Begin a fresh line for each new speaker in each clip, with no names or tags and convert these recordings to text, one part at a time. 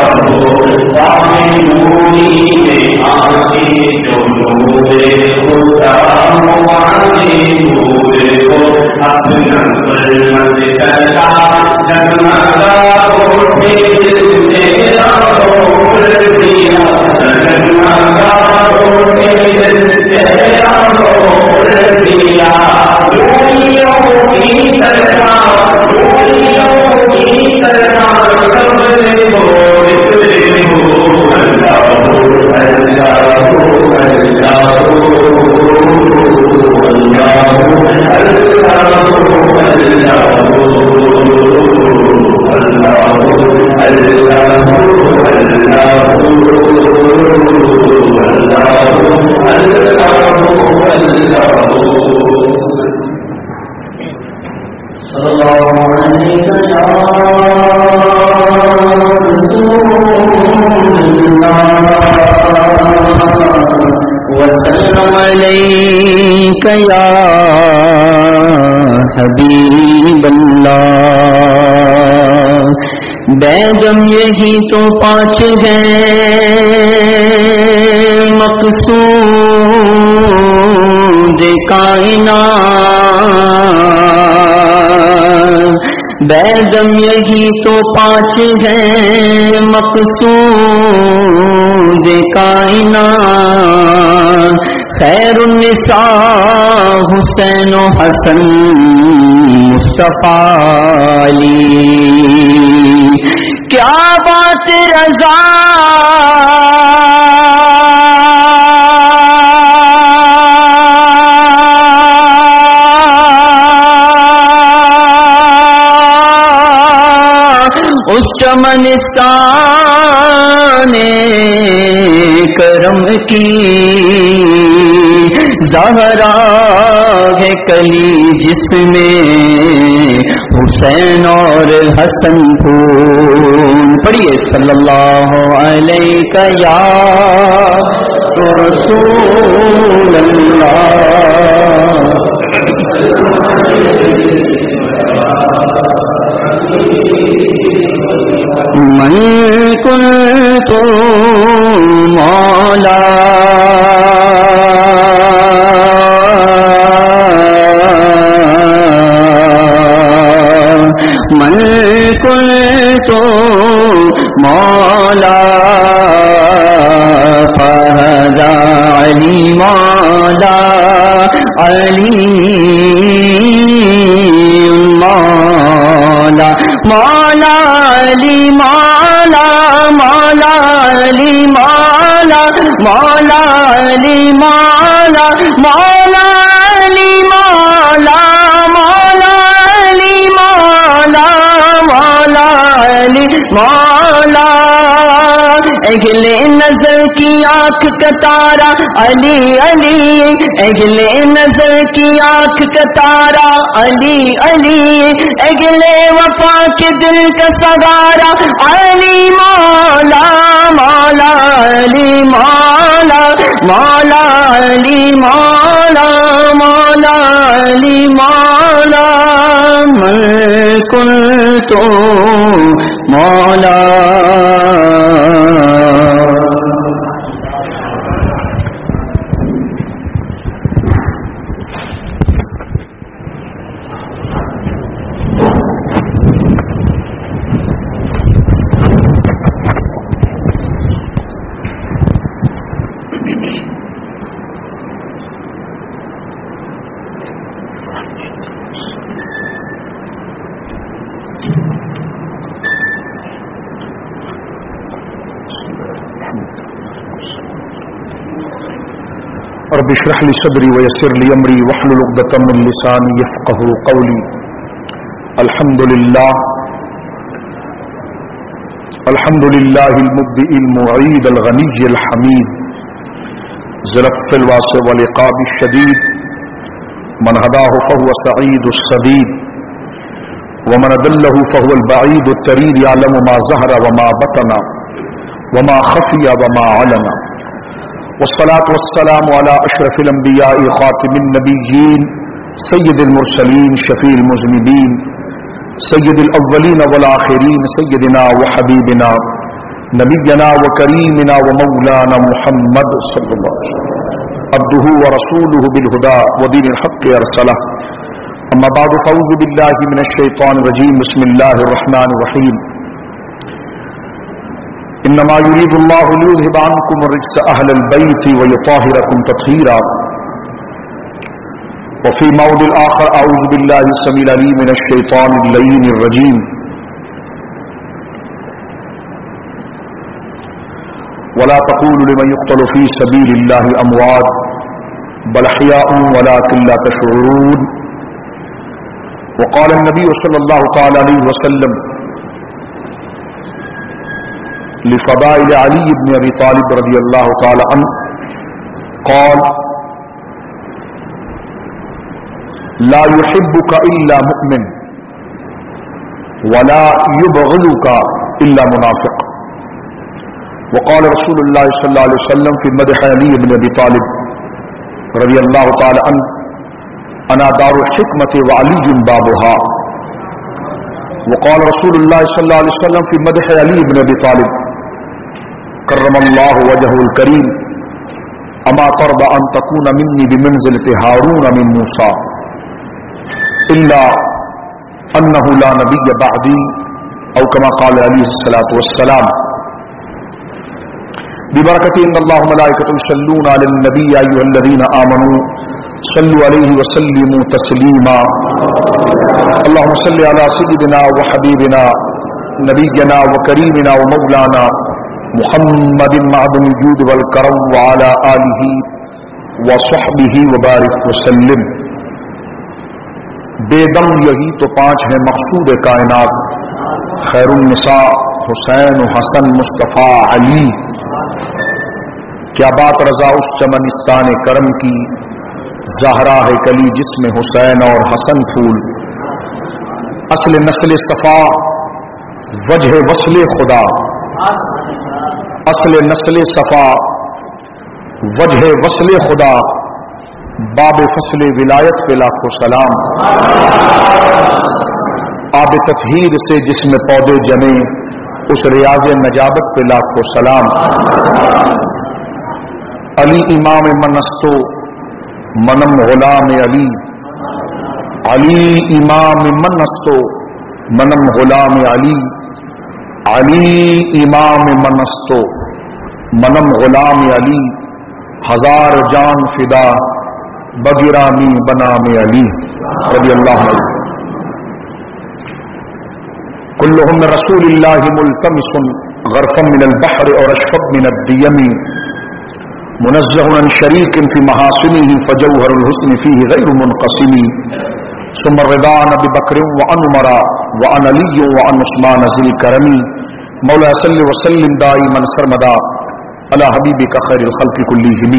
بیگم یہی تو پانچ ہیں مقصود کائنات، بیگم یہی تو پانچ ہیں مقصود کائنات، خیر النساء حسین و حسن مصطفیٰ علی، کیا بات رضا اس چمنستان کرم کی، زہرا ہے کلی جس میں حسین اور حسن پھول، پڑھیے صلی اللہ علیہ یا رسول اللہ، من کنت مولا من کنت مولا فہذا علی مولا علی مولا مولا علی مولا مولا علی مولا مولا علی مولا مولا علی مولا مولا علی مولا مولا علی مولا، اگل نظر کی آنکھ کا تارا علی علی، اگل نظر کی آنکھ کا تارا علی علی، اگل وفا کے دل کا سگارا علی مولا مولا علی مولا مولا علی مولا مولا علی مولا، من کنت مولا۔
رب اشرح لي صدري ويسر لي امري واحلل عقدة من لساني يفقهوا قولي۔ الحمد لله المبدئ المعيد الغني الحميد ذو العفو الواسع والعقاب الشديد، من هداه فهو سعيد السديد ومن أضله فهو البعيد التريد، يعلم ما ظهر وما بطن وما خفي وما علن، والصلاة والسلام على أشرف الأنبياء خاتم النبيين سيد المرسلين شفيع المذنبين سيد الأولين والآخرين، سيدنا وحبيبنا نبينا وكريمنا ومولانا محمد صلى الله عليه وسلم عبده ورسوله بالهدى ودين الحق أرسله. أما بعد فأعوذ بالله من الشيطان الرجيم. بسم الله الرحمن الرحيم. إنما يريد الله ليذهب عنكم الرجس أهل البيت ويطهركم تطهيرا. وفي موضع آخر أعوذ بالله السميع العليم من الشيطان اللعين الرجيم. ولا تقولوا لمن يقتل في سبيل الله أموات بل أحياء ولكن لا تشعرون. وقال النبي صلى الله تعالى عليه وسلم لفضائل علي بن أبي طالب رضي الله تعالى عنه قال لا يحبك إلا مؤمن ولا يبغضك إلا منافق. وقال رسول الله صلى الله عليه وسلم في مدح علي بن أبي طالب رضي الله تعالى عنه أنا دار الحكمة وعلي بابها. وقال رسول الله صلى الله عليه وسلم في مدح علي بن أبي طالب کرم اللہ وجهه الكريم اما ترضى ان تكون مني بمنزلة هارون من موسى الا انه لا نبي بعدي او كما قال عليه الصلاة والسلام. ببركة ان الله وملائكته يصلون على النبي يا ايها الذين آمنوا صلوا عليه وسلموا تسليما. اللهم صل على سيدنا وحبيبنا نبينا وكريمنا ومولانا محمد معدن الجود والکرم وعلى آلہ وصحبہ وبارک وسلم. بے دم یہی تو پانچ ہیں مقصود کائنات خیر النساء حسین حسن مصطفیٰ علی. کیا بات رضا اس چمنستان کرم کی زہرا ہے کلی جس میں حسین اور حسن پھول. اصل نسل صفا وجہ وصل خدا اصل نسل صفا وجہ وصل خدا باب فصل ولایت پہ لاکھوں سلام. آب تطہیر سے جس میں پودے جمے اس ریاض نجابت پہ لاکھوں سلام. علی امام منستو منم غلام علی. علی امام منستو منم غلام علی. علی امام منستو منم غلام علی. ہزار جان فدا بگرامی بنام علی رضی اللہ عنہ. کلہم من رسول اللہ ملتمس غرفا من البحر اور اشفق من الدیم منزہ عن شریک فی محاسنہ فجوہر الحسن فیہ غیر منقسم. ثم الرضا عن ابی بکر وعن عمر وعن علی وعن عثمان ذی الکرم. مولا صلی وسلم دائما سرمدا علی حبیبک خیر الخلق کلیہم.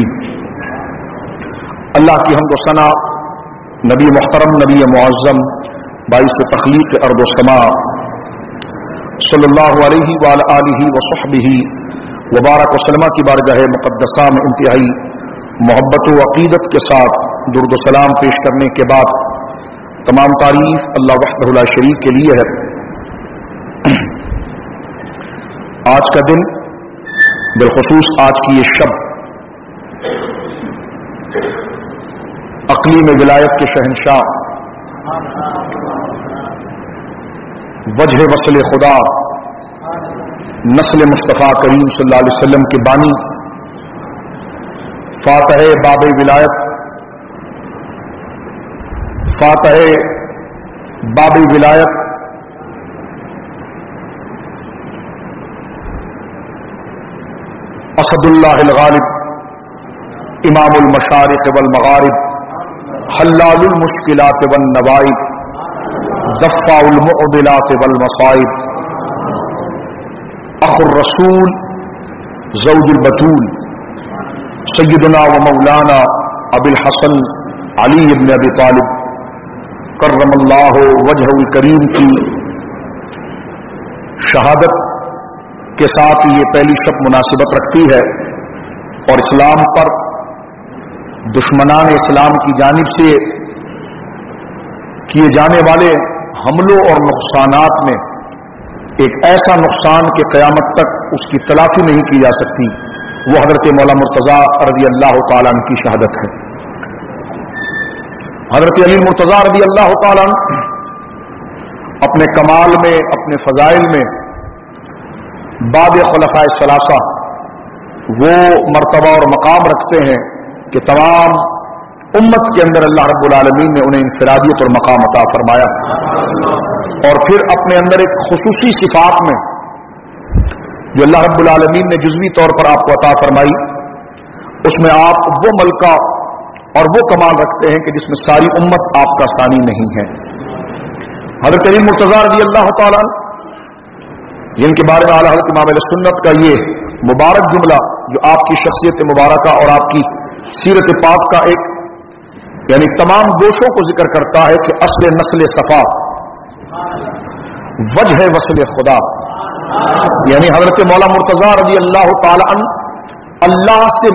اللہ کی حمد و ثنا نبی محترم نبی معظم باعث تخلیق ارض و سماء صلی اللہ علیہ وآلہ آلہ وصحبہ وبارک وسلم کی بارگاہ مقدسہ میں انتہائی محبت و عقیدت کے ساتھ درود و سلام پیش کرنے کے بعد تمام تعریف اللہ وحدہ لا شریک کے لیے ہے. آج کا دن بالخصوص آج کی یہ شب اقلیم ولایت کے شہنشاہ وجہ وصل خدا نسل مصطفیٰ کریم صلی اللہ علیہ وسلم کے بانی فاتح باب ولایت فاتح باب ولایت اسد اللہ الغالب امام المشارق والمغارب حلال المشکلات والنوائب دفاع المعضلات والمصائب اخ الرسول زوج البتول سیدنا و مولانا ابی الحسن علی بن ابی طالب کرم اللہ وجہہ الکریم کی شہادت کے ساتھ یہ پہلی شب مناسبت رکھتی ہے اور اسلام پر دشمنان اسلام کی جانب سے کیے جانے والے حملوں اور نقصانات میں ایک ایسا نقصان کہ قیامت تک اس کی تلافی نہیں کی جا سکتی، وہ حضرت مولا مرتضیٰ رضی اللہ تعالیٰ عنہ کی شہادت ہے۔ حضرت علی مرتضیٰ رضی اللہ تعالیٰ عنہ اپنے کمال میں، اپنے فضائل میں بعد خلفائے ثلاثہ وہ مرتبہ اور مقام رکھتے ہیں کہ تمام امت کے اندر اللہ رب العالمین نے انہیں انفرادیت اور مقام عطا فرمایا، اور پھر اپنے اندر ایک خصوصی صفات میں جو اللہ رب العالمین نے جزوی طور پر آپ کو عطا فرمائی، اس میں آپ وہ ملکہ اور وہ کمال رکھتے ہیں کہ جس میں ساری امت آپ کا ثانی نہیں ہے۔ حضرت علی مرتضیٰ رضی اللہ تعالیٰ جن کے بارے میں اعلیٰ حضرت امام اہل سنت کا یہ مبارک جملہ جو آپ کی شخصیت مبارکہ اور آپ کی سیرت پاک کا ایک یعنی تمام دوشوں کو ذکر کرتا ہے کہ اصل نسل صفا وجہ وصل خدا، یعنی حضرت مولا مرتضیٰ رضی اللہ تعالی عنہ اللہ سے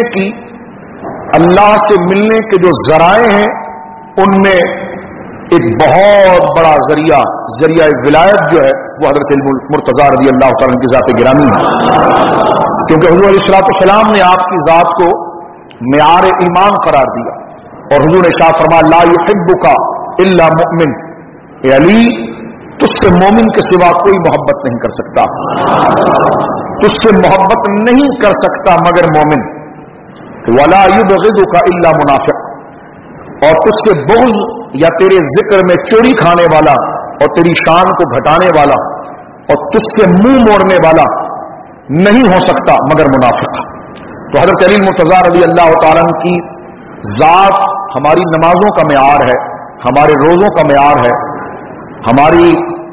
ملنے کے جو ذرائع ہیں ان میں ایک بہت بڑا ذریعہ ولایت جو ہے وہ حضرت مرتضیٰ رضی اللہ تعالی عنہ کی ذات گرامی ہے، کیونکہ حضور علیہ الصلوۃ والسلام نے آپ کی ذات کو معیار ایمان قرار دیا، اور حضور نے ارشاد فرمایا لا یحبک الا مؤمن، اے علی تجھ سے مومن کے سوا کوئی محبت نہیں کر سکتا، تجھ سے محبت نہیں کر سکتا مگر مومن، ولا یبغضک الا منافق، اور تجھ سے بغض یا تیرے ذکر میں چوری کھانے والا اور تیری شان کو گھٹانے والا اور تجھ سے منہ موڑنے والا نہیں ہو سکتا مگر منافق۔ تو حضرت علی مرتضیٰ رضی اللہ تعالیٰ عنہ کی ذات ہماری نمازوں کا معیار ہے، ہمارے روزوں کا معیار ہے، ہماری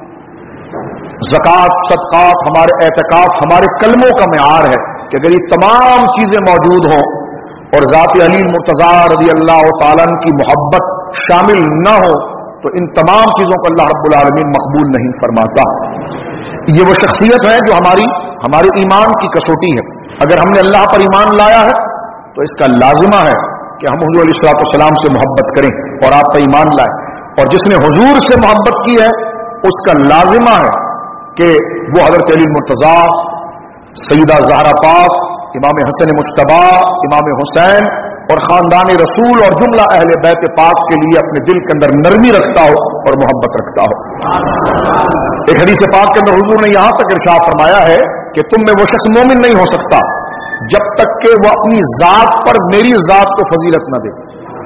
زکوٰۃ صدقات، ہمارے اعتکاف، ہمارے کلموں کا معیار ہے کہ اگر یہ تمام چیزیں موجود ہوں اور ذات علی مرتضیٰ رضی اللہ تعالیٰ عنہ کی محبت شامل نہ ہو تو ان تمام چیزوں کو اللہ رب العالمین مقبول نہیں فرماتا۔ یہ وہ شخصیت ہے جو ہمارے ایمان کی کسوٹی ہے۔ اگر ہم نے اللہ پر ایمان لایا ہے تو اس کا لازمہ ہے کہ ہم حضور علیہ الصلوۃ والسلام سے محبت کریں اور آپ کا ایمان لائیں، اور جس نے حضور سے محبت کی ہے اس کا لازمہ ہے کہ وہ حضرت علی مرتضیٰ، سیدہ زہرا پاک، امام حسن مجتبی، امام حسین اور خاندان رسول اور جملہ اہل بیت پاک کے لیے اپنے دل کے اندر نرمی رکھتا ہو اور محبت رکھتا ہو۔ ایک حدیث پاک کے اندر حضور نے یہاں تک ارشاد فرمایا ہے کہ تم میں وہ شخص مومن نہیں ہو سکتا جب تک کہ وہ اپنی ذات پر میری ذات کو فضیلت نہ دے،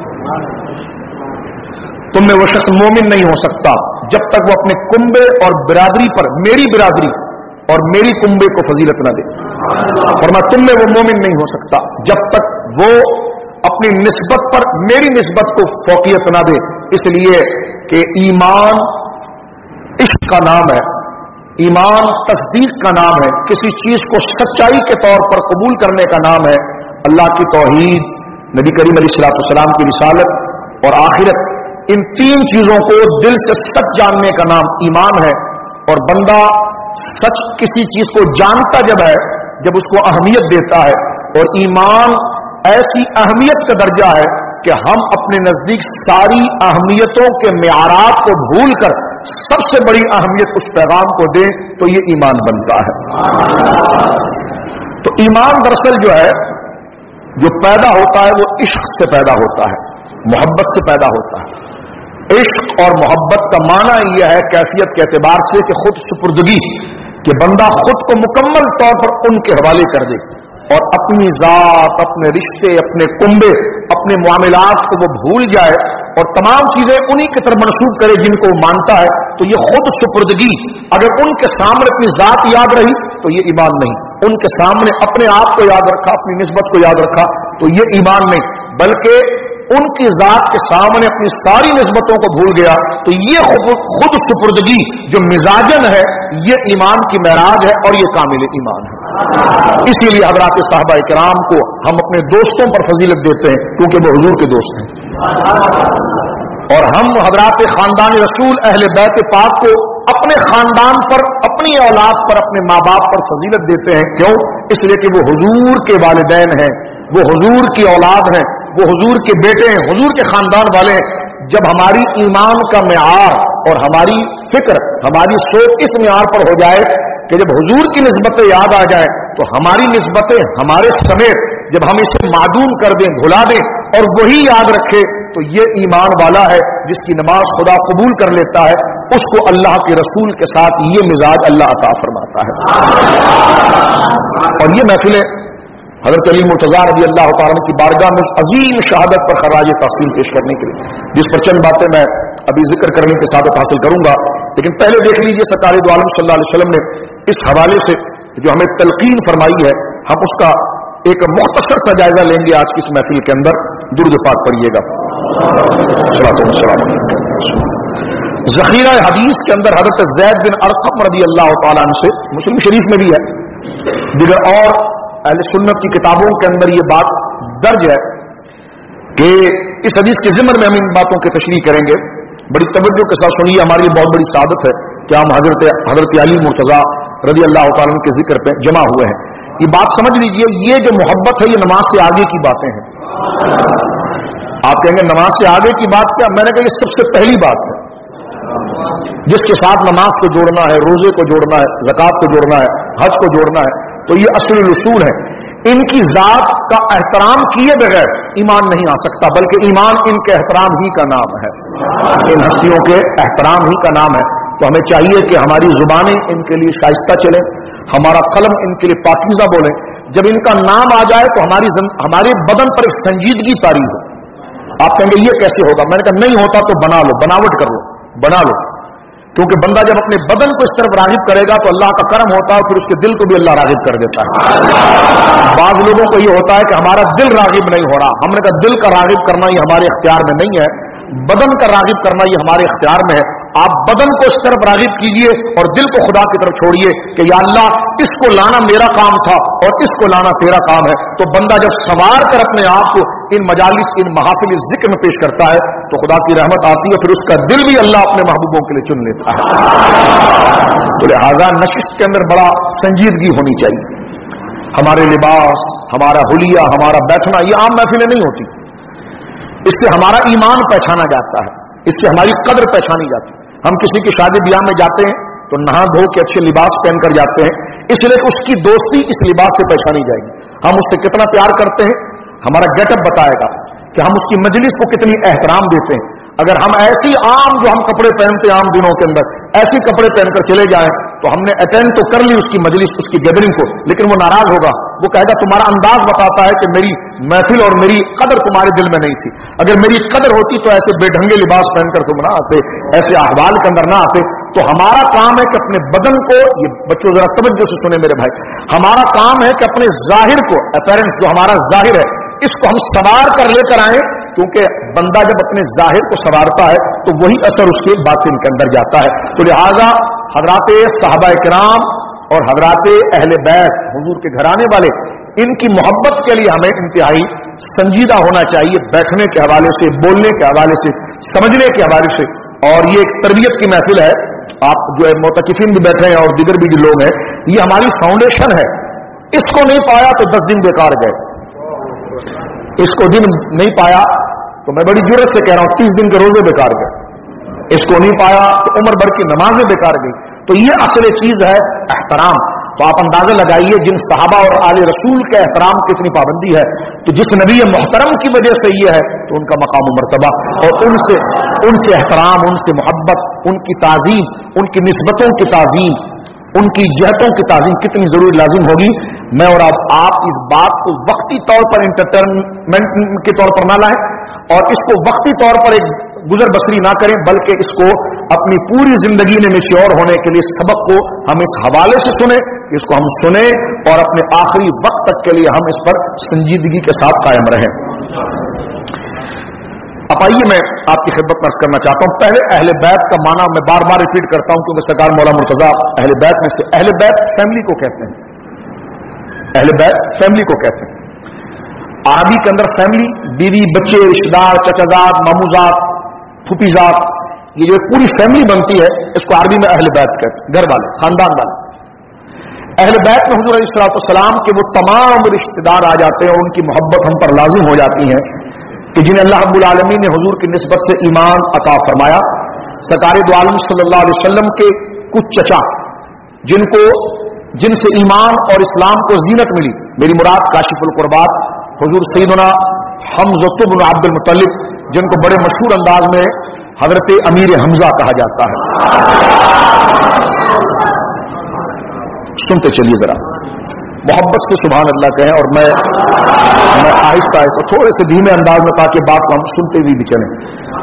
تم میں وہ شخص مومن نہیں ہو سکتا جب تک وہ اپنے کنبے اور برادری پر میری برادری اور میری کنبے کو فضیلت نہ دے، فرمایا تم میں وہ مومن نہیں ہو سکتا جب تک وہ اپنی نسبت پر میری نسبت کو فوقیت نہ دے، اس لیے کہ ایمان عشق کا نام ہے، ایمان تصدیق کا نام ہے، کسی چیز کو سچائی کے طور پر قبول کرنے کا نام ہے۔ اللہ کی توحید، نبی کریم علیہ الصلوۃ والسلام کی رسالت اور آخرت، ان تین چیزوں کو دل سے سچ جاننے کا نام ایمان ہے، اور بندہ سچ کسی چیز کو جانتا جب ہے جب اس کو اہمیت دیتا ہے، اور ایمان ایسی اہمیت کا درجہ ہے کہ ہم اپنے نزدیک ساری اہمیتوں کے معیارات کو بھول کر سب سے بڑی اہمیت اس پیغام کو دیں تو یہ ایمان بنتا ہے۔ تو ایمان دراصل جو ہے جو پیدا ہوتا ہے وہ عشق سے پیدا ہوتا ہے، محبت سے پیدا ہوتا ہے۔ عشق اور محبت کا معنی یہ ہے کیفیت کے اعتبار سے کہ خود سپردگی، کہ بندہ خود کو مکمل طور پر ان کے حوالے کر دے اور اپنی ذات، اپنے رشتے، اپنے کنبے، اپنے معاملات کو وہ بھول جائے اور تمام چیزیں انہی کی طرف منسوب کرے جن کو وہ مانتا ہے، تو یہ خود سپردگی، اگر ان کے سامنے اپنی ذات یاد رہی تو یہ ایمان نہیں، ان کے سامنے اپنے آپ کو یاد رکھا، اپنی نسبت کو یاد رکھا تو یہ ایمان نہیں، بلکہ ان کی ذات کے سامنے اپنی ساری نسبتوں کو بھول گیا تو یہ خود سپردگی جو مزاجن ہے یہ ایمان کی معراج ہے اور یہ کامل ایمان ہے۔ اسی لیے حضرات صحابہ کرام کو ہم اپنے دوستوں پر فضیلت دیتے ہیں کیونکہ وہ حضور کے دوست ہیں، اور ہم حضرات خاندان رسول اہل بیت پاک کو اپنے خاندان پر، اپنی اولاد پر، اپنے ماں باپ پر فضیلت دیتے ہیں۔ کیوں؟ اس لیے کہ وہ حضور کے والدین ہیں، وہ حضور کی اولاد ہیں، وہ حضور کے بیٹے ہیں، حضور کے خاندان والے ہیں۔ جب ہماری ایمان کا معیار اور हमारी फिक्र, हमारी सोच इस मियार पर हो जाए कि जब हुजूर की निस्बतें याद आ जाए तो हमारी निस्बतें हमारे समेत जब हम इसे मादूम कर दें, भुला दें और वही याद रखे, तो ये ईमान वाला है जिसकी नमाज खुदा कबूल कर लेता है, उसको अल्लाह के रसूल के साथ ये मिजाज अल्लाह अता फरमाता है। और ये महफिलें हज़रत अली मुर्तज़ा रज़ी अल्लाह तआला अन्हु की बारगाह में अजीम शहादत पर खराज तहसीन पेश करने के लिए, जिस पर चंद बातें मैं अभी जिक्र करने के साथ हासिल करूंगा, लेकिन पहले देख लीजिए सरकार दो आलम सल्लल्लाहु अलैहि वसल्लम ने इस हवाले से जो हमें तलकीन फरमाई है, हम उसका एक मुख्तसर सा जायजा लेंगे आज की इस महफिल के अंदर। दुरूद पाक पढ़िएगा। ज़ख़ीरा हदीस के अंदर हज़रत ज़ैद बिन अरक़म रज़ी अल्लाह तआला अन्हु से, मुस्लिम शरीफ में भी है, दीगर और अहले सुन्नत की किताबों के अंदर ये बात दर्ज है कि इस हदीस के ज़िम्न में हम इन बातों की तशरीह करेंगे। बड़ी तवज्जो के साथ सुनिए, हमारी बहुत बड़ी सादत है कि हम हज़रत अली मुर्तज़ा रज़ी अल्लाह तआला अन्हु के जिक्र पे जमा हुए हैं। ये बात समझ लीजिए, ये जो मोहब्बत है ये नमाज से आगे की बातें हैं। आप कहेंगे नमाज से आगे की बात क्या? मैंने कहा ये सबसे पहली बात है जिसके साथ नमाज को जोड़ना है, रोजे को जोड़ना है, ज़कात को जोड़ना है, हज को जोड़ना है, तो ये असलुल उसूल है। इनकी जात का एहतराम किए बगैर ईमान नहीं आ सकता, बल्कि ईमान इनके एहतराम ही का नाम है, इन हस्तियों के एहतराम ही का नाम है। तो हमें चाहिए कि हमारी जुबानें इनके लिए शाइस्ता चले, हमारा कलम इनके लिए पाकीज़ा बोले। जब इनका नाम आ जाए तो हमारे बदन पर एक संजीदगी तारी हो। आप कहेंगे ये कैसे होगा? मैंने कहा नहीं होता तो बना लो, बनावट कर लो, बना लो, क्योंकि बंदा जब अपने बदन को इस तरफ रागिब करेगा तो अल्लाह का करम होता है, फिर उसके दिल को भी अल्लाह रागिब कर देता है। बाज़ लोगों को ये होता है कि हमारा दिल रागिब नहीं हो रहा। हमने कहा दिल का रागिब करना ये हमारे इख्तियार में नहीं है, बदन का रागिब करना ये हमारे इख्तियार में है। आप बदन को इस तरफ रागिब कीजिए और दिल को खुदा की तरफ छोड़िए कि या अल्लाह इसको लाना मेरा काम था और इसको लाना तेरा काम है। तो बंदा जब सवार कर अपने आप को इन मजालिस, इन महाफिल जिक्र में पेश करता है तो खुदा की रहमत आती है, फिर उसका दिल भी अल्लाह अपने महबूबों के लिए चुन लेता है। तो लिहाजा नशिस्त के अंदर बड़ा संजीदगी होनी चाहिए। हमारे लिबास, हमारा हुलिया, हमारा बैठना, ये आम महफिलें नहीं होती। इससे हमारा ईमान पहचाना जाता है, इससे हमारी कद्र पहचानी जाती है। हम किसी की शादी ब्याह में जाते हैं तो नहा धो के अच्छे लिबास पहनकर जाते हैं, इसलिए कि उसकी दोस्ती इस लिबास से पहचानी जाएगी। हम उससे कितना प्यार करते हैं हमारा गेटअप बताएगा कि हम उसकी मजलिस को कितनी एहतराम देते हैं। अगर हम ऐसी आम जो हम कपड़े पहनते हैं आम दिनों के अंदर, ऐसी कपड़े पहनकर चले जाएं तो हमने अटेंड तो कर ली उसकी मजलिस, उसकी गैदरिंग को, लेकिन वो नाराज होगा। वो कहेगा तुम्हारा अंदाज बताता है कि मेरी महफिल और मेरी कदर तुम्हारे दिल में नहीं थी। अगर मेरी कदर होती तो ऐसे बेढंगे लिबास पहनकर तुम ना आते, ऐसे अहवाल के अंदर ना आते। तो हमारा काम है कि अपने बदन को, ये बच्चों जरा तवज्जो से सुने मेरे भाई, हमारा काम है कि अपने जाहिर को, अपीयरेंस जो हमारा जाहिर है, इसको हम सवार कर लेकर आए, क्योंकि बंदा जब अपने जाहिर को सवारता है तो वही असर उसके बातिन के अंदर जाता है। तो लिहाजा हजरात सहाबाए किराम और हजरात अहले बैत, हुजूर के घराने वाले, इनकी मोहब्बत के लिए हमें इंतहाई संजीदा होना चाहिए, बैठने के हवाले से, बोलने के हवाले से, समझने के हवाले से। और ये एक तरबियत की महफिल है, आप जो है मोतकिफिन भी बैठे हैं और दीगर भी जो लोग हैं, ये हमारी फाउंडेशन है। इसको नहीं पाया तो 10 दिन बेकार गए, इसको दिन नहीं पाया तो मैं बड़ी जुर्रत से कह रहा हूं 30 दिन के रोजे बेकार गए, इसको नहीं पाया तो उम्र भर की नमाजें बेकार गई। तो ये असल चीज है एहतराम। तो आप अंदाजा लगाइए जिन सहाबा और आले रसूल के एहतराम की इतनी पाबंदी है, तो जिस नबी मोहतरम की वजह से ये है तो उनका मकाम मर्तबा और उनसे एहतराम, उनसे मोहब्बत, उनकी ताजीम, उनकी निस्बतों की ताजीम, उनकी जहतों की ताजीम कितनी जरूरी लाजिम होगी। मैं और आप इस बात को वक्ती तौर पर इंटरटेनमेंट के तौर पर ना लाएं और इसको वक्ती तौर पर एक गुजर बसरी ना करें, बल्कि इसको अपनी पूरी जिंदगी में मैच्योर होने के लिए सबक को हम इस हवाले से सुने, इसको हम सुने और अपने आखिरी वक्त तक के लिए हम इस पर संजीदगी के साथ कायम रहें। अब आइए मैं आपकी खिदमत में अर्ज करना चाहता हूं, पहले अहले बैत का माना मैं बार बार रिपीट करता हूं क्योंकि सरकार मौला मुर्तजा अहले बैत में से, अहले बैत फैमिली को कहते हैं, अहले बैत फैमिली को कहते हैं। अरबी के अंदर फैमिली बीवी बच्चे रिश्तेदार चचाजाद मामूजाद फूफीजाद, ये जो पूरी फैमिली बनती है इसको अरबी में अहले बैत कहते हैं, घर वाले, खानदान वाले। अहले बैत में हुजूर अलैहि सलाम के वो तमाम रिश्तेदार आ जाते हैं और उनकी मोहब्बत हम पर लाजिम हो जाती है कि जिन्हें अल्लाह रब्बुल आलमीन ने हुजूर की निस्बत से ईमान अता फरमाया। सरकार दो आलम सल्लल्लाहु अलैहि वसल्लम के कुछ चचा जिनसे ईमान और इस्लाम को जीनत मिली, मेरी मुराद काशिफुल कुर्बात हुजूर सैयदना हमज़ा इब्न अब्दुल मुत्तलिब, जिनको बड़े मशहूर अंदाज में हजरत अमीर हमजा कहा जाता है। सुनते चलिए जरा, मोहब्बत से सुभान अल्लाह कहें, और मैं आहिस्ता आहिस्ता थोड़े से धीमे अंदाज में, ताकि बात को हम सुनते हुए भी चलें।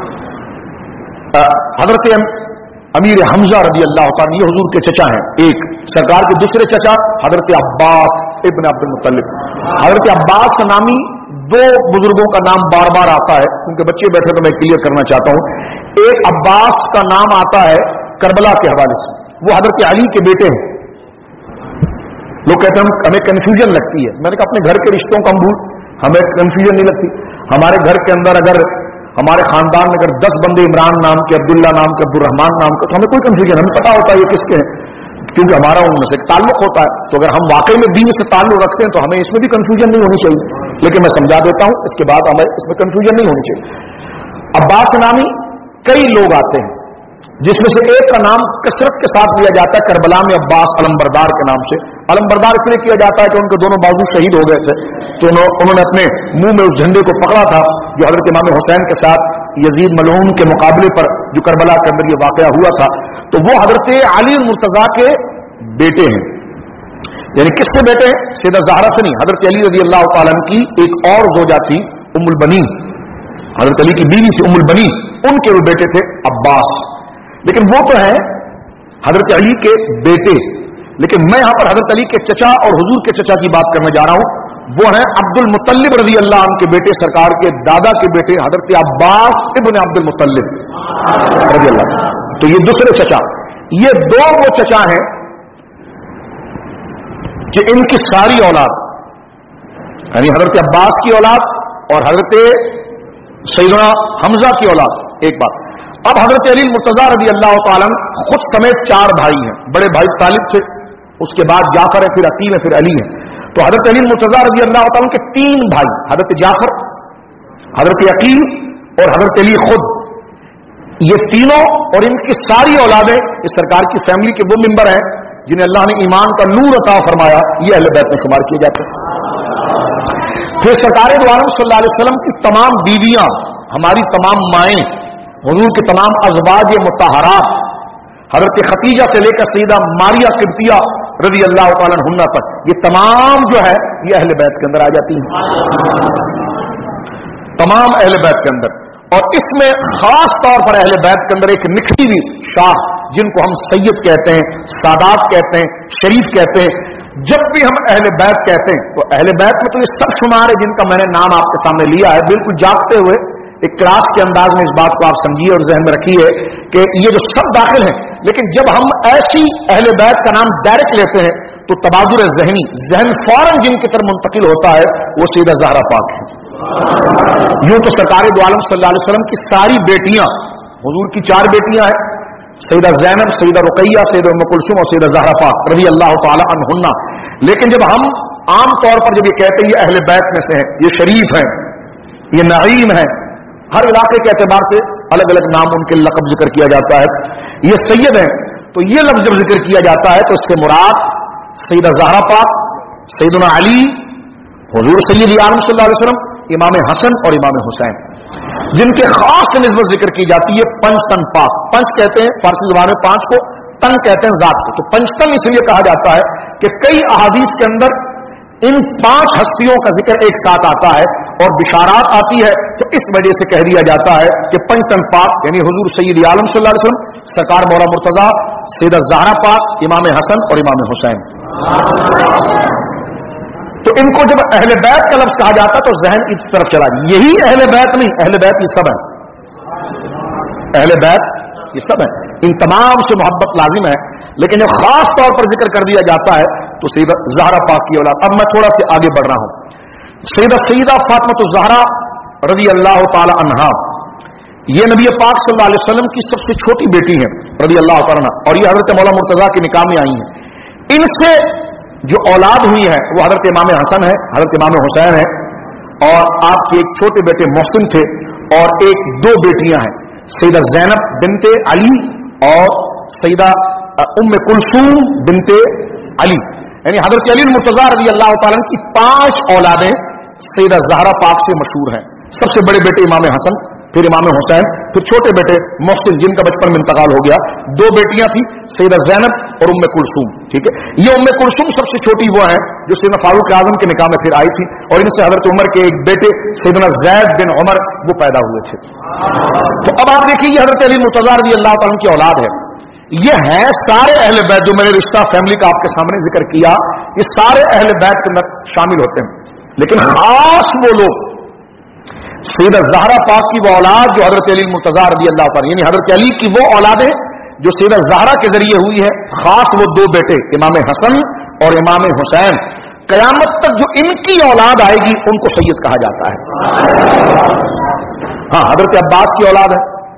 हजरत अमीर हमजा रज़ी अल्लाह ताला, ये हुजूर के चचा हैं। एक सरकार के दूसरे चचा हजरत अब्बास इब्न अब्दुल मुत्तलिब। हजरत अब्बास नामी दो बुजुर्गों का नाम बार बार आता है, क्योंकि बच्चे बैठे तो मैं क्लियर करना चाहता हूं। एक अब्बास का नाम आता है करबला के हवाले से, वो हजरत अली के बेटे हैं। लोग कहते हैं हमें कंफ्यूजन लगती है। मैंने कहा अपने घर के रिश्तों का हमें कंफ्यूजन नहीं लगती। हमारे घर के अंदर अगर हमारे खानदान में अगर 10 बंदे इमरान नाम के, अब्दुल्ला नाम के, अब्दुर्रहमान नाम के, तो हमें कोई कंफ्यूजन, हमें पता होता है ये किसके हैं, क्योंकि हमारा उनमें से ताल्लुक होता है। तो अगर हम वाकई में दीन से ताल्लुक रखते हैं तो हमें इसमें भी कंफ्यूजन नहीं होनी चाहिए। लेकिन मैं समझा देता हूं, इसके बाद हमें इसमें कंफ्यूजन नहीं होनी चाहिए। अब्बास नामी कई लोग आते हैं, जिसमें से एक का नाम कसरत के साथ लिया जाता है करबला में अब्बास अलमबरदार के नाम से। अलमबरदार इसलिए किया जाता है कि उनके दोनों बाजू शहीद हो गए थे, तो उन्होंने अपने मुंह में उस झंडे को पकड़ा था जो हजरत इमाम हुसैन के साथ यजीद मलऊन के मुकाबले पर जो करबला के अंदर ये वाकया हुआ था। तो वो हजरत अली मुर्तजा के बेटे हैं। यानी किससे बेटे हैं? सैयदा ज़हरा से नहीं, हजरत अली रज़ी अल्लाह तआला की एक और ज़ौजा थी उम्मुल बनीन, हजरत अली की बीवी थी उम्मुल बनीन, उनके वो बेटे थे अब्बास। लेकिन वो तो है हजरत अली के बेटे, लेकिन मैं यहां पर हजरत अली के चचा और हुजूर के चचा की बात करने जा रहा हूं। वो हैं अब्दुल मुत्तलिब रज़ी अल्लाह अन्हु के बेटे, सरकार के दादा के बेटे हजरत अब्बास इब्न अब्दुल मुत्तलिब रज़ी अल्लाह। तो ये दूसरे चचा, ये दो वो चचा हैं कि इनकी सारी औलाद, यानी हजरत अब्बास की औलाद और हजरत सैयदना हमजा की औलाद, एक बात। अब हजरत अली मुर्तजा रज़ी अल्लाह तआला खुद समेत 4 भाई हैं। बड़े भाई तालिब थे, उसके बाद जाफर है, फिर अकील है, फिर अली है। तो हजरत अली मुर्तजा रज़ी अल्लाह तआला के 3 भाई, हजरत जाफर, हजरत अकील और हजरत अली खुद, ये तीनों और इनकी सारी औलादें इस सरकार की फैमिली के वो मेंबर हैं जिन्हें अल्लाह ने ईमान का नूर अता फरमाया, ये अहले बैत में शुमार किए जाते हैं। फिर सरकार दो आलम सल्लल्लाहु अलैहि वसल्लम की तमाम बीवियां, हमारी तमाम माएं, हुजूर के तमाम अज़वाज मुतहरात, हजरत खतीजा से लेकर सईदा मारिया किब्तिया रज़ी अल्लाह तआला अन्हा तक, ये तमाम जो है ये अहले बैत के अंदर आ जाती हैं, तमाम अहले बैत के अंदर। और इसमें खास तौर पर अहले बैत के अंदर एक निखरी हुई शाह, जिनको हम सैयद कहते हैं, सादात कहते हैं, शरीफ कहते हैं। जब भी हम अहले बैत कहते हैं तो अहले बैत में तो ये सब शुमार है जिनका मैंने नाम आपके सामने लिया है। बिल्कुल जागते हुए एक क्लास के अंदाज में इस बात को आप समझिए और जहन में रखिए कि ये जो सब दाखिल हैं। लेकिन जब हम ऐसी अहले बैत का नाम डायरेक्ट लेते हैं तो तबादुर ज़हनी, जहन फौरन जिनकी तरफ मुंतकिल होता है वो सैयदा ज़हरा पाक है। यूं तो सरकार दो आलम सल्लल्लाहु अलैहि वसल्लम की सारी बेटियां, हुजूर की 4 बेटियां हैं, सैयदा ज़ैनब, सैयदा रुक़ैया, सैयदा उम्म कुलसूम और सैयदा ज़हरा पाक रज़ी अल्लाह तआला अन्हुन्ना। लेकिन जब हम आम तौर पर जब ये कहते हैं ये अहले बैत में से हैं, ये शरीफ हैं, ये नईम हैं, हर इलाके के एतबार से अलग अलग नाम उनके लक़ब जिक्र किया जाता है, ये सैयद हैं, तो ये लफ्ज़ जब जिक्र किया जाता है तो इसके मुराद सैयदा ज़हरा पाक, सैयदना अली, हुजूर सय्यद आलम सल्लल्लाहु अलैहि वसल्लम, इमाम हसन और इमाम हुसैन, जिनके खास निस्बत जिक्र की जाती है पंचतन पाक। पंच कहते हैं फारसी ज़बान में 5 को, तन कहते हैं जात को। तो पंचतन इसलिए कहा जाता है कि कई अहादीस के अंदर इन 5 हस्तियों का जिक्र एक साथ आता है और बिशारात आती है, तो इस वजह से कह दिया जाता है कि पंचतन पाक यानी हुजूर सय्यद आलम सल्लल्लाहु अलैहि वसल्लम, सरकार मौला मुर्तजा, सैयदा ज़हरा पाक, इमाम हसन और इमाम हुसैन। तो इनको जब अहले बैत का लफ्ज़ कहा जाता तो जहन इस तरफ चला। यही अहले बैत नहीं, अहले बैत ये सब है, अहले बैत ये सब है, इन तमाम से मोहब्बत लाजिम है। लेकिन जब खास तौर पर जिक्र कर दिया जाता है तो सैयदा ज़हरा पाक की औलाद। अब मैं थोड़ा सा आगे बढ़ रहा हूं। सैयदा फातिमा ज़हरा रज़ी अल्लाह तआला अन्हा, ये नबी पाक सल्लल्लाहु अलैहि वसल्लम की सबसे छोटी बेटी है रज़ी अल्लाह तआला, और ये हजरत मौला मुर्तजा के निकाह में आई हैं। इनसे जो औलाद हुई है वो हजरत इमाम हसन है, हजरत इमाम हुसैन है, और आपके एक छोटे बेटे मोहसिन थे और 2 बेटियां हैं। सैयदा ज़ैनब बिनते अली और सैयदा उम्मे कुलसूम बिनते अली, यानी हजरत अली मुर्तजा रज़ी अल्लाह तआला की 5 औलादें सैयदा ज़हरा पाक से मशहूर हैं। सबसे बड़े बेटे इमाम हसन, फिर इमाम हुसैन, फिर छोटे बेटे मोहसिन जिनका बचपन में इंतकाल हो गया। 2 बेटियां थी, सैयदा ज़ैनब और उम्मे कुलसूम। ठीक है, ये उम्मे कुलसूम सबसे छोटी वो है जो सैयदना फारूक आजम के निकाह में फिर आई थी, और इनसे हजरत उमर के एक बेटे सैयदना ज़ैद बिन उमर वो पैदा हुए थे। तो अब आप देखिए, ये हजरत अली मुर्तज़ा रज़ी अल्लाह तआला की औलाद है। ये हैं सारे अहले बैत, जो मैंने रिश्ता फैमिली का आपके सामने जिक्र किया, ये सारे अहले बैत के अंदर शामिल होते हैं। लेकिन खास वो लोग सैयदा ज़हरा पाक की वो औलाद जो हजरत अली मुर्तज़ा रज़ी अल्लाह तआला, यानी हजरत अली की वो औलाद है जो सैयदा ज़हरा के जरिए हुई है, खास वो 2 बेटे इमाम हसन और इमाम हुसैन, कयामत तक जो इनकी औलाद आएगी उनको सैयद कहा जाता है। हाँ, हजरत अब्बास की औलाद है,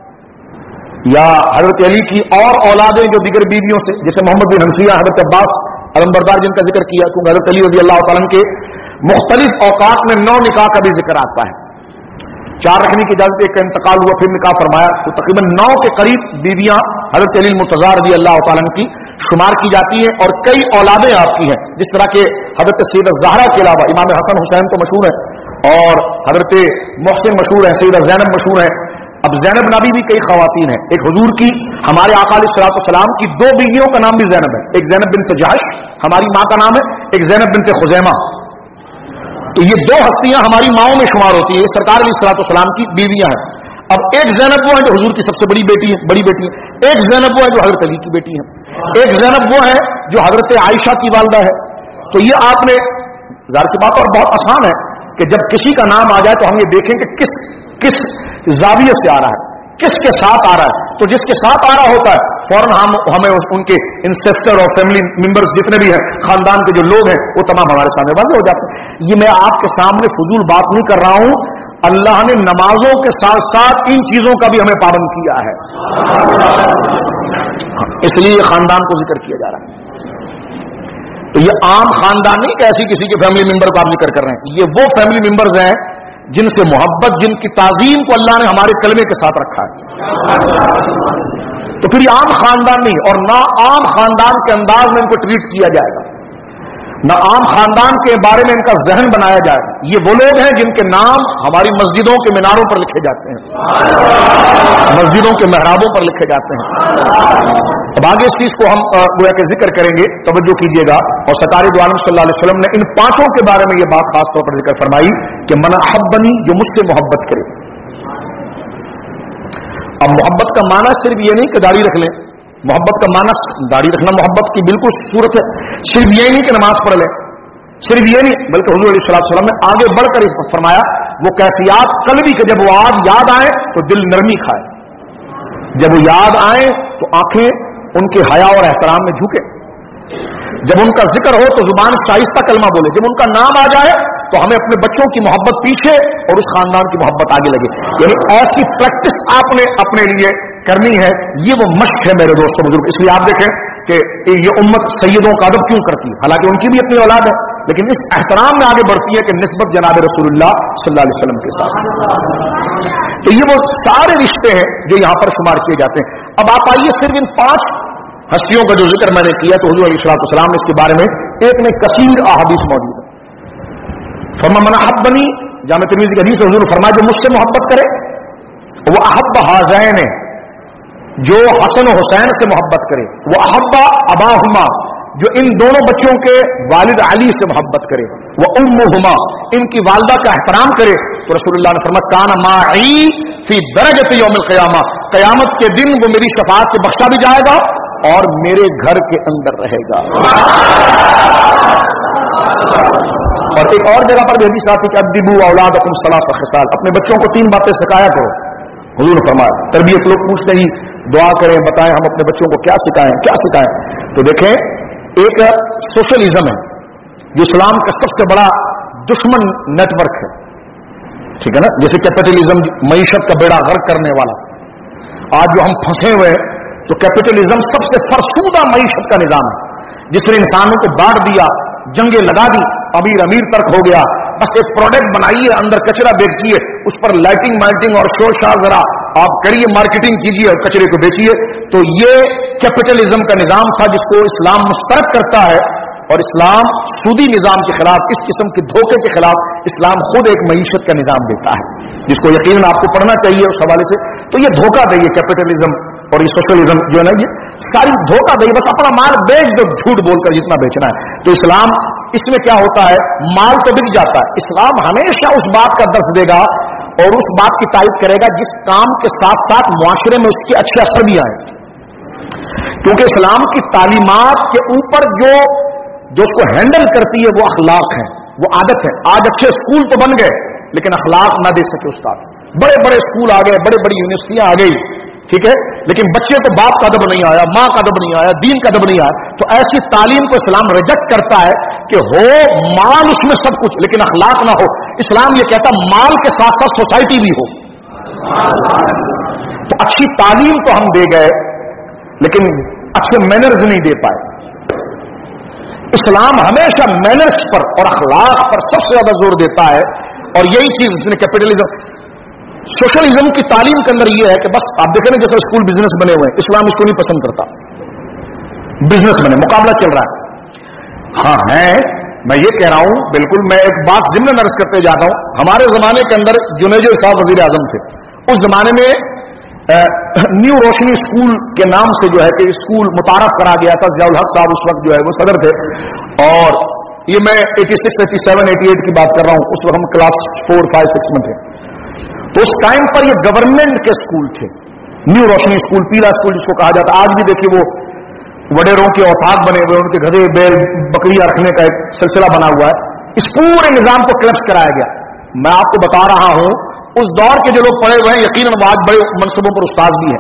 या हजरत अली की और औलादें जो दीगर बीवियों से, जैसे मोहम्मद बिन हनफिया, हजरत अब्बास अलमबरदार जिनका जिक्र किया, क्योंकि हजरत अली रज़ी अल्लाह तआला के मुख्तलिफ औकात में 9 निकाह का भी जिक्र आता है। 4 रखने की इजाजत, एक का इंतकाल हुआ, फिर निकाह फरमाया, तो तकरीबन 9 के करीब बीवियां हजरत अली मुर्तज़ा रज़ी अल्लाह तआला की शुमार की जाती हैं, और कई औलादें आपकी हैं, जिस तरह के हजरत सैयदा ज़हरा के अलावा इमाम हसन हुसैन तो मशहूर है, और हजरत मोहसिन मशहूर है, सैयदा ज़ैनब मशहूर है। अब ज़ैनब नाबी भी कई खवातीन हैं। एक हुजूर की, हमारे आका अलैहिस्सलाम की 2 बीवियों का नाम भी ज़ैनब है। एक ज़ैनब बिन्त जहश हमारी माँ का नाम है, एक ज़ैनब बिन्त खुज़ैमा। तो ये 2 हस्तियां हमारी माओं में शुमार होती है, ये सरकार अलैहिस्सलाम की बीवियां हैं। अब एक ज़ैनब वो है जो हुजूर की सबसे बड़ी बेटी है, बड़ी बेटी है। एक ज़ैनब वो है जो हजरत अली की बेटी है। एक ज़ैनब वो है जो हजरत आयशा की वालदा है। तो ये आपने, ज़ाहिर सी बात और बहुत आसान है कि जब किसी का नाम आ जाए तो हम ये देखें कि किस जाविये से आ रहा है, किसके साथ आ रहा है। तो जिसके साथ आ रहा होता है फौरन हमें उनके इंसेस्टर और फैमिली मेंबर्स जितने भी हैं, खानदान के जो लोग हैं, वो तमाम हमारे सामने वाज़ेह हो जाते हैं। ये मैं आपके सामने फजूल बात नहीं कर रहा हूं, अल्लाह ने नमाजों के साथ साथ इन चीजों का भी हमें पाबंद किया है, इसलिए खानदान को जिक्र किया जा रहा है। तो ये आम खानदान नहीं कि ऐसी किसी के फैमिली मेंबर को आप जिक्र कर रहे हैं, ये वो फैमिली मेंबर्स हैं जिनसे मोहब्बत, जिनकी ताजीम को अल्लाह ने हमारे कलमे के साथ रखा है। तो फिर ये आम खानदान नहीं, और ना आम खानदान के अंदाज में इनको ट्रीट किया जाएगा, ना आम खानदान के बारे में इनका जहन बनाया जाएगा। ये वो लोग हैं जिनके नाम हमारी मस्जिदों के मीनारों पर लिखे जाते हैं, मस्जिदों के मेहराबों पर लिखे जाते हैं। अब आगे इस चीज को हम गोया के जिक्र करेंगे, तवज्जो कीजिएगा। और सरकार दो आलम सल्लल्लाहु अलैहि वसल्लम ने इन 5 के बारे में यह बात खास तौर पर जिक्र फरमाई कि मन अहब्बनी, जो मुझसे मोहब्बत करे। अब मोहब्बत का माना सिर्फ ये नहीं कि दाढ़ी रख लें, मोहब्बत का माना दाढ़ी रखना मोहब्बत की बिल्कुल सूरत है। सिर्फ ये नहीं कि नमाज पढ़ लें, सिर्फ ये नहीं, बल्कि हुजूर अलैहि सल्लल्लाहु अलैहि वसल्लम ने आगे बढ़कर फरमाया वो कैफियत कल्बी के, जब वो याद आए तो दिल नरमी खाए, जब वो याद आए तो आंखें उनके हया और एहतराम में झुके, जब उनका जिक्र हो तो जुबान शाइस्ता कलमा बोले, जब उनका नाम आ जाए तो हमें अपने बच्चों की मोहब्बत पीछे और उस खानदान की मोहब्बत आगे लगे। यानी ऐसी प्रैक्टिस आपने अपने लिए करनी है, ये वो मश्क है मेरे दोस्तों बुजुर्ग। इसलिए आप देखें कि ये उम्मत सैयदों का अदब क्यों करती है, हालांकि उनकी भी अपनी औलाद है, लेकिन इस एहतराम में आगे बढ़ती है कि निस्बत जनाब रसूलुल्लाह सल्लल्लाहु अलैहि वसल्लम के साथ। तो ये वो सारे रिश्ते हैं जो यहां पर शुमार किए जाते हैं। अब आप आइए, सिर्फ इन 5 हस्तियों का जो जिक्र मैंने किया, तो हुजूर अलैहि सलाम ने इसके बारे में एक में कसीर अहादीस मौजूद है। फरमा मन अहब्बनी, जामे तिर्मिज़ी की हदीस है, हुजूर ने फरमाया जो मुझसे मोहब्बत करे वो अहब्ब हाज़ैन, जो हसन और हुसैन से मोहब्बत करे, वो अहब्बा अबाहुमा, जो इन दोनों बच्चों के वालिद अली से मोहब्बत करे, वो उम्मुहुमा, इनकी वालदा का एहतराम करे, तो रसूलुल्लाह ने फरमाया काना माई फी दरजत यौमिल क़ियामा, क़यामत के दिन वो मेरी शफाअत से बख्शा भी जाएगा और मेरे घर के अंदर रहेगा। और एक और जगह पर भी हदीस आती है कि अद्दिबू औलादकुम सलासा खिसाल, अपने बच्चों को 3 बातें सिखाया करो। हुजूर ने फरमाया तरबियत, लोग पूछते ही दुआ करें, बताएं हम अपने बच्चों को क्या सिखाएं, क्या सिखाएं। तो देखें, एक सोशलिज्म है जो इस्लाम का सबसे बड़ा दुश्मन नेटवर्क है, ठीक है ना, जैसे कैपिटलिज्म मईशत का बेड़ा गर्क करने वाला। आज जो हम फंसे हुए हैं, तो कैपिटलिज्म सबसे फरसूदा मईशत का निजाम है, जिसने इंसानों को बांट दिया, जंगे लगा दी, अमीर अमीर तर्क हो गया, बस एक प्रोडक्ट बनाइए, अंदर कचरा बेचिए, उस पर लाइटिंग माइटिंग और शोर शार जरा आप करिए, मार्केटिंग कीजिए और कचरे को बेचिए। तो ये कैपिटलिज्म का निजाम था जिसको इस्लाम मुस्तरद करता है, और इस्लाम सूदी निजाम के खिलाफ, इस किस्म के धोखे के खिलाफ इस्लाम खुद एक मईशत का निजाम देता है, जिसको यकीनन आपको पढ़ना चाहिए उस हवाले से। तो ये धोखा दे, कैपिटलिज्म और ये सोशलिज्म जो है ना, ये सारी धोखा दे, बस अपना माल बेच दो झूठ बोलकर जितना बेचना है। तो इस्लाम इसमें क्या होता है, माल तो बिक जाता है। इस्लाम हमेशा उस बात का दर्ज देगा और उस बात की तारीफ करेगा जिस काम के साथ साथ मुआशरे में उसके अच्छे असर भी आए, क्योंकि इस्लाम की तालीमात के ऊपर जो उसको हैंडल करती है वो अखलाक है, वो आदत है। आज अच्छे स्कूल तो बन गए लेकिन अखलाक ना दे सके उस्ताद। बड़े बड़े स्कूल आ गए, बड़े बड़ी यूनिवर्सिटियां आ गई, ठीक है, लेकिन बच्चे को बाप का अदब नहीं आया, मां का अदब नहीं आया, दीन का अदब नहीं आया। तो ऐसी तालीम को इस्लाम रिजेक्ट करता है कि हो माल उसमें सब कुछ लेकिन अखलाक ना हो। इस्लाम ये कहता माल के साथ साथ सोसाइटी भी हो। तो अच्छी तालीम तो हम दे गए लेकिन अच्छे मैनर्स नहीं दे पाए। इस्लाम हमेशा मैनर्स पर और अखलाक पर सबसे ज्यादा जोर देता है, और यही चीज इसने कैपिटलिज्म सोशलिज्म की तालीम के अंदर यह है कि बस आप देखें ना, जैसे स्कूल बिजनेस बने हुए हैं, इस्लाम इसको नहीं पसंद करता। बिजनेस बने, मुकाबला चल रहा है। हाँ है, मैं ये कह रहा हूं, बिल्कुल मैं एक बात जिम्मे नर्स करते जाता हूं। हमारे जमाने के अंदर जुनैद साहब वजीर आजम थे। उस जमाने में न्यू रोशनी स्कूल के नाम से जो है कि स्कूल मुतारफ करा गया था। ज़ियाउल हक साहब उस वक्त जो है वो सदर थे, और ये मैं 86, 87, 88 की बात कर रहा हूं। उस वक्त हम क्लास 4, 5, 6 में थे। तो उस टाइम पर ये गवर्नमेंट के स्कूल थे, न्यू रोशनी स्कूल, पीला स्कूल जिसको कहा जाता है। आज भी देखिए वो वडेरों के औताक बने हुए, उनके गधे बैल बकरियां रखने का एक सिलसिला बना हुआ है। इस पूरे निजाम को क्लैप्स कराया गया। मैं आपको बता रहा हूं, उस दौर के जो लोग पढ़े हुए हैं यकीनन आज बड़े मनसबों पर उस्ताद भी हैं।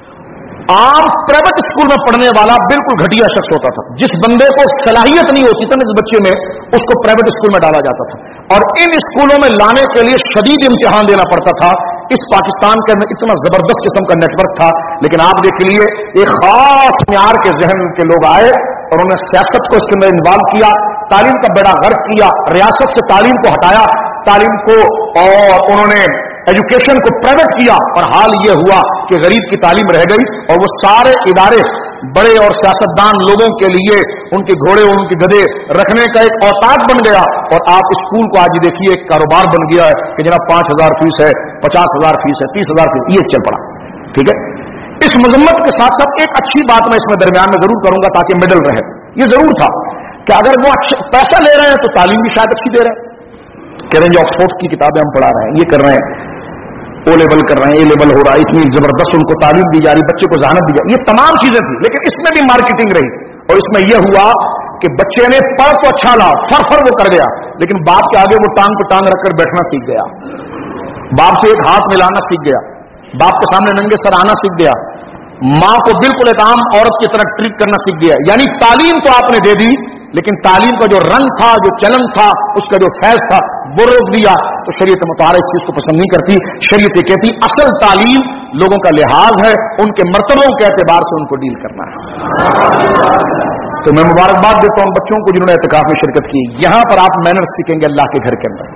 आम प्राइवेट स्कूल में पढ़ने वाला बिल्कुल घटिया शख्स होता था। जिस बंदे को सलाहियत नहीं होती थी इस बच्चे में, उसको प्राइवेट स्कूल में डाला जाता था, और इन स्कूलों में लाने के लिए शदीद इम्तिहान देना पड़ता था। इस पाकिस्तान के अंदर इतना जबरदस्त किस्म का नेटवर्क था, लेकिन आप देख लिए एक खास म्यार के जहन के लोग आए और उन्होंने सियासत को इसके अंदर इन्वॉल्व किया, तालीम का बेड़ा गर्क किया, रियासत से तालीम को हटाया, तालीम को, और उन्होंने एजुकेशन को प्राइवेट किया, और हाल यह हुआ कि गरीब की तालीम रह गई, और वो सारे इदारे बड़े और सियासतदान लोगों के लिए उनके घोड़े और उनके गधे रखने का एक औताक बन गया। और आप स्कूल को आज देखिए एक कारोबार बन गया है कि जनाब 5,000 फीस है, 50,000 फीस है, 30,000 फीस, ये चल पड़ा, ठीक है। इस मजम्मत के साथ साथ एक अच्छी बात मैं इसमें दरमियान में जरूर करूंगा ताकि मिडल रहे। ये जरूर था कि अगर वो अच्छा पैसा ले रहे हैं तो तालीम भी शायद अच्छी दे रहे हैं। कह रहे हैं जो ऑक्सफोर्ड की किताबें हम पढ़ा रहे हैं, ये कर रहे हैं, ओ लेवल कर रहे हैं, ए लेवल हो रहा है, इतनी जबरदस्त उनको तालीम दी जा रही, बच्चे को जहानत दी जा रही, ये तमाम चीजें थी। लेकिन इसमें भी मार्केटिंग रही, और इसमें यह हुआ कि बच्चे ने पढ़ तो अच्छा ला, फर वो कर गया, लेकिन बाप के आगे वो टांग पे टांग रखकर बैठना सीख गया, बाप से एक हाथ मिलाना सीख गया, बाप के सामने नंगे सर आना सीख गया, मां को बिल्कुल एक आम औरत की तरह ट्रीट करना सीख गया। यानी तालीम तो आपने दे दी, लेकिन तालीम का जो रंग था, जो चलन था, उसका जो फैज था, वो रोक दिया। तो शरीयत मुताहरा इस चीज को पसंद नहीं करती। शरीयत ये कहती असल तालीम लोगों का लिहाज है, उनके मर्तबों के एतबार से उनको डील करना है। तो मैं मुबारकबाद देता हूं बच्चों को जिन्होंने एहतिकाफ में शिरकत की। यहां पर आप मैनर्स सीखेंगे अल्लाह के घर के अंदर।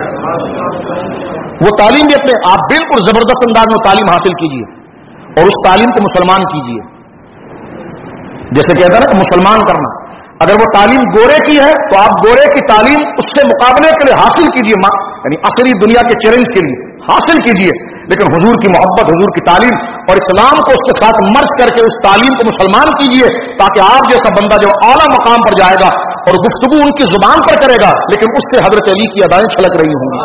वो तालीम भी अपने आप बिल्कुल जबरदस्त अंदाज में तालीम हासिल कीजिए, और उस तालीम को मुसलमान कीजिए। जैसे कहता है ना मुसलमान करना, अगर वो तालीम गोरे की है तो आप गोरे की तालीम उससे मुकाबले के लिए हासिल कीजिए, यानी असली दुनिया के चैलेंज के लिए हासिल कीजिए, लेकिन हुजूर की मोहब्बत, हुजूर की तालीम और इस्लाम को उसके साथ मर्ज करके उस तालीम को मुसलमान कीजिए, ताकि आप जैसा बंदा जो आला मकाम पर जाएगा और गुफ्तगू उनकी जुबान पर करेगा, लेकिन उससे हजरत अली की अदाएं छलक रही होंगी।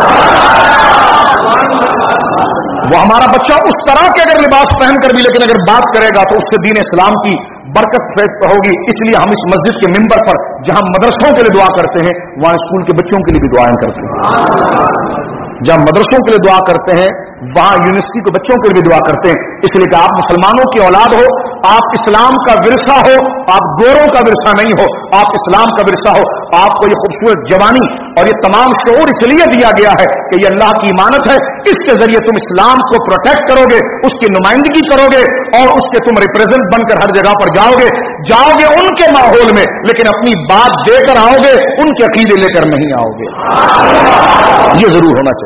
वो हमारा बच्चा उस तरह के अगर लिबास पहनकर भी लेकिन अगर बात करेगा तो उससे दीन इस्लाम की बरकत होगी। इसलिए हम इस मस्जिद के मिंबर पर जहां मदरसों के लिए दुआ करते हैं, वहां स्कूल के बच्चों के लिए भी दुआएं करते हैं। जहां मदरसों के लिए दुआ करते हैं, वहां यूनिवर्सिटी के बच्चों के लिए भी दुआ करते हैं। इसलिए कि आप मुसलमानों की औलाद हो, आप इस्लाम का विरसा हो, आप गोरों का विरसा नहीं हो, आप इस्लाम का विरसा हो। आपको ये खूबसूरत जवानी और ये तमाम शऊर इसलिए दिया गया है कि ये अल्लाह की इमानत है। इसके जरिए तुम इस्लाम को प्रोटेक्ट करोगे, उसकी नुमाइंदगी करोगे, और उसके तुम रिप्रेजेंट बनकर हर जगह पर जाओगे उनके माहौल में, लेकिन अपनी बात देकर आओगे, उनके अकीदे लेकर नहीं आओगे। ये जरूर होना चाहिए।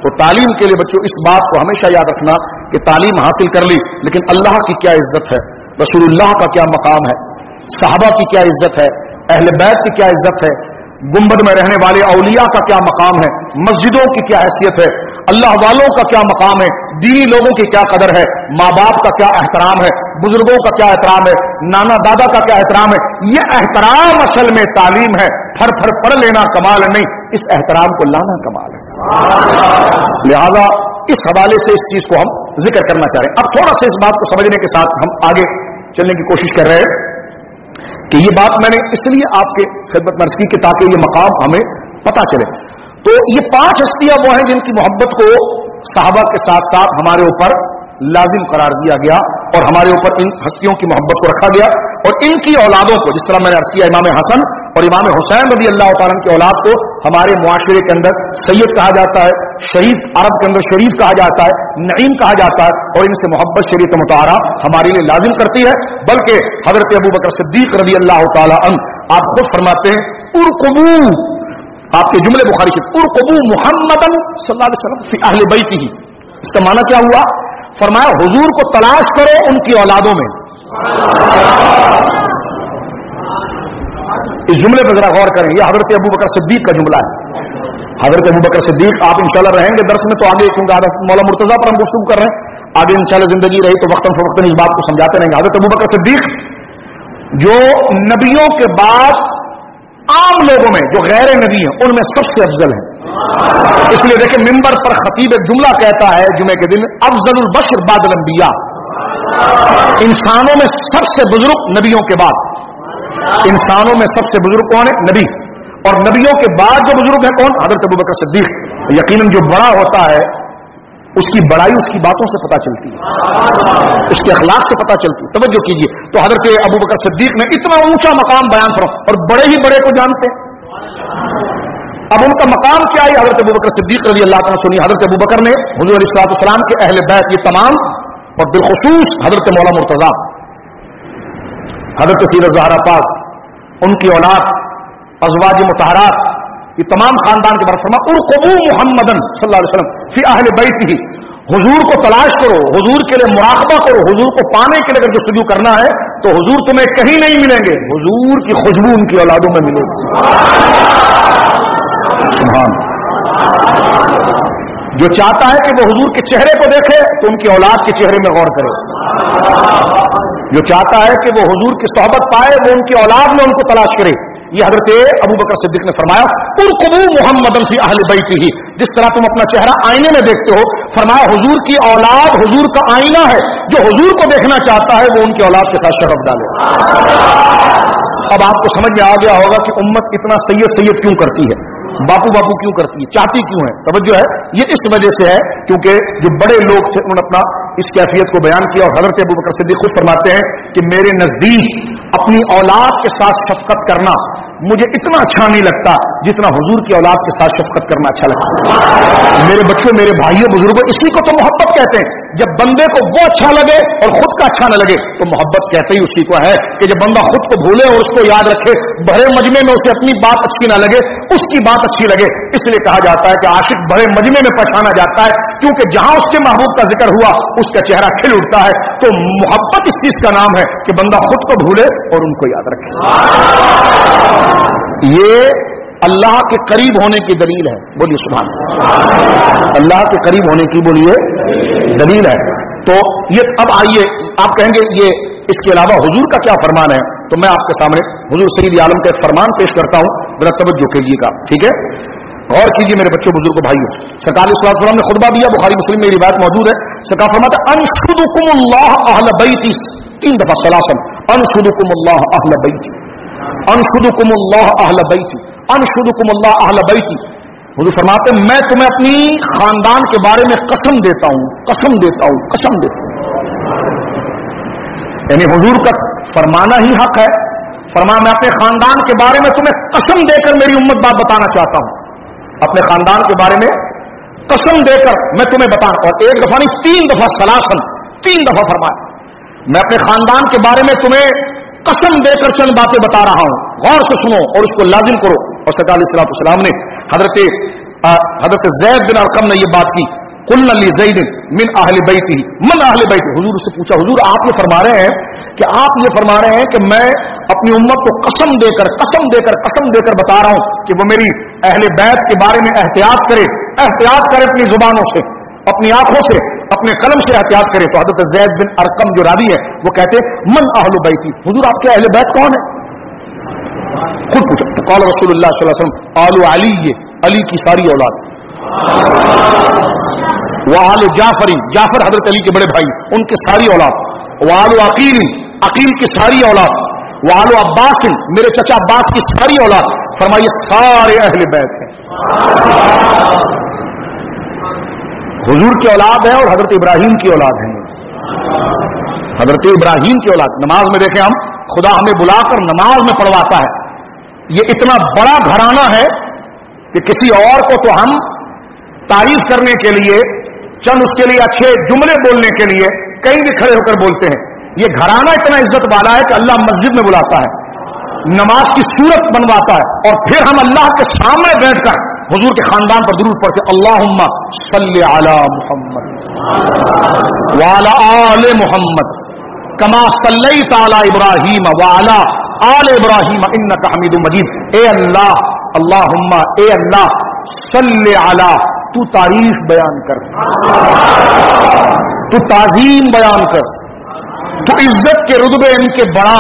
تو تعلیم کے لیے بچوں اس بات کو ہمیشہ یاد رکھنا کہ تعلیم حاصل کر لی، لیکن اللہ کی کیا عزت ہے، رسول اللہ کا کیا مقام ہے، صحابہ کی کیا عزت ہے، اہل بیت کی کیا عزت ہے، گنبد میں رہنے والے اولیاء کا کیا مقام ہے، مسجدوں کی کیا حیثیت ہے، اللہ والوں کا کیا مقام ہے، دینی لوگوں کی کیا قدر ہے، ماں باپ کا کیا احترام ہے، بزرگوں کا کیا احترام ہے، نانا دادا کا کیا احترام ہے، یہ احترام اصل میں تعلیم ہے، پھر پڑھ لینا کمال نہیں، اس احترام کو لانا کمال ہے۔ لہذا اس حوالے سے اس چیز کو ہم ذکر کرنا چاہ رہے ہیں۔ اب تھوڑا سا اس بات کو سمجھنے کے ساتھ ہم آگے چلنے کی کوشش کر رہے ہیں کہ یہ بات میں نے اس لیے آپ کے خدمت میں عرض کی کہ تاکہ یہ مقام ہمیں پتہ چلے۔ تو یہ 5 ہستیاں وہ ہیں جن کی محبت کو صحابہ کے ساتھ ساتھ ہمارے اوپر لازم قرار دیا گیا اور ہمارے اوپر ان ہستیوں کی محبت کو رکھا گیا، اور ان کی اولادوں کو، جس طرح میں نے عرض کیا امام حسن اور امام حسین رضی اللہ تعالیٰ کی اولاد کو ہمارے معاشرے کے اندر سید کہا جاتا ہے، شریف عرب کے اندر شریف کہا جاتا ہے، نعیم کہا جاتا ہے، اور ان سے محبت شریعت مطہرہ ہمارے لیے لازم کرتی ہے۔ بلکہ حضرت ابوبکر صدیق رضی اللہ تعالیٰ عنہ آپ خود فرماتے ہیں ارقبو، آپ کے جملے بخاری سے، ارقبو محمدن صلی اللہ علیہ وسلم فی اہل بیتہ، اس کا معنی کیا ہوا؟ فرمایا حضور کو تلاش کرو ان کی اولادوں میں۔ اس جملے پر ذرا غور کریں، یہ حضرت ابوبکر صدیق کا جملہ ہے۔ حضرت ابوبکر صدیق، آپ انشاءاللہ رہیں گے درس میں تو آگے، کیونکہ حضرت مولا مرتضیٰ پر ہم گفتگو کر رہے ہیں، آگے انشاءاللہ زندگی رہی تو وقتاً فوقتاً اس بات کو سمجھاتے رہیں گے۔ حضرت ابوبکر صدیق جو نبیوں کے بعد عام لوگوں میں جو غیر نبی ہیں ان میں سب سے افضل ہیں۔ اس لیے دیکھیں منبر پر خطیب ایک جملہ کہتا ہے جمعے کے دن، افضل البشر بعد الانبیاء، انسانوں میں سب سے بزرگ نبیوں کے بعد، انسانوں میں سب سے بزرگ کون ہے؟ نبی، اور نبیوں کے بعد جو بزرگ ہیں کون؟ حضرت ابوبکر صدیق۔ یقیناً جو بڑا ہوتا ہے اس کی بڑائی اس کی باتوں سے پتہ چلتی ہے، اس کے اخلاق سے پتہ چلتی ہے۔ توجہ کیجئے، تو حضرت ابوبکر صدیق نے اتنا اونچا مقام بیان کرو، اور بڑے ہی بڑے کو جانتے ہیں۔ اب ان کا مقام کیا ہے؟ حضرت ابوبکر صدیق رضی اللہ عنہ سنی، حضرت ابوبکر نے حضور علیہ الصلوۃ والسلام کے اہل بیت یہ تمام، اور بالخصوص حضرت مولا مرتضیٰ، حضرت سیدہ زہرا پاک، ان کی اولاد، ازواج مطہرات، یہ تمام خاندان کے بارے فرما ارقبو محمدن صلی اللہ علیہ وسلم فی اہل بیتہ، حضور کو تلاش کرو، حضور کے لیے مراقبہ کرو، حضور کو پانے کے لیے اگر جستجو کرنا ہے تو حضور تمہیں کہیں نہیں ملیں گے، حضور کی خوشبو ان کی اولادوں میں ملے گی۔ سبحان، جو چاہتا ہے کہ وہ حضور کے چہرے کو دیکھے تو ان کی اولاد کے چہرے میں غور کرے، جو چاہتا ہے کہ وہ حضور کی صحبت پائے وہ ان کی اولاد میں ان کو تلاش کرے۔ یہ حضرت ابوبکر صدیق نے فرمایا ارقبو محمدن فی اہل بیتہ، جس طرح تم اپنا چہرہ آئینے میں دیکھتے ہو، فرمایا حضور کی اولاد حضور کا آئینہ ہے، جو حضور کو دیکھنا چاہتا ہے وہ ان کی اولاد کے ساتھ شرف ڈالے۔ اب آپ کو سمجھ میں آ گیا ہوگا کہ امت اتنا سید سید کیوں کرتی ہے، باپو باپو کیوں کرتی ہے، چاہتی کیوں ہے؟ توجہ ہے، یہ اس وجہ سے ہے کیونکہ جو بڑے لوگ تھے انہوں نے اپنا اس کیفیت کو بیان کیا، اور حضرت ابوبکر صدیق خود فرماتے ہیں کہ میرے نزدیک اپنی اولاد کے ساتھ شفقت کرنا مجھے اتنا اچھا نہیں لگتا جتنا حضور کی اولاد کے ساتھ شفقت کرنا اچھا لگتا ہے۔ میرے بچوں، میرے بھائیوں، بزرگوں، اسی کو تو محبت کہتے ہیں۔ جب بندے کو وہ اچھا لگے اور خود کا اچھا نہ لگے تو محبت کہتے ہی اسی کو ہے کہ جب بندہ خود کو بھولے اور اس کو یاد رکھے، بڑے مجمع میں اسے اپنی بات اچھی نہ لگے، اس کی بات اچھی لگے۔ اس لیے کہا جاتا ہے کہ عاشق بڑے مجمع میں پہچانا جاتا ہے، کیونکہ جہاں اس کے محبوب کا ذکر ہوا اس کا چہرہ کھل اٹھتا ہے۔ تو محبت اس چیز کا نام ہے کہ بندہ خود کو بھولے اور ان کو یاد رکھے۔ یہ اللہ کے قریب ہونے کی دلیل ہے، بولیے سبحان اللہ، اللہ کے قریب ہونے کی بولیے دلیل ہے۔ تو یہ اب آئیے آپ کہیں گے یہ اس کے علاوہ حضور کا کیا فرمان ہے، تو میں آپ کے سامنے حضور سید عالم کا ایک فرمان پیش کرتا ہوں، ذرا توجہ کیجیے گا، ٹھیک ہے؟ غور کیجیے میرے بچوں، بزرگوں، بھائیوں۔ سرکار صلی اللہ علیہ وسلم نے خطبہ دیا، بخاری مسلم میں یہ روایت موجود ہے۔ سرکار فرماتا ہے انشدکم اللہ اہل بیتی، 3 دفعہ سلاسل، انشدکم اللہ اہل بیتی، انشدکم اللہ اہل بیتی، انشدکم اللہ اہل بیتی۔ حضور فرماتے ہیں میں تمہیں اپنی خاندان کے بارے میں قسم دیتا ہوں، قسم دیتا ہوں، قسم دیتا ہوں، یعنی حضور کا فرمانا ہی حق ہے۔ فرمایا میں اپنے خاندان کے بارے میں تمہیں قسم دے کر میری امت بات بتانا چاہتا ہوں، اپنے خاندان کے بارے میں قسم دے کر میں تمہیں بتانا، اور 1 دفعہ نہیں 3 دفعہ سلاسل، 3 دفعہ فرمایا میں اپنے خاندان کے بارے میں تمہیں قسم دے کر چند باتیں بتا رہا ہوں، غور سے سنو اور اس کو لازم کرو۔ اور سرکار علیہ الصلوۃ والسلام نے حضرت حضرت زید بن ارقم نے یہ بات کی، قلنا لزید من اہل بیتی من اہل بیتی، حضور سے پوچھا حضور آپ یہ فرما رہے ہیں کہ آپ یہ فرما رہے ہیں کہ میں اپنی امت کو قسم دے کر بتا رہا ہوں کہ وہ میری اہل بیت کے بارے میں احتیاط کرے اپنی زبانوں سے، اپنی آنکھوں سے، اپنے قلم سے احتیاط کرے. تو حضرت زید بن ارقم جو راوی ہے وہ کہتے من اہل بیتی، حضور آپ کے اہل بیت کون ہے؟ خود پوچھو. قال رسول اللہ صلی اللہ علیہ وسلم آل علی، علی کی ساری اولاد، وآل جعفری، جعفر حضرت علی کے بڑے بھائی ان کی ساری اولاد، وآل عقیل، عقیل کی ساری اولاد، وآل عباس، میرے چچا عباس کی ساری اولاد. فرمائیے سارے اہل بیت ہیں. حضور کی اولاد ہے اور حضرت ابراہیم کی اولاد ہے. حضرت ابراہیم کی اولاد. نماز میں دیکھیں ہم، خدا ہمیں بلا کر نماز میں پڑھواتا ہے. یہ اتنا بڑا گھرانہ ہے کہ کسی اور کو تو ہم تعریف کرنے کے لیے، چند اس کے لیے اچھے جملے بولنے کے لیے کہیں بھی کھڑے ہو کر بولتے ہیں. یہ گھرانہ اتنا عزت والا ہے کہ اللہ مسجد میں بلاتا ہے، نماز کی صورت بنواتا ہے، اور پھر ہم اللہ کے سامنے بیٹھ کر حضور کے خاندان پر درود پڑھتے اللہم صلی علی محمد وعلی آل محمد کما صلیت علی ابراہیم وعلی آل ابراہیم انک حمید مجید. اے اللہ، اللہم، اے اللہ، صلی علی، تو تعریف بیان کر، تو تعظیم بیان کر، تو عزت کے رتبے ان کے بڑا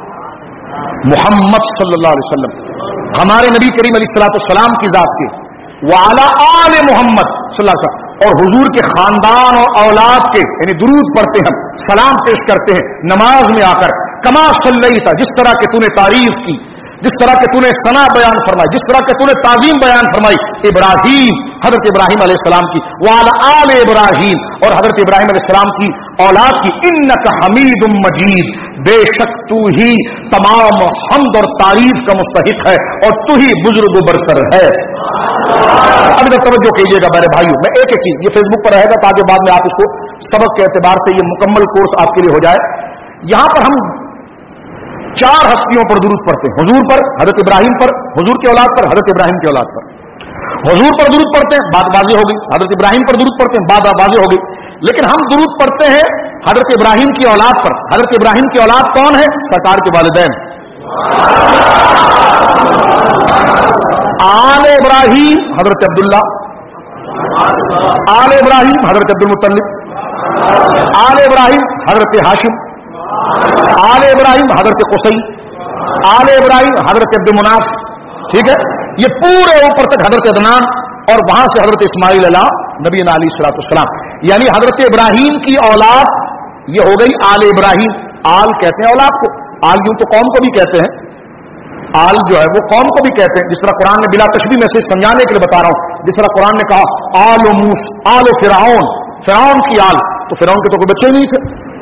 محمد صلی اللہ علیہ وسلم، ہمارے نبی کریم علیہ الصلوۃ والسلام کی ذات کے، وعلی آل محمد صلی اللہ علیہ وسلم، اور حضور کے خاندان اور اولاد کے، یعنی درود پڑھتے ہیں، سلام پیش کرتے ہیں نماز میں آ کر. کما صلیت، جس طرح کہ تو نے تعریف کی، جس طرح کہ تو نے ثنا بیان فرمائی، جس طرح کہ تو نے تعظیم بیان فرمائی ابراہیم، حضرت ابراہیم علیہ السلام کی، وعلی آل ابراہیم، اور حضرت ابراہیم علیہ السلام کی اولاد کی، انک حمید مجید، بے شک تو ہی تمام حمد اور تعریف کا مستحق ہے اور تو ہی بزرگ و برتر ہے. اب ادھر توجہ کیجیے گا میرے بھائیوں، میں ایک چیز، یہ فیس بک پر رہے گا تاکہ بعد میں آپ اس کو سبق کے اعتبار سے یہ مکمل کورس آپ کے لیے ہو جائے. یہاں پر ہم 4 ہستیوں پر درود پڑھتے ہیں، حضور پر، حضرت ابراہیم پر، حضور کی اولاد پر، حضرت ابراہیم کی اولاد پر. حضور پر درود پڑھتے ہیں، بات واضح ہو گئی. حضرت ابراہیم پر درود پڑھتے ہیں، بات واضح ہو گئی. لیکن ہم درود پڑھتے ہیں حضرت ابراہیم کی اولاد پر. حضرت ابراہیم کی اولاد کون ہے؟ سرکار کے والدین. آل ابراہیم حضرت عبداللہ، آل ابراہیم حضرت عبد المطلب، آل ابراہیم حضرت ہاشم، آل ابراہیم حضرت قصی، آل ابراہیم حضرت عبد مناف. ٹھیک ہے، یہ پورے اوپر تک حضرت عدنان، اور وہاں سے حضرت اسماعیل علیہ نبی علیہ الصلوۃ والسلام. یعنی حضرت ابراہیم کی اولاد یہ ہو گئی آل ابراہیم. آل کہتے ہیں اولاد کو، آل یوں تو قوم کو بھی کہتے ہیں، آل جو ہے وہ قوم کو بھی کہتے ہیں. جس طرح قرآن نے بلا تشبیہ میں سے سمجھانے کے لیے بتا رہا ہوں، جس طرح قرآن نے کہا آل و موسی، آل و فرعون، فرعون کی آل، تو فرعون کے تو کوئی بچے نہیں تھے،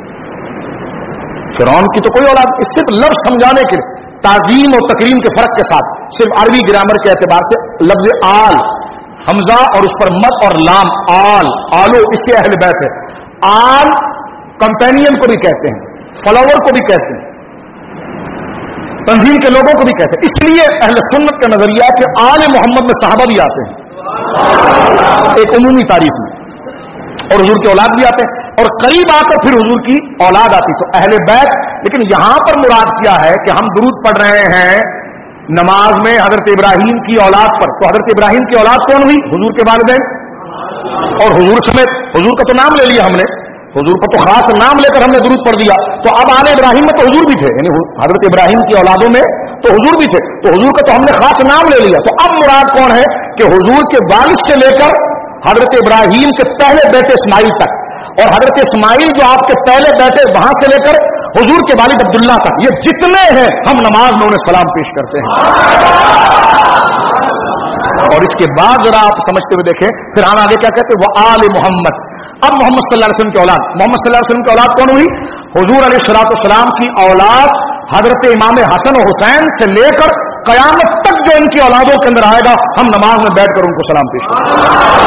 فرعون کی تو کوئی اولاد. اس صرف لفظ سمجھانے کے لیے، تعظیم اور تکریم کے فرق کے ساتھ، صرف عربی گرامر کے اعتبار سے لفظ آل، حمزہ اور اس پر مد اور لام، آل، آلو، اس کے اہل بیت ہے. آل کمپینین کو بھی کہتے ہیں، فالوور کو بھی کہتے ہیں، تنظیم کے لوگوں کو بھی کہتے ہیں. اس لیے اہل سنت کا نظریہ ہے کہ آل محمد میں صحابہ بھی آتے ہیں ایک عمومی تعریف میں، اور حضور کی اولاد بھی آتے ہیں، اور قریب آ کر پھر حضور کی اولاد آتی، تو اہل بیت. لیکن یہاں پر مراد کیا ہے کہ ہم درود پڑھ رہے ہیں نماز میں حضرت ابراہیم کی اولاد پر. تو حضرت ابراہیم کی اولاد کون ہوئی؟ حضور کے والدین اور حضور سمیت. حضور کا تو نام لے لیا ہم نے، حضور کا تو خاص نام لے کر ہم نے درود پڑھ دیا. تو اب آل ابراہیم میں تو حضور بھی تھے، یعنی حضرت ابراہیم کی اولادوں میں تو حضور بھی تھے، تو حضور کا تو ہم نے خاص نام لے لیا. تو اب مراد کون ہے کہ حضور کے والد سے لے کر حضرت ابراہیم کے پہلے بیٹے اسماعیل تک، اور حضرت اسماعیل جو آپ کے پہلے بیٹے وہاں سے لے کر حضور کے والد عبداللہ تک، یہ جتنے ہیں ہم نماز میں انہیں سلام پیش کرتے ہیں. اور اس کے بعد ذرا آپ سمجھتے ہوئے دیکھیں، پھر ہم آگے کیا کہتے ہیں؟ وہ آل محمد. اب محمد صلی اللہ علیہ وسلم کی اولاد، محمد صلی اللہ علیہ وسلم کی اولاد کون ہوئی؟ حضور علیہ الصلوۃ والسلام کی اولاد حضرت امام حسن و حسین سے لے کر قیامت تک جو ان کی اولادوں کے اندر آئے گا، ہم نماز میں بیٹھ کر ان کو سلام پیش کریں.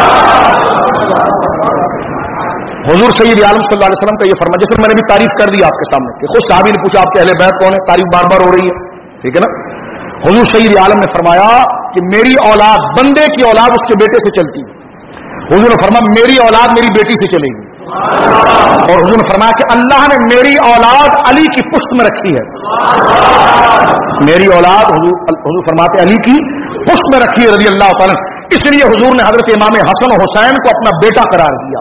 حضور سید عالم صلی اللہ علیہ وسلم کا یہ فرمان، جیسے میں نے بھی تعریف کر دی آپ کے سامنے کہ خود صحابی نے پوچھا آپ کے اہل بیت کون ہے، تعریف بار بار ہو رہی ہے، ٹھیک ہے نا. حضور سید عالم نے فرمایا कि मेरी औलाद, बंदे की औलाद उसके बेटे से चलती है। हुजूर ने फरमाया मेरी औलाद मेरी बेटी से चलेगी। और हुजूर ने फरमाया कि अल्लाह ने मेरी औलाद अली की पुश्त में रखी है। मेरी औलाद हुजूर फरमाते अली की पुश्त में रखी है रज़ी अल्लाह ताला। इसलिए हुजूर ने हजरत इमाम हसन और हुसैन को अपना बेटा करार दिया।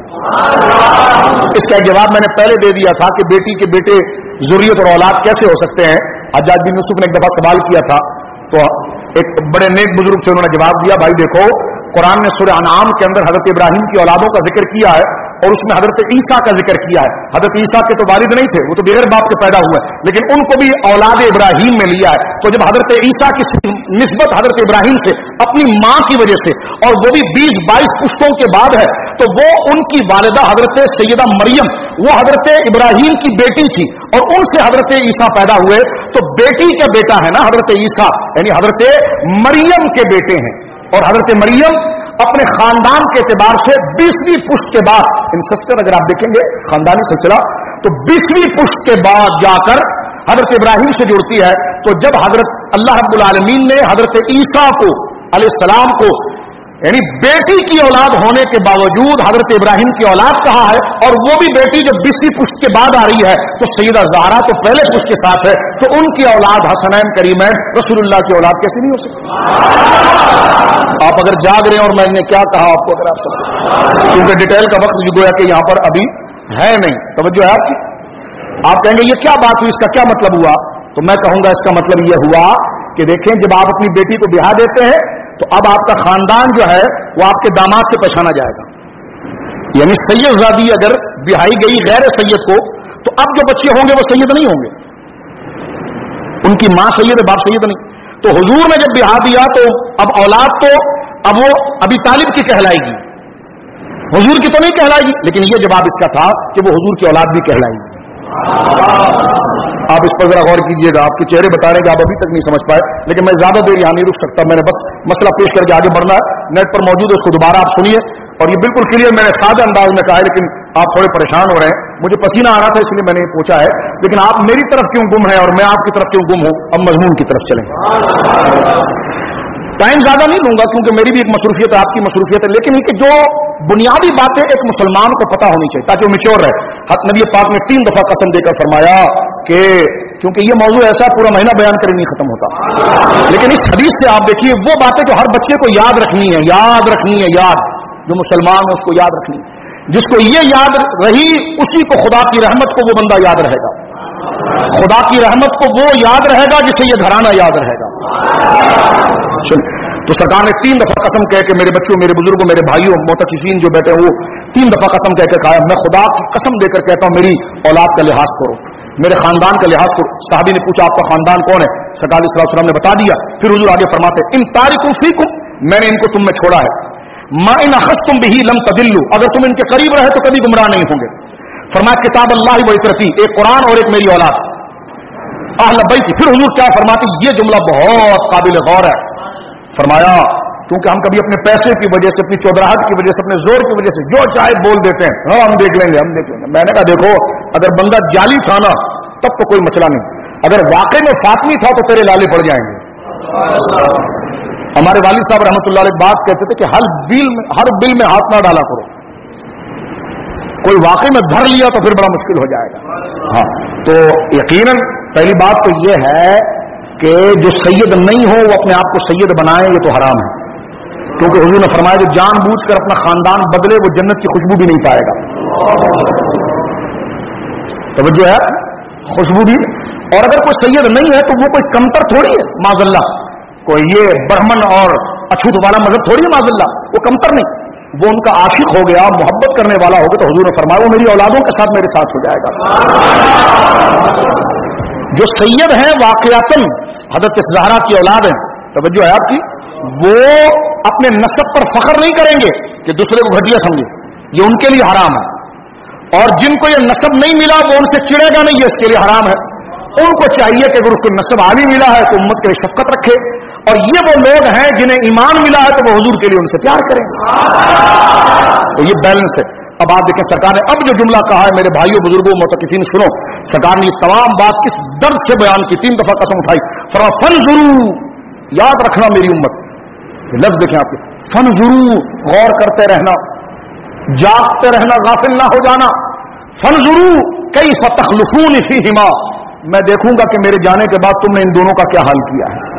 इसका एक जवाब मैंने पहले दे दिया था कि बेटी के बेटे ज़ुर्रियत और औलाद कैसे हो सकते हैं। हज्जाज बिन यूसुफ ने एक दफा सवाल किया था, तो एक बड़े नेक बुजुर्ग थे, उन्होंने जवाब दिया, भाई देखो कुरान ने सूरह अनआम के अंदर हजरत इब्राहिम की औलादों का जिक्र किया है और उसमें हजरत ईसा का जिक्र किया है। हजरत ईसा के तो वालिद नहीं थे, वो तो बगैर बाप के पैदा हुए, लेकिन उनको भी औलाद इब्राहिम में लिया है। तो जब हजरत ईसा की निस्बत हजरत इब्राहिम से अपनी माँ की वजह से, और वो भी 20-22 पुश्तों के बाद है, तो वो उनकी वालिदा हजरत सैयदा मरियम, वो हजरत इब्राहिम की बेटी थी और उनसे हजरत ईसा पैदा हुए। तो बेटी का बेटा है ना हजरत ईसा, यानी हजरत मरियम के बेटे हैं। और हजरत मरियम अपने खानदान के एतबार से 20वीं पुश्त के बाद, इंसेस्टर अगर आप देखेंगे खानदानी सिलसिला, तो 20वीं पुश्त के बाद जाकर हजरत इब्राहिम से जुड़ती है। तो जब हजरत अल्लाह रब्बुल आलमीन ने हजरत ईसा को अलैहिस्सलाम को यानी बेटी की औलाद होने के बावजूद हजरत इब्राहिम की औलाद कहा है, और वो भी बेटी जब 20वीं पुश्त के बाद आ रही है, तो सैयदा ज़हरा तो पहले पुश्त के साथ है, तो उनकी औलाद हसनैन करीमैन रसूलुल्लाह की औलाद कैसे नहीं हो सकती। आप अगर जाग रहे हैं, और मैंने क्या कहा आपको, अगर आप सब, क्योंकि डिटेल का वक्त गोया कि यहां पर अभी है नहीं, तवज्जो है आपकी। आप कहेंगे ये क्या बात हुई, इसका क्या मतलब हुआ, तो मैं कहूंगा इसका मतलब यह हुआ कि देखें, जब आप अपनी बेटी को ब्याह देते हैं तो अब आपका खानदान जो है वो आपके दामाद से पहचाना जाएगा। यानी सैयदजादी अगर ब्याही गई गैर सैयद को, तो अब जो बच्चे होंगे वो सैयद नहीं होंगे, उनकी मां सैयद है, बाप सैयद नहीं। तो हुजूर ने जब ब्याह दिया तो अब औलाद तो अब वो अबी तालिब की कहलाएगी, हुजूर की तो नहीं कहलाएगी। लेकिन ये जवाब इसका था कि वो हुजूर की औलाद भी कहलाएगी। आप इस पर जरा गौर कीजिएगा, आपके चेहरे बता रहे हैं कि आप अभी तक नहीं समझ पाए, लेकिन मैं ज्यादा देर यहां नहीं रुक सकता, मैंने बस मसला पेश करके आगे बढ़ना है। नेट पर मौजूद है, उसको दोबारा आप सुनिए, और ये बिल्कुल क्लियर मैंने सादे अंदाज में कहा है, लेकिन आप थोड़े परेशान हो रहे हैं, मुझे पसीना आ रहा था इसलिए मैंने पूछा है। लेकिन आप मेरी तरफ क्यों गुम है और मैं आपकी तरफ क्यों गुम हूं, अब मजमून की तरफ चलें। टाइम ज्यादा नहीं लूंगा क्योंकि मेरी भी एक मसरूफियत है, आपकी मसरूफियत है, लेकिन ये कि जो बुनियादी बातें एक मुसलमान को पता होनी चाहिए ताकि वो मैच्योर रहे। नबी पाक ने 3 दफा कसम देकर फरमाया कि, क्योंकि ये मौजूद ऐसा पूरा महीना बयान करे नहीं खत्म होता, लेकिन इस हदीस से आप देखिए वो बातें जो हर बच्चे को याद रखनी है, याद रखनी है, याद, जो मुसलमान है उसको याद रखनी है। जिसको ये याद रही उसी को खुदा की रहमत को वो बंदा याद रहेगा, खुदा की रहमत को वो याद रहेगा जिसे ये घराना याद रहेगा। तो सरकार ने 3 दफा कसम कह के, मेरे बच्चों, मेरे बुजुर्गों, मेरे भाइयों, मोतकिफीन जो बैठे हैं, वो 3 दफा कसम कह के कहा, मैं खुदा की कसम देकर कहता हूं मेरी औलाद का लिहाज करो, मेरे खानदान का लिहाज करो। साहबी ने पूछा आपका खानदान कौन है, सरकार अलैहि सल्लल्लाहु अलैहि वसल्लम ने बता दिया। फिर हुजूर आगे फरमाते, इन तारिकुम फीकुम, मैंने इनको तुम में छोड़ा है, मा इन अखस्तुम बिही लम तदिल्लु, अगर तुम इनके करीब रहे तो कभी गुमराह नहीं होंगे। फरमाया किताब अल्लाह व इतरती, एक कुरान और एक मेरी औलाद अहल बैती। फिर हुजूर क्या फरमाते, ये जुमला बहुत काबिल गौर है। फरमाया क्योंकि हम कभी अपने पैसे की वजह से, अपनी चौधराहट की वजह से, अपने जोर की वजह से जो चाहे बोल देते हैं, हाँ हम देख लेंगे, हम देख लेंगे। मैंने कहा देखो, अगर बंदा जाली था ना तब तो कोई मसला नहीं, अगर वाकई में फातमी था तो तेरे लाले पड़ जाएंगे। हमारे वालिद साहब रहमतुल्लाह अलैह बात कहते थे कि हर बिल में हाथ ना डाला करो, कोई वाकई में धर लिया तो फिर बड़ा मुश्किल हो जाएगा। हाँ, तो यकीनन पहली बात तो यह है कि जो सैयद नहीं हो वो अपने आप को सैयद बनाए, ये तो हराम है, क्योंकि हुजूर ने फरमाया जो जानबूझकर अपना खानदान बदले वो जन्नत की खुशबू भी नहीं पाएगा। तवज्जो है, खुशबू भी। और अगर कोई सैयद नहीं है तो वो कोई कमतर थोड़ी है, माज़अल्लाह, कोई ये ब्राह्मण और अछूत वाला मजहब थोड़ी है, माज़अल्लाह, वो कमतर नहीं, वो उनका आशिक हो गया, मोहब्बत करने वाला हो गया, तो हुजूर ने फरमाया वो मेरी औलादों के साथ मेरे साथ हो जाएगा। जो सैयद है वाक़ियतन हज़रत ज़हरा की औलाद है, तवज्जो है आपकी, वो अपने नस्ब पर फख्र नहीं करेंगे कि दूसरे को घटिया समझे, ये उनके लिए हराम है। और जिनको ये नस्ब नहीं मिला वो उनसे चिढ़ेगा नहीं, ये इसके लिए हराम है। उनको चाहिए कि अगर उसको नस्ब आली मिला है तो उम्मत के लिए शफ़क़त रखे, और ये वो लोग हैं जिन्हें ईमान मिला है तो वो हुजूर के लिए उनसे प्यार करें। तो ये बैलेंस है। अब आप देखें सरकार ने अब जो जुमला कहा है, मेरे भाइयों बुजुर्गों मुतक़िफ़ीन सुनो, सरकार ने ये तमाम बात किस दर्द से बयान की, 3 दफा कसम उठाई, फरफन जरूर याद रखना मेरी उम्मत, لفظ دیکھیں آپ کے، فنظرو، غور کرتے رہنا، جاگتے رہنا، غافل نہ ہو جانا. فنظرو کیف تخلفون فیہما، میں دیکھوں گا کہ میرے جانے کے بعد تم نے ان دونوں کا کیا حال کیا ہے.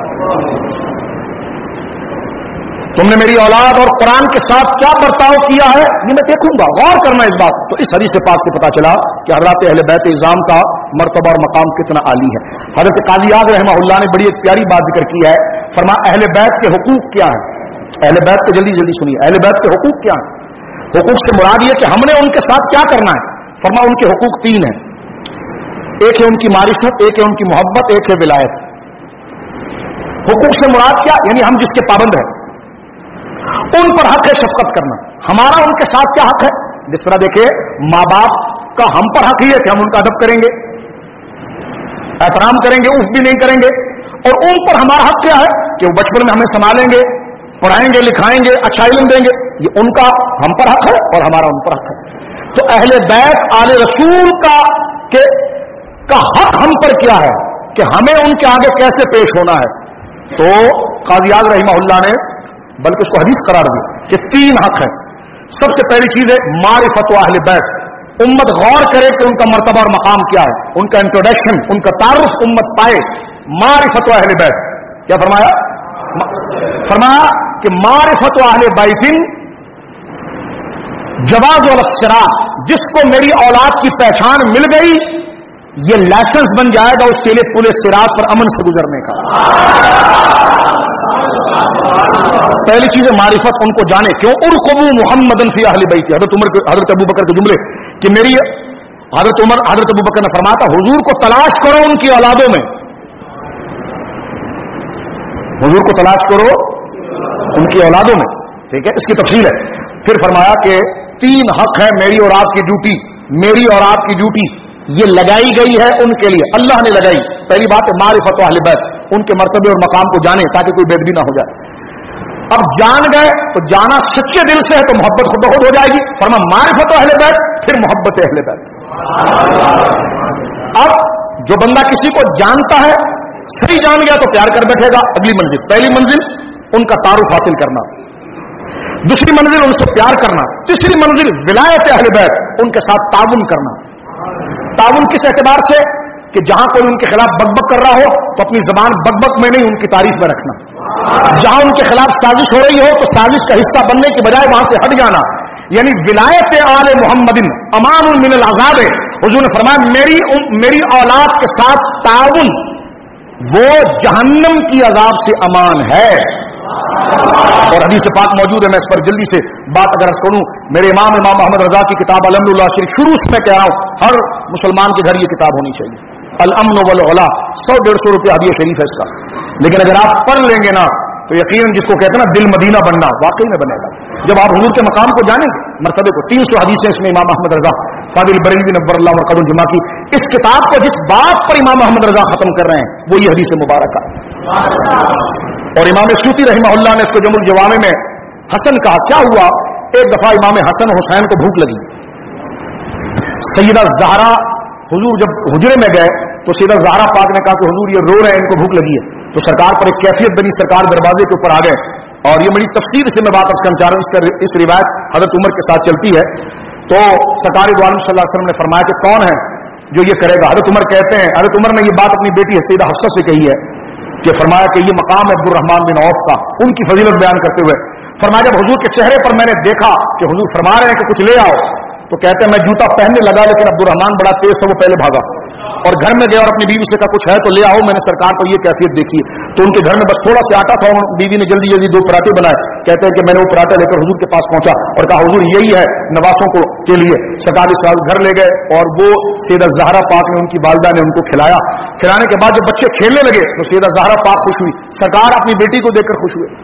تم نے میری اولاد اور قرآن کے ساتھ کیا برتاؤ کیا ہے، یہ میں دیکھوں گا. غور کرنا اس بات. تو اس حدیث پاک سے پتا چلا کہ حضرات اہل بیت اعظام کا مرتبہ اور مقام کتنا عالی ہے. حضرت قاضی اعظم رحمہ اللہ نے بڑی ایک پیاری بات ذکر کی ہے. فرمایا اہل بیت کے حقوق کیا ہیں. اہل بیت کے جلدی جلدی سنیے، اہل بیت کے حقوق کیا ہیں. حقوق سے مراد یہ کہ ہم نے ان کے ساتھ کیا کرنا ہے. فرمایا ان کے حقوق 3 ہیں. ایک ہے ان کی معرفت، ایک ہے ان کی محبت، ایک ہے ولایت. حقوق سے مراد کیا، یعنی ہم جس کے پابند ہیں ان پر حق ہے شفقت کرنا. ہمارا ان کے ساتھ کیا حق ہے. جس طرح دیکھیں ماں باپ کا ہم پر حق ہی ہے کہ ہم ان کا ادب کریں گے، احترام کریں گے، اف بھی نہیں کریں گے. اور ان پر ہمارا حق کیا ہے کہ وہ بچپن میں ہمیں سنبھالیں گے، پڑھائیں گے، لکھائیں گے، اچھا علم دیں گے. یہ ان کا ہم پر حق ہے اور ہمارا ان پر حق ہے. تو اہل بیت آل رسول کا حق ہم پر کیا ہے کہ ہمیں ان کے آگے کیسے پیش ہونا ہے. تو قاضی اعظم رحمہ اللہ نے بلکہ اس کو حدیث قرار دی کہ 3 حق ہیں. سب سے پہلی چیز ہے معرفت اہل بیت. امت غور کرے کہ ان کا مرتبہ اور مقام کیا ہے، ان کا انٹروڈکشن، ان کا تعارف امت پائے. معرفت اہل بیت کیا فرمایا؟ فرمایا کہ معرفت اہل بیت جواز الصراط، جس کو میری اولاد کی پہچان مل گئی یہ لائسنس بن جائے گا اس کے لیے پورے صراط پر امن سے گزرنے کا. پہلی چیز ہے معرفت، ان کو جانے. کیوں؟ ارقبوا محمدا فی اہل بیت. حضرت ابو بکر کے جملے کہ میری حضرت ابو بکر نے فرمایا تھا حضور کو تلاش کرو ان کی اولادوں میں. حضور کو تلاش کرو ان کی اولادوں میں. ٹھیک ہے، اس کی تفصیل ہے. پھر فرمایا کہ 3 حق ہے میری اور آپ کی ڈیوٹی. میری اور آپ کی ڈیوٹی یہ لگائی گئی ہے ان کے لیے، اللہ نے لگائی. پہلی بات ہے معرفت اہل بیت، ان کے مرتبے اور مقام کو جانے تاکہ کوئی بے ادبی نہ ہو جائے. اب جان گئے تو جانا سچے دل سے ہے تو محبت خود بخود ہو جائے گی. فرمایا معرفت اہل بیت، پھر محبت اہل بیت. اب جو بندہ کسی کو جانتا ہے، صحیح جان گیا تو پیار کر بیٹھے گا. اگلی منزل، پہلی منزل ان کا تعارف حاصل کرنا، دوسری منزل ان سے پیار کرنا، تیسری منزل ولایت اہل بیت، ان کے ساتھ تعاون کرنا. تعاون کس اعتبار سے کہ جہاں کوئی ان کے خلاف بک بک کر رہا ہو تو اپنی زبان بک بک میں نہیں ان کی تعریف میں رکھنا. جہاں ان کے خلاف سازش ہو رہی ہو تو سازش کا حصہ بننے کی بجائے وہاں سے ہٹ جانا. یعنی ولایت آل محمد امان من العذاب. حضور نے فرمایا میری اولاد کے ساتھ تعاون وہ جہنم کی عذاب سے امان ہے. اور حدیث پاک موجود ہے. میں اس پر جلدی سے بات اگر کروں، میرے امام محمد رضا کی کتاب الامن اللہ شریف، شروع سے میں کہہ رہا ہوں ہر مسلمان کے گھر یہ کتاب ہونی چاہیے. الامن والعلا، 100-150 روپیہ حدیث شریف ہے اس کا. لیکن اگر آپ پڑھ لیں گے نا تو یقیناً جس کو کہتے ہیں نا دل مدینہ بننا، واقعی میں بنے گا جب آپ حضور کے مقام کو جانیں گے، مرتبے کو. 300 حدیثیں اس میں امام احمد رضا فاضل بریلوی نور اللہ مرقد الجمعہ کی. اس کتاب کو جس بات پر امام احمد رضا ختم کر رہے ہیں وہ یہ حدیث مبارکہ. اور امام سیوطی رحمہ اللہ نے اس کو جمع الجوامع میں حسن کہا. کیا ہوا؟ ایک دفعہ امام حسن حسین کو بھوک لگی. سیدہ زہرا حضور جب حجرے میں گئے تو سیدہ زہرا پاک نے کہا کہ حضور یہ رو رہے ہیں، ان کو بھوک لگی ہے. تو سرکار پر ایک کیفیت بنی، سرکار دروازے کے اوپر آ گئے. اور یہ بڑی تفصیل سے میں بات کرنا چاہ رہا ہوں. اس روایت حضرت عمر کے ساتھ چلتی ہے. تو سرکار دو عالم صلی اللہ علیہ وسلم نے فرمایا کہ کون ہے جو یہ کرے گا؟ حضرت عمر کہتے ہیں، حضرت عمر نے یہ بات اپنی بیٹی سیدہ حفصہ سے کہی ہے کہ فرمایا کہ یہ مقام ہے عبد الرحمن بن عوف کا. ان کی فضیلت بیان کرتے ہوئے فرمایا جب حضور کے چہرے پر میں نے دیکھا کہ حضور فرما رہے ہیں کہ کچھ لے آؤ، تو کہتے ہیں میں جوتا پہننے لگا لیکن عبد الرحمن بڑا تیز تھا، وہ پہلے بھاگا اور گھر میں گیا اور اپنی بیوی سے کہا کچھ ہے تو لے آؤ. میں نے سرکار کو یہ کیفیت دیکھی تو ان کے گھر میں بس تھوڑا سا آٹا تھا. بیوی نے جلدی جلدی 2 پراٹھے بنائے. کہتے ہیں کہ میں نے وہ پراٹھا لے کر حضور کے پاس پہنچا اور کہا حضور یہی ہے نواسوں کو کے لیے. سرکار اس گھر لے گئے اور وہ سیدہ زہرا پاک نے ان کی والدہ نے ان کو کھلایا. کھلانے کے بعد جب بچے کھیلنے لگے تو سیدہ زہرا پاک خوش ہوئی. سرکار اپنی بیٹی کو دیکھ کر خوش ہوئے.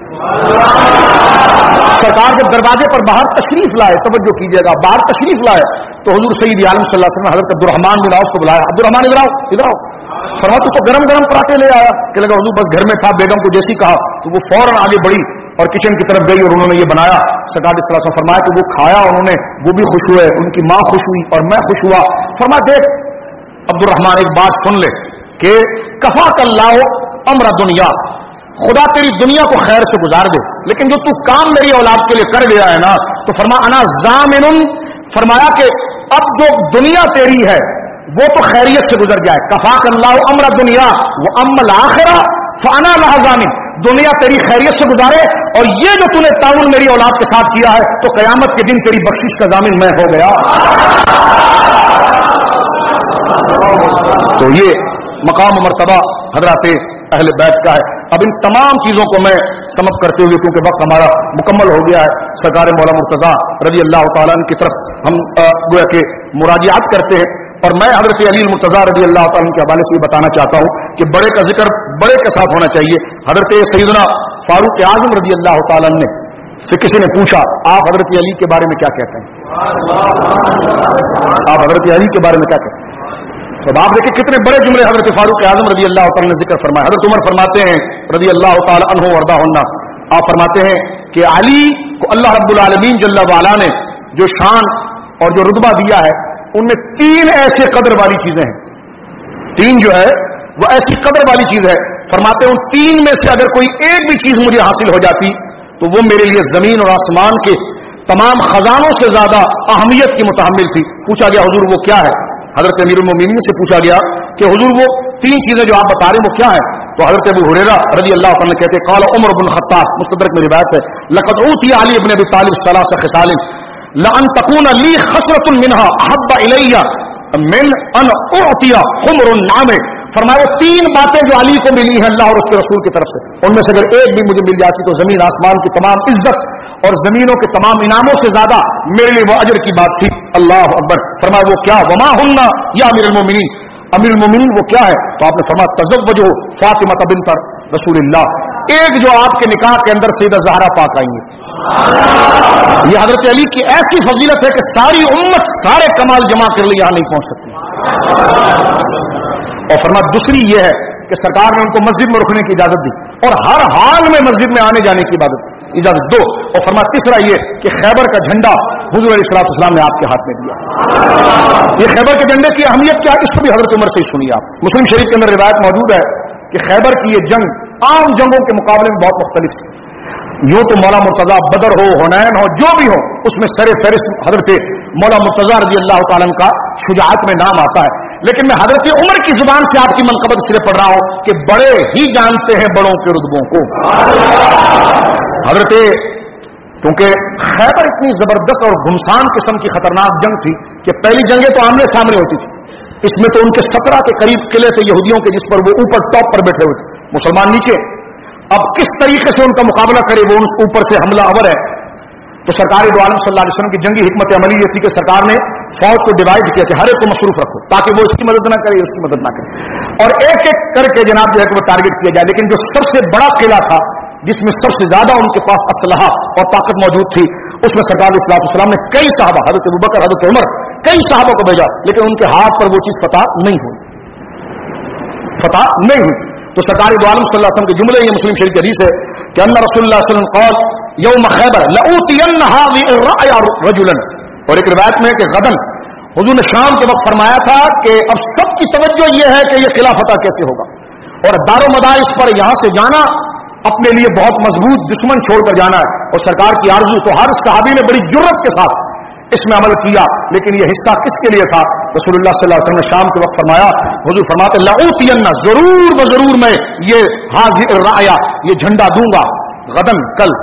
سرکار جب دروازے پر باہر تشریف لائے، توجہ کیجیے گا، باہر تشریف لائے تو حضور سید عالم صلی اللہ علیہ وسلم حضرت عبد الرحمن بن عوف کو بلایا. عبد الرحمن ادھر آؤ ادھر آؤ. فرمایا تو گرم گرم پراٹھے لے آیا. کہ لگا حضور بس گھر میں تھا، بیگم کو جیسی کہا تو وہ فوراً آگے بڑھی اور کچن کی طرف گئی اور انہوں نے یہ بنایا. سرکار صلی اللہ علیہ وسلم فرمایا کہ وہ کھایا، انہوں نے وہ بھی خوش ہوئے، ان کی ماں خوش ہوئی اور میں خوش ہوا. فرمایا دیکھ عبد الرحمن ایک بات سن لے کہ کفاک اللہ امر دنیا، خدا تیری دنیا کو خیر سے گزار دے، لیکن جو تو کام میری اولاد کے لیے کر دیا ہے نا، تو فرمایا انا ضامن، فرمایا کہ اب جو دنیا تیری ہے وہ تو خیریت سے گزر جائے، کفاک اللہ امر دنیا وہ ام الآخرہ فانا لہا ضامن، دنیا تیری خیریت سے گزارے، اور یہ جو تو نے تعاون میری اولاد کے ساتھ کیا ہے تو قیامت کے دن تیری بخشش کا ضامن میں ہو گیا۔ تو یہ مقام و مرتبہ حضرات اہل بیت کا ہے۔ اب ان تمام چیزوں کو میں سمجھ کرتے ہوئے، کیونکہ وقت ہمارا مکمل ہو گیا ہے، سرکار مولا مرتضیٰ رضی اللہ تعالیٰ عنہ کی طرف ہم گویا کہ مراجعات کرتے ہیں، اور میں حضرت علی المرتضیٰ رضی اللہ تعالیٰ عنہ کے حوالے سے یہ بتانا چاہتا ہوں کہ بڑے کا ذکر بڑے کے ساتھ ہونا چاہیے۔ حضرت سیدنا فاروق اعظم رضی اللہ تعالیٰ عنہ سے کسی نے پوچھا آپ حضرت علی کے بارے میں کیا کہتے ہیں، آپ حضرت علی کے بارے میں کیا کہتے ہیں؟ تو آپ دیکھیں کتنے بڑے جملے حضرت فاروق اعظم رضی اللہ تعالیٰ نے ذکر فرمایا۔ حضرت عمر فرماتے ہیں رضی اللہ تعالیٰ عنہ وارضاہ الناس، آپ فرماتے ہیں کہ علی کو اللہ رب العالمین جل وعلا نے جو شان اور جو رتبہ دیا ہے ان میں تین ایسے قدر والی چیزیں ہیں، تین جو ہے وہ ایسی قدر والی چیز ہے، فرماتے ہیں ان تین میں سے اگر کوئی ایک بھی چیز مجھے حاصل ہو جاتی تو وہ میرے لیے زمین اور آسمان کے تمام خزانوں سے زیادہ اہمیت کی متحمل تھی۔ پوچھا گیا حضور وہ کیا ہے؟ حضرت امیر المومنین سے پوچھا گیا کہ حضور وہ تین چیزیں جو آپ بتا رہے ہیں وہ کیا ہیں؟ تو حضرت ابو ہریرہ رضی اللہ عنہ کہتے ہیں قال عمر بن الخطاب، مستدرک میں روایت ہے، لقد اوتی علی ابن ابی طالب ثلاث خصال لان تكون لي خصلة منها احب الي من ان اعطي حمر النعم، فرمایا وہ تین باتیں جو علی کو ملی ہیں اللہ اور اس کے رسول کی طرف سے، ان میں سے اگر ایک بھی مجھے مل جاتی تو زمین آسمان کی تمام عزت اور زمینوں کے تمام انعاموں سے زیادہ میرے لیے وہ اجر کی بات تھی۔ اللہ اکبر، فرمایا وہ کیا؟ وما ہن یا امیر المومنین، امیر المومنین وہ کیا ہے؟ تو آپ نے فرمایا تزوجوا فاطمہ بنت رسول اللہ، ایک جو آپ کے نکاح کے اندر سیدہ زہرا پاک آئی ہے۔ یہ حضرت علی کی ایسی فضیلت ہے کہ ساری امت سارے کمال جمع کر لی یہاں نہیں پہنچ سکتی۔ اور فرمایا دوسری یہ ہے کہ سرکار نے ان کو مسجد میں رکنے کی اجازت دی اور ہر حال میں مسجد میں آنے جانے کی اجازت دو، اور فرمایا تیسرا یہ کہ خیبر کا جھنڈا حضور علیہ الصلوۃ والسلام نے آپ کے ہاتھ میں دیا۔ یہ خیبر کے جھنڈے کی اہمیت کیا ہے اس کو بھی حضرت عمر سے ہی سنیے آپ۔ مسلم شریف کے اندر روایت موجود ہے کہ خیبر کی یہ جنگ عام جنگوں کے مقابلے میں بہت مختلف تھی۔ یوں تو مولا مرتضیٰ بدر ہو حنین ہو جو بھی ہو اس میں سر فہرست حضرت مولا مرتضیٰ رضی اللہ تعالیٰ عنہ کا شجاعت میں نام آتا ہے، لیکن میں حضرت عمر کی زبان سے آپ کی منقبت اس لیے پڑھ رہا ہوں کہ بڑے ہی جانتے ہیں بڑوں کے رتبوں کو۔ حضرت کیونکہ خیبر اتنی زبردست اور گھمسان قسم کی خطرناک جنگ تھی کہ پہلی جنگیں تو آمنے سامنے ہوتی تھی، اس میں تو ان کے 17 کے قریب قلعے تھے یہودیوں کے جس پر وہ اوپر ٹاپ پر بیٹھے ہوئے تھے، مسلمان نیچے۔ اب کس طریقے سے ان کا مقابلہ کرے وہ اوپر سے حملہ آور ہے۔ تو سرکار دو عالم صلی اللہ علیہ وسلم کی جنگی حکمت عملی یہ تھی کہ سرکار نے فوج کو ڈیوائڈ کیا کہ ہر ایک کو مصروف رکھو تاکہ وہ اس کی مدد نہ کرے اس کی مدد نہ کرے، اور ایک ایک کر کے جناب جو ہے کہ وہ ٹارگٹ کیا جائے، لیکن جو سب سے بڑا قلعہ تھا جس میں سب سے زیادہ ان کے پاس اسلحہ اور طاقت موجود تھی اس میں سرکار علیہ السلام نے کئی صحابہ حضرت ابوبکر حضرت عمر کئی صحابہ کو بھیجا، لیکن ان کے ہاتھ پر وہ چیز فتح نہیں ہوئی۔ تو سرکار دو عالم صلی اللہ علیہ وسلم کے جملے یہ مسلم شریف کی حدیث ہے کہ ان رسول اللہ صلی اللہ علیہ وسلم قال یوم خیبر لأوتین هذه الرأي رجلا، اور ایک روایت میں کہ غدن حضور نے شام کے وقت فرمایا تھا کہ اب سب کی توجہ یہ ہے کہ یہ قلعہ فتح کیسے ہوگا، اور دار و مدار اس پر یہاں سے جانا اپنے لیے بہت مضبوط دشمن چھوڑ کر جانا ہے، اور سرکار کی آرزو تو ہر صحابی نے بڑی جرت کے ساتھ اس میں عمل کیا، لیکن یہ حصہ کس کے لیے تھا؟ رسول اللہ صلی اللہ علیہ وسلم نے شام کے وقت فرمایا، حضور فرماتے لأوتین، ضرور بضرور میں یہ حاضر الرأیا یہ جھنڈا دوں گا، غدن کل۔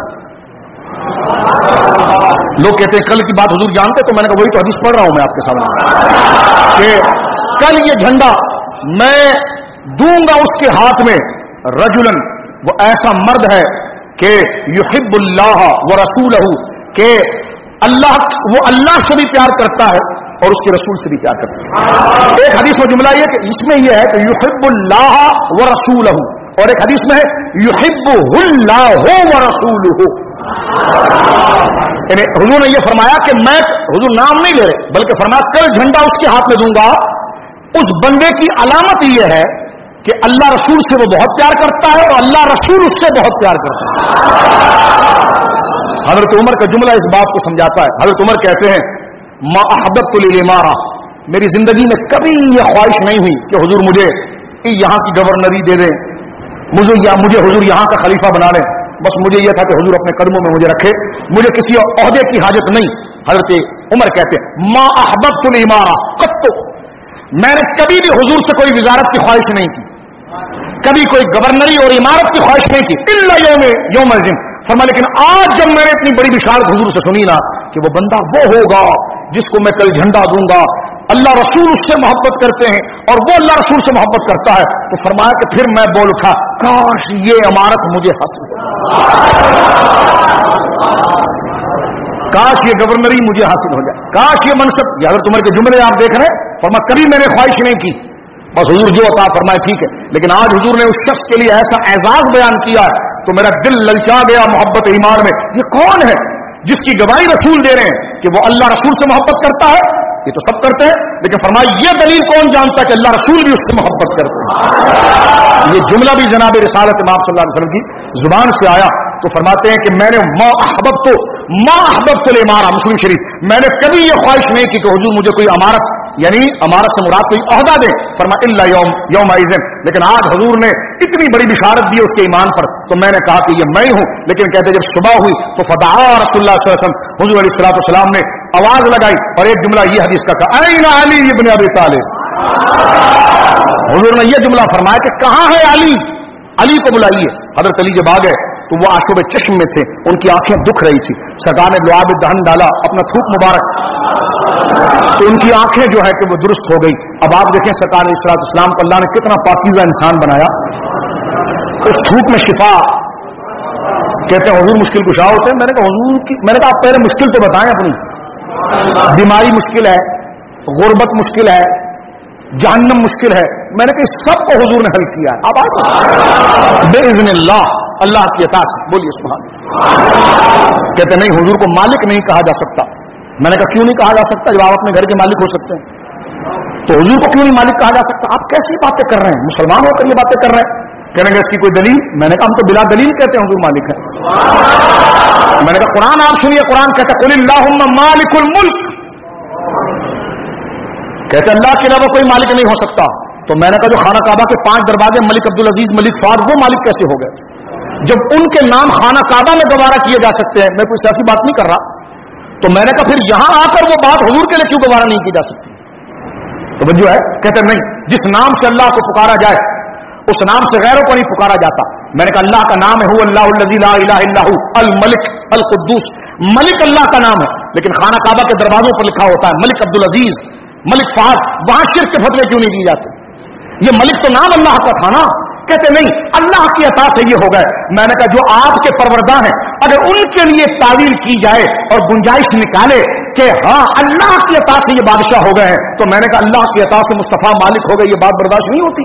لوگ کہتے ہیں کل کی بات حضور جانتے، تو میں نے کہا وہی تو حدیث پڑھ رہا ہوں میں آپ کے سامنے کہ کل یہ جھنڈا میں دوں گا اس کے ہاتھ میں، رجلن وہ ایسا مرد ہے کہ یحب اللہ ورسولہ، کہ اللہ سے بھی پیار کرتا ہے اور اس کے رسول سے بھی پیار کرتا ہے۔ ایک حدیث میں جملہ یہ کہ اس میں یہ ہے کہ یحب اللہ ورسولہ، اور ایک حدیث میں ہے یحبہ اللہ ورسولہ، یعنی حضور نے یہ فرمایا کہ میں حضور نام نہیں لے رہے بلکہ فرمایا کل جھنڈا اس کے ہاتھ میں دوں گا، اس بندے کی علامت یہ ہے کہ اللہ رسول سے وہ بہت پیار کرتا ہے اور اللہ رسول اس سے بہت پیار کرتا ہے۔ حضرت عمر کا جملہ اس بات کو سمجھاتا ہے۔ حضرت عمر کہتے ہیں ما احببت للامارہ، میری زندگی میں کبھی یہ خواہش نہیں ہوئی کہ حضور مجھے یہاں کی گورنری دے دیں मुझे हुजूर यहाँ का खलीफा बना लें, बस मुझे यह था कि हुजूर अपने कदमों में मुझे रखे, मुझे किसी ओहदे की हाजत नहीं। हजरत उमर कहते हैं मा अहबब्तुल इमारा कत्तु, मैंने कभी भी हुजूर से कोई वजारत की ख्वाहिश नहीं की, कभी कोई गवर्नरी और इमारत की ख्वाहिश नहीं की, इल्ला यौम अज़ीम। फरमा लेकिन आज जब मैंने इतनी बड़ी बिशारत हुजूर से सुनी ना कि वो बंदा वो होगा जिसको मैं कल झंडा दूंगा, अल्लाह रसूल उससे मोहब्बत करते हैं और वो अल्लाह रसूल से मोहब्बत करता है, तो फरमाया कि फिर मैं बोल उठा काश ये इमारत मुझे हासिल हो, काश ये गवर्नरी मुझे हासिल हो जाए, काश ये मनसब। ये अगर तुम्हारे के जुमले आप देख रहे हैं, फरमा कभी मैंने ख्वाहिश नहीं की, बस हुजूर जो अता फरमाए ठीक है। लेकिन आज हुजूर ने उस शख्स के लिए ऐसा एजाज बयान किया है तो मेरा दिल ललचा गया मोहब्बत ईमान में। ये कौन है जिसकी गवाही रसूल दे रहे हैं कि वो अल्लाह रसूल से मोहब्बत करता है? ये तो सब करते हैं, लेकिन फरमाया ये दलील कौन जानता है कि अल्लाह रसूल भी उससे मोहब्बत करते हैं। ये जुमला भी जनाब रिसालत इमाम सल्लल्लाहु अलैहि वसल्लम की जुबान से आया तो फरमाते हैं कि मैंने मा अहबब्तुल इमारा, मुस्लिम शरीफ, मैंने कभी ये ख्वाहिश नहीं की कि हुजूर मुझे कोई अमारत, यानी अमारत से मुराद कोई ओहदा दे, फरमा इल्ला यौम इज़्न। लेकिन आज हुजूर ने इतनी बड़ी बिशारत दी उसके ईमान पर, तो मैंने कहा कि ये मैं हूं। लेकिन कहते जब सुबह हुई तो फदआ रसूलुल्लाह सल्लल्लाहु अलैहि वसल्लम, हुजूर अलैहिस्सलाम ने आवाज लगाई और एक जुमला ये हदीस का कहा ऐन अली इब्न अबी तालिब। हुजूर ने यह जुमला फरमाया कि कहां है अली, अली को बुलाइए। हजरत अली जब आ गए तो वो आशुब चश्म में थे, उनकी आंखें दुख रही थी, सरकार ने लुआब दहन डाला अपना थूक मुबारक, तो उनकी आंखें जो है कि वो दुरुस्त हो गई। अब आप देखें सरकार इस्लाम को अल्लाह ने कितना पाकीज़ा इंसान बनाया, उस थूक में शिफा। कहते हैं हुजूर मुश्किल कुशा होते हैं, मैंने कहा हुजूर की, मैंने कहा आप पहले मुश्किल तो बताएं अपनी, बीमारी मुश्किल है, गुर्बत मुश्किल है, जहन्नम मुश्किल है, मैंने कहा सबको हुजूर ने हल किया है। अब बेइज़्निल्लाह अल्लाह की अता से बोलिए सुभान। कहते नहीं हुजूर को मालिक नहीं कहा जा सकता। मैंने कहा क्यों नहीं कहा जा सकता, जब आप अपने घर के मालिक हो सकते हैं तो हुजूर को क्यों नहीं मालिक कहा जा सकता? आप कैसी बातें कर रहे हैं, मुसलमान होकर ये बातें कर रहे हैं। कहने इसकी कोई दलील? मैंने कहा हम तो बिला दलील कहते हैं हुजूर मालिक है। मैंने कहा कुरान आप सुनिए, कुरान कहता है कुलिल्लाहुम्मा मालिकुल मुल्क, कहते अल्लाह के अलावा कोई मालिक नहीं हो सकता। तो मैंने कहा जो खाना काबा के 5 दरवाजे मलिक अब्दुल अजीज, मलिक फवाद, वो मालिक कैसे हो गए जब उनके नाम खाना काबा में गवारा किए जा सकते हैं? मैं कोई ऐसी बात नहीं कर रहा। तो मैंने कहा फिर यहां आकर वो बात हुजूर के लिए क्यों गवारा नहीं की जा सकती? तो वो जो है कहते नहीं, जिस नाम से अल्लाह को पुकारा जाए उस नाम से गैरों को नहीं पुकारा जाता। मैंने कहा अल्लाह का नाम है हु अल्लाहुल्लज़ी ला इलाहा इल्ला हु अल मलिक अल कुद्दूस, मलिक अल्लाह का नाम है, लेकिन खाना काबा के दरवाजों पर लिखा होता है मलिक अब्दुल अजीज, मलिक फहद। वहां शिर्क के फतवे क्यों नहीं दिए जाते? ये मलिक तो नाम अल्लाह का था ना। कहते नहीं अल्लाह की अता से ये हो गए। मैंने कहा जो आपके परवरदा हैं अगर उनके लिए तावील की जाए और गुंजाइश निकाले कि हाँ अल्लाह की अता से ये बादशाह हो गए हैं, तो मैंने कहा अल्लाह की अता से मुस्तफा मालिक हो गए, ये बात बर्दाश्त नहीं होती।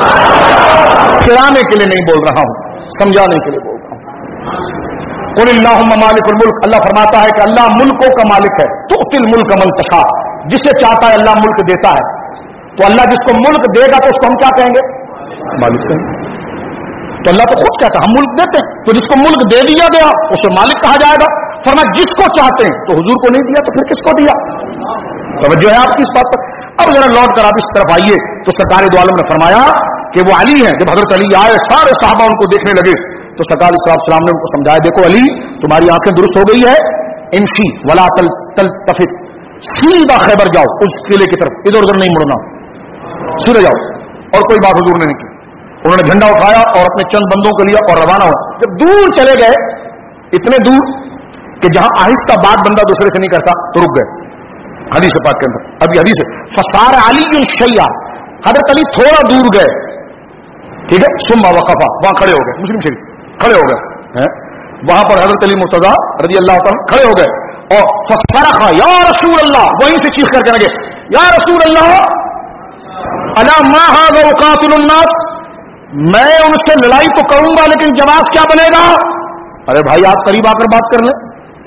चिढ़ाने के लिए नहीं बोल रहा हूं, समझाने के लिए बोल रहा हूं। कुलिल्लाहुम्मा मालिकुल मुल्क, अल्लाह फरमाता है कि अल्लाह मुल्कों का मालिक है। तुअतिल मुल्क मन तशा, जिसे चाहता है अल्लाह मुल्क देता है। तो अल्लाह जिसको मुल्क देगा तो उसको हम क्या कहेंगे? मालिक कहेंगे। तो अल्लाह तो खुद कहता है हम मुल्क देते हैं, तो जिसको मुल्क दे दिया गया उसे मालिक कहा जाएगा। फरमाया जिसको चाहते हैं, तो हुजूर को नहीं दिया तो फिर किसको दिया? तवज्जो है आपकी इस बात पर। अब जरा लौट कर आप इस तरफ आइए तो सरकार दो आलम ने फरमाया कि वो अली हैं। जब हजरत अली आए सारे साहबा उनको देखने लगे तो सरकार सलाम ने उनको समझाया देखो अली तुम्हारी आंखें दुरुस्त हो गई है, इमशी वला तल तफिक, सीधा खैबर जाओ उस किले की तरफ, इधर उधर नहीं मुड़ना, सीधे जाओ। और कोई बात हुजूर ने नहीं की। उन्होंने झंडा उठाया और अपने चंद बंदों के लिए और रवाना हुआ। जब दूर चले गए, इतने दूर कि जहां आहिस्ता बात बंदा दूसरे से नहीं करता, तो रुक गए। हदीस पाक के अंदर अभी हदीस फसार अली शैया, हजरत अली थोड़ा दूर गए, ठीक है, सुम्मा वकफा, वहां खड़े हो गए, मुस्लिम शरीफ खड़े हो गए हैं, वहां पर हजरत अली मुर्तजा रज़ी अल्लाह तआला खड़े हो गए और फसरखा या रसूल अल्लाह, वहीं से चीख करके लगे या रसूल अल्लाह अला मा हाज़ा उकातिलुन नास, मैं उनसे लड़ाई तो करूंगा लेकिन जवाब क्या बनेगा? अरे भाई आप करीब आकर बात कर ले,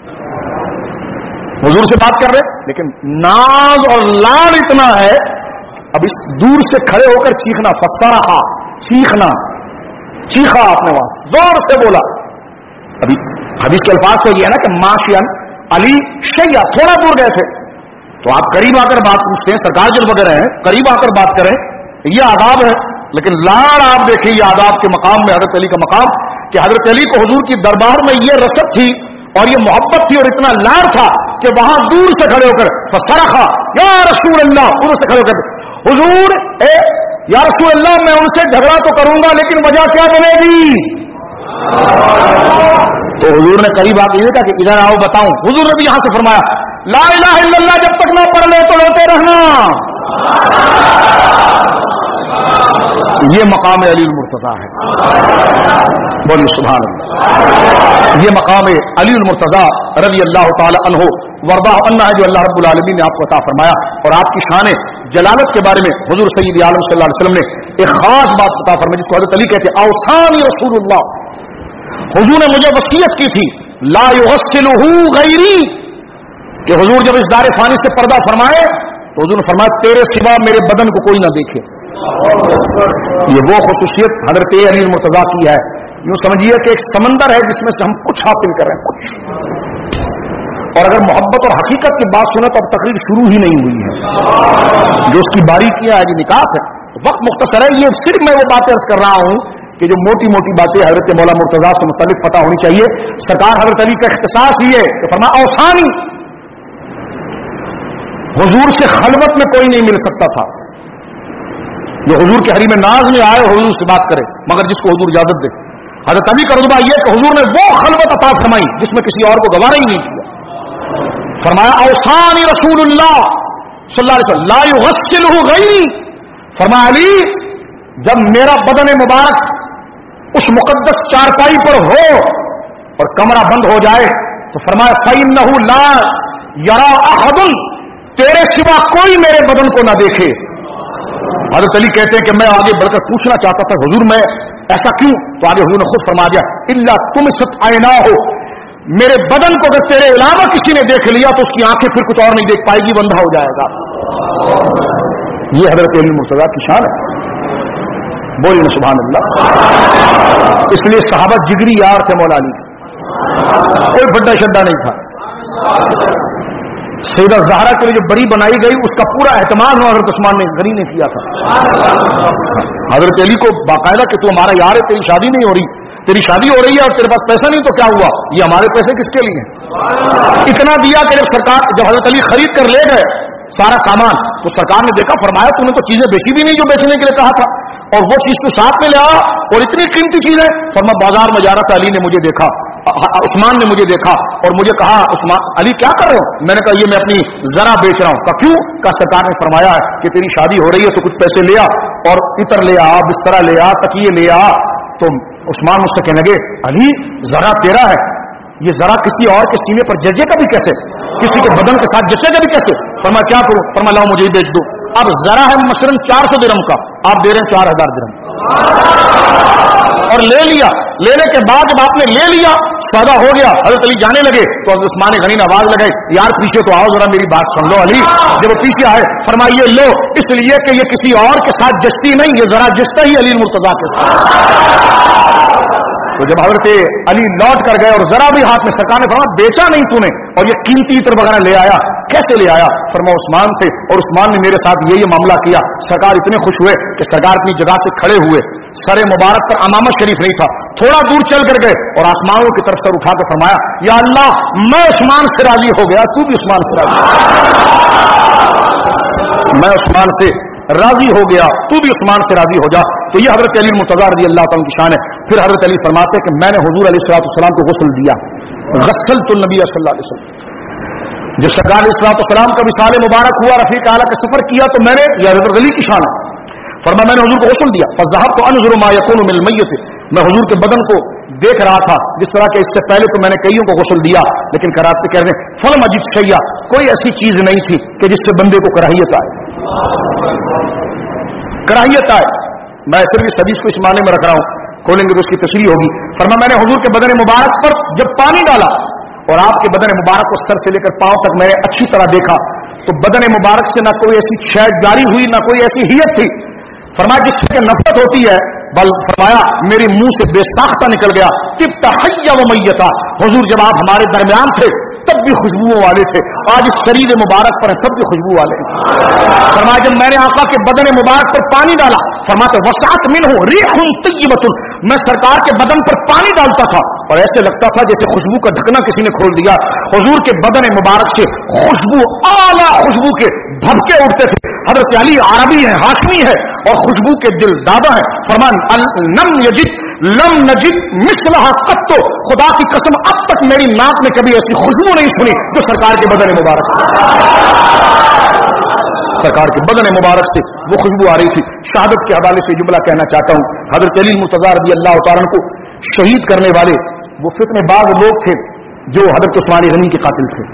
हुजूर से बात कर रहे, लेकिन नाज और लाड इतना है। अब इस दूर से खड़े होकर चीखना, फसरहा चीखना, चीखा आपने वहां जोर से बोला। अभी हदीस के अल्फाज तो ये है ना कि माशियन अली शैया, थोड़ा दूर गए थे, तो आप करीब आकर बात पूछते हैं, सरकार जब वगैरह हैं करीब आकर बात करें, ये आदाब है। لیکن لاڑ آپ دیکھیے آداب کے مقام میں حضرت علی کا مقام کہ حضرت علی کو حضور کی دربار میں یہ رسد تھی اور یہ محبت تھی اور اتنا لاڑ تھا کہ وہاں دور سے کھڑے ہو کر فصرخا یا رسول اللہ، دور سے کھڑے ہو کر حضور یا رسول اللہ میں ان سے جھگڑا تو کروں گا لیکن وجہ کیا بنے گی؟ تو حضور نے قریب آ کے یہ کہا کہ ادھر آؤ بتاؤں. حضور نے بھی یہاں سے فرمایا لا الہ الا اللہ جب تک نہ پڑھ لے تو روتے رہنا. یہ مقام علی المرتضیٰ ہے. بولیے سبحان اللہ. یہ مقام علی المرتضیٰ رضی اللہ تعالی عنہ وردہ عنہ ہے جو اللہ رب العالمین نے آپ کو عطا فرمایا. اور آپ کی شان جلالت کے بارے میں حضور سید عالم صلی اللہ علیہ وسلم نے ایک خاص بات عطا فرمائی جس کو حضرت علی کہتے ہیں اوصانی رسول اللہ. حضور نے مجھے وصیت کی تھی لا یغسلہ غیری کہ حضور جب اس دار فانی سے پردہ فرمائے تو حضور نے فرمایا تیرے سوا میرے بدن کو کوئی نہ دیکھے. یہ وہ خصوصیت حضرت علی المرتضیٰ کی ہے. یوں سمجھیے کہ ایک سمندر ہے جس میں سے ہم کچھ حاصل کر رہے ہیں کچھ. اور اگر محبت اور حقیقت کی بات سنیں تو اب تقریر شروع ہی نہیں ہوئی ہے. جو اس کی باریکیاں ہے نکات ہے وقت مختصر ہے. یہ صرف میں وہ باتیں عرض کر رہا ہوں کہ جو موٹی موٹی باتیں حضرت مولا مرتضیٰ سے متعلق پتہ ہونی چاہیے. سرکار حضرت علی کا اختصاص یہ کہ فرمایا اوصانی. حضور سے خلوت میں کوئی نہیں مل سکتا تھا. جو حضور کے حریم ناز میں آئے حضور سے بات کرے مگر جس کو حضور اجازت دے. حضرت علی کا رتبہ یہ کہ حضور نے وہ خلوت عطا فرمائی جس میں کسی اور کو گوارا ہی نہیں کیا. فرمایا اوصانی رسول اللہ صلی اللہ علیہ وسلم لا یغسلہ غیری. فرمایا علی جب میرا بدن مبارک اس مقدس چارپائی پر ہو اور کمرہ بند ہو جائے تو فرمایا فإنہ لا یرا احد تیرے سوا کوئی میرے بدن کو نہ دیکھے. حضرت علی کہتے ہیں کہ میں آگے بڑھ کر پوچھنا چاہتا تھا حضور میں ایسا کیوں؟ تو آگے حضور نے خود فرما دیا الا تم ست عینا ہو میرے بدن کو اگر تیرے علاوہ کسی نے دیکھ لیا تو اس کی آنکھیں پھر کچھ اور نہیں دیکھ پائے گی بندھا ہو جائے گا. یہ حضرت علی مرتضیٰ کی شان ہے. بولیے سبحان اللہ. اس لیے صحابہ جگری یار تھے مولا علی. کوئی بڑا شڈا نہیں تھا. سیدہ زہرا کے لیے جو بری بنائی گئی اس کا پورا اہتمام حضرت عثمان نے غنی نے کیا تھا. حضرت علی کو باقاعدہ کہ تو ہمارا یار ہے تیری شادی نہیں ہو رہی تیری شادی ہو رہی ہے اور تیرے پاس پیسہ نہیں تو کیا ہوا؟ یہ ہمارے پیسے کس کے لیے؟ اتنا دیا کہ جب حضرت علی خرید کر لے گئے سارا سامان تو سرکار نے دیکھا فرمایا تم نے تو چیزیں بیچی بھی نہیں جو بیچنے کے لیے کہا تھا اور وہ چیز تو ساتھ میں لے آ اور اتنی قیمتی چیز ہے. فرمایا بازار میں جا رہا تھا علی نے مجھے دیکھا عثمان نے مجھے دیکھا اور مجھے کہا عثمان علی کیا کر رہے ہو؟ میں نے کہا یہ میں اپنی ذرا بیچ رہا ہوں. کہا کیوں؟ کہا سرکار نے فرمایا ہے کہ تیری شادی ہو رہی ہے تو کچھ پیسے لے آ اور عطر لے آ بسترا لے آ تکیے لے آ. تو عثمان مجھ سے کہنے لگے علی ذرا تیرا ہے یہ ذرا کسی اور کے سینے پر ججے کا بھی کیسے کسی کے بدن کے ساتھ جچے گا بھی کیسے؟ فرمایا کیا کروں؟ فرمایا لاؤ مجھے بیچ دو. اب ذرا ہے مثلاً 400 درہم کا آپ دے رہے ہیں 4000 درہم اور لے لیا. لینے کے بعد جب آپ نے لے لیا سودا ہو گیا حضرت علی جانے لگے تو حضرت عثمان غنی نے آواز لگائی یار پیچھے تو آؤ ذرا میری بات سن لو. علی جب وہ پیچھے آئے فرمایا یہ لو اس لیے کہ یہ کسی اور کے ساتھ جچتی نہیں یہ ذرا جچتا ہی علی مرتضیٰ کے ساتھ. تو جب حضرت علی لوٹ کر گئے اور ذرا بھی ہاتھ میں سرکار نے فرمایا بیچا نہیں تو نے اور یہ قیمتی عطر وغیرہ لے آیا کیسے لے آیا؟ فرمایا عثمان تھے اور عثمان نے میرے ساتھ یہ معاملہ کیا. سرکار اتنے خوش ہوئے کہ سرکار اپنی جگہ سے کھڑے ہوئے سر مبارک پر امامت شریف نہیں تھا تھوڑا دور چل کر گئے اور آسمانوں کی طرف سر اٹھا کر فرمایا یا اللہ میں عثمان سے راضی ہو گیا تو بھی عثمان سے راضی میں عثمان سے راضی ہو گیا تو بھی عثمان سے راضی ہو جا. تو یہ حضرت علی مرتضیٰ رضی اللہ تعالیٰ کی شان ہے. پھر حضرت علی فرماتے کہ میں نے حضور علیہ السلام کو غسل دیا غسلت النبی صلی اللہ علیہ وسلم. جب سرکار علیہ السلام کا وصال مبارک ہوا رفیق اعلیٰ کا سفر کیا تو میں نے یہ حضرت علی کی شان ہے فرمایا میں نے حضور کو غسل دیا فذهبت انظر ما يكون من المیت. میں حضور کے بدن کو دیکھ رہا تھا جس طرح کہ اس سے پہلے تو میں نے کئیوں کو غسل دیا لیکن کراتے کہہ رہے ہیں فلم اجد شیئا کوئی ایسی چیز نہیں تھی کہ جس سے بندے کو کراہیت آئے. کراہیت آئے. میں صرف اس حدیث کو اس معنی میں رکھ رہا ہوں کھولیں گے تو اس کی تشریح ہوگی. فرمایا میں نے حضور کے بدن مبارک پر جب پانی ڈالا اور آپ کے بدن مبارک کو سر سے لے کر پاؤں تک میں نے اچھی طرح دیکھا تو بدن مبارک سے نہ کوئی ایسی شے جاری ہوئی نہ کوئی ایسی ہیت تھی. فرمایا جس سے نفرت ہوتی ہے بل فرمایا میرے منہ سے بے ساختہ نکل گیا طبت حیا و میتا. حضور جب آپ ہمارے درمیان تھے تب بھی خوشبوؤں والے تھے، آج اس شریر مبارک پر ہیں تب بھی خوشبو والے ہیں۔ فرمایا جب میں نے آقا کے بدن مبارک پر پانی ڈالا، فرماتے وسعت منہ ریح طیبۃ، میں سرکار کے بدن پر پانی ڈالتا تھا اور ایسے لگتا تھا جیسے خوشبو کا ڈھکنا کسی نے کھول دیا، حضور کے بدن مبارک سے خوشبو، اعلیٰ خوشبو کے بھبکے اٹھتے تھے۔ حضرت علی عربی ہے، ہاشمی ہے اور خوشبو کے دل دادا ہے۔ فرمان لم نجد مثلها قط، خدا کی قسم اب تک میری ناک میں کبھی ایسی خوشبو نہیں سنی جو سرکار کے بدن مبارک سے، سرکار کے بدن مبارک سے وہ خوشبو آ رہی تھی۔ شہادت کے حوالے سے جملہ کہنا چاہتا ہوں، حضرت علی مرتضیٰ رضی اللہ تعالیٰ کو شہید کرنے والے وہ فتنے باز لوگ تھے جو حضرت عثمان غنی کے قاتل تھے،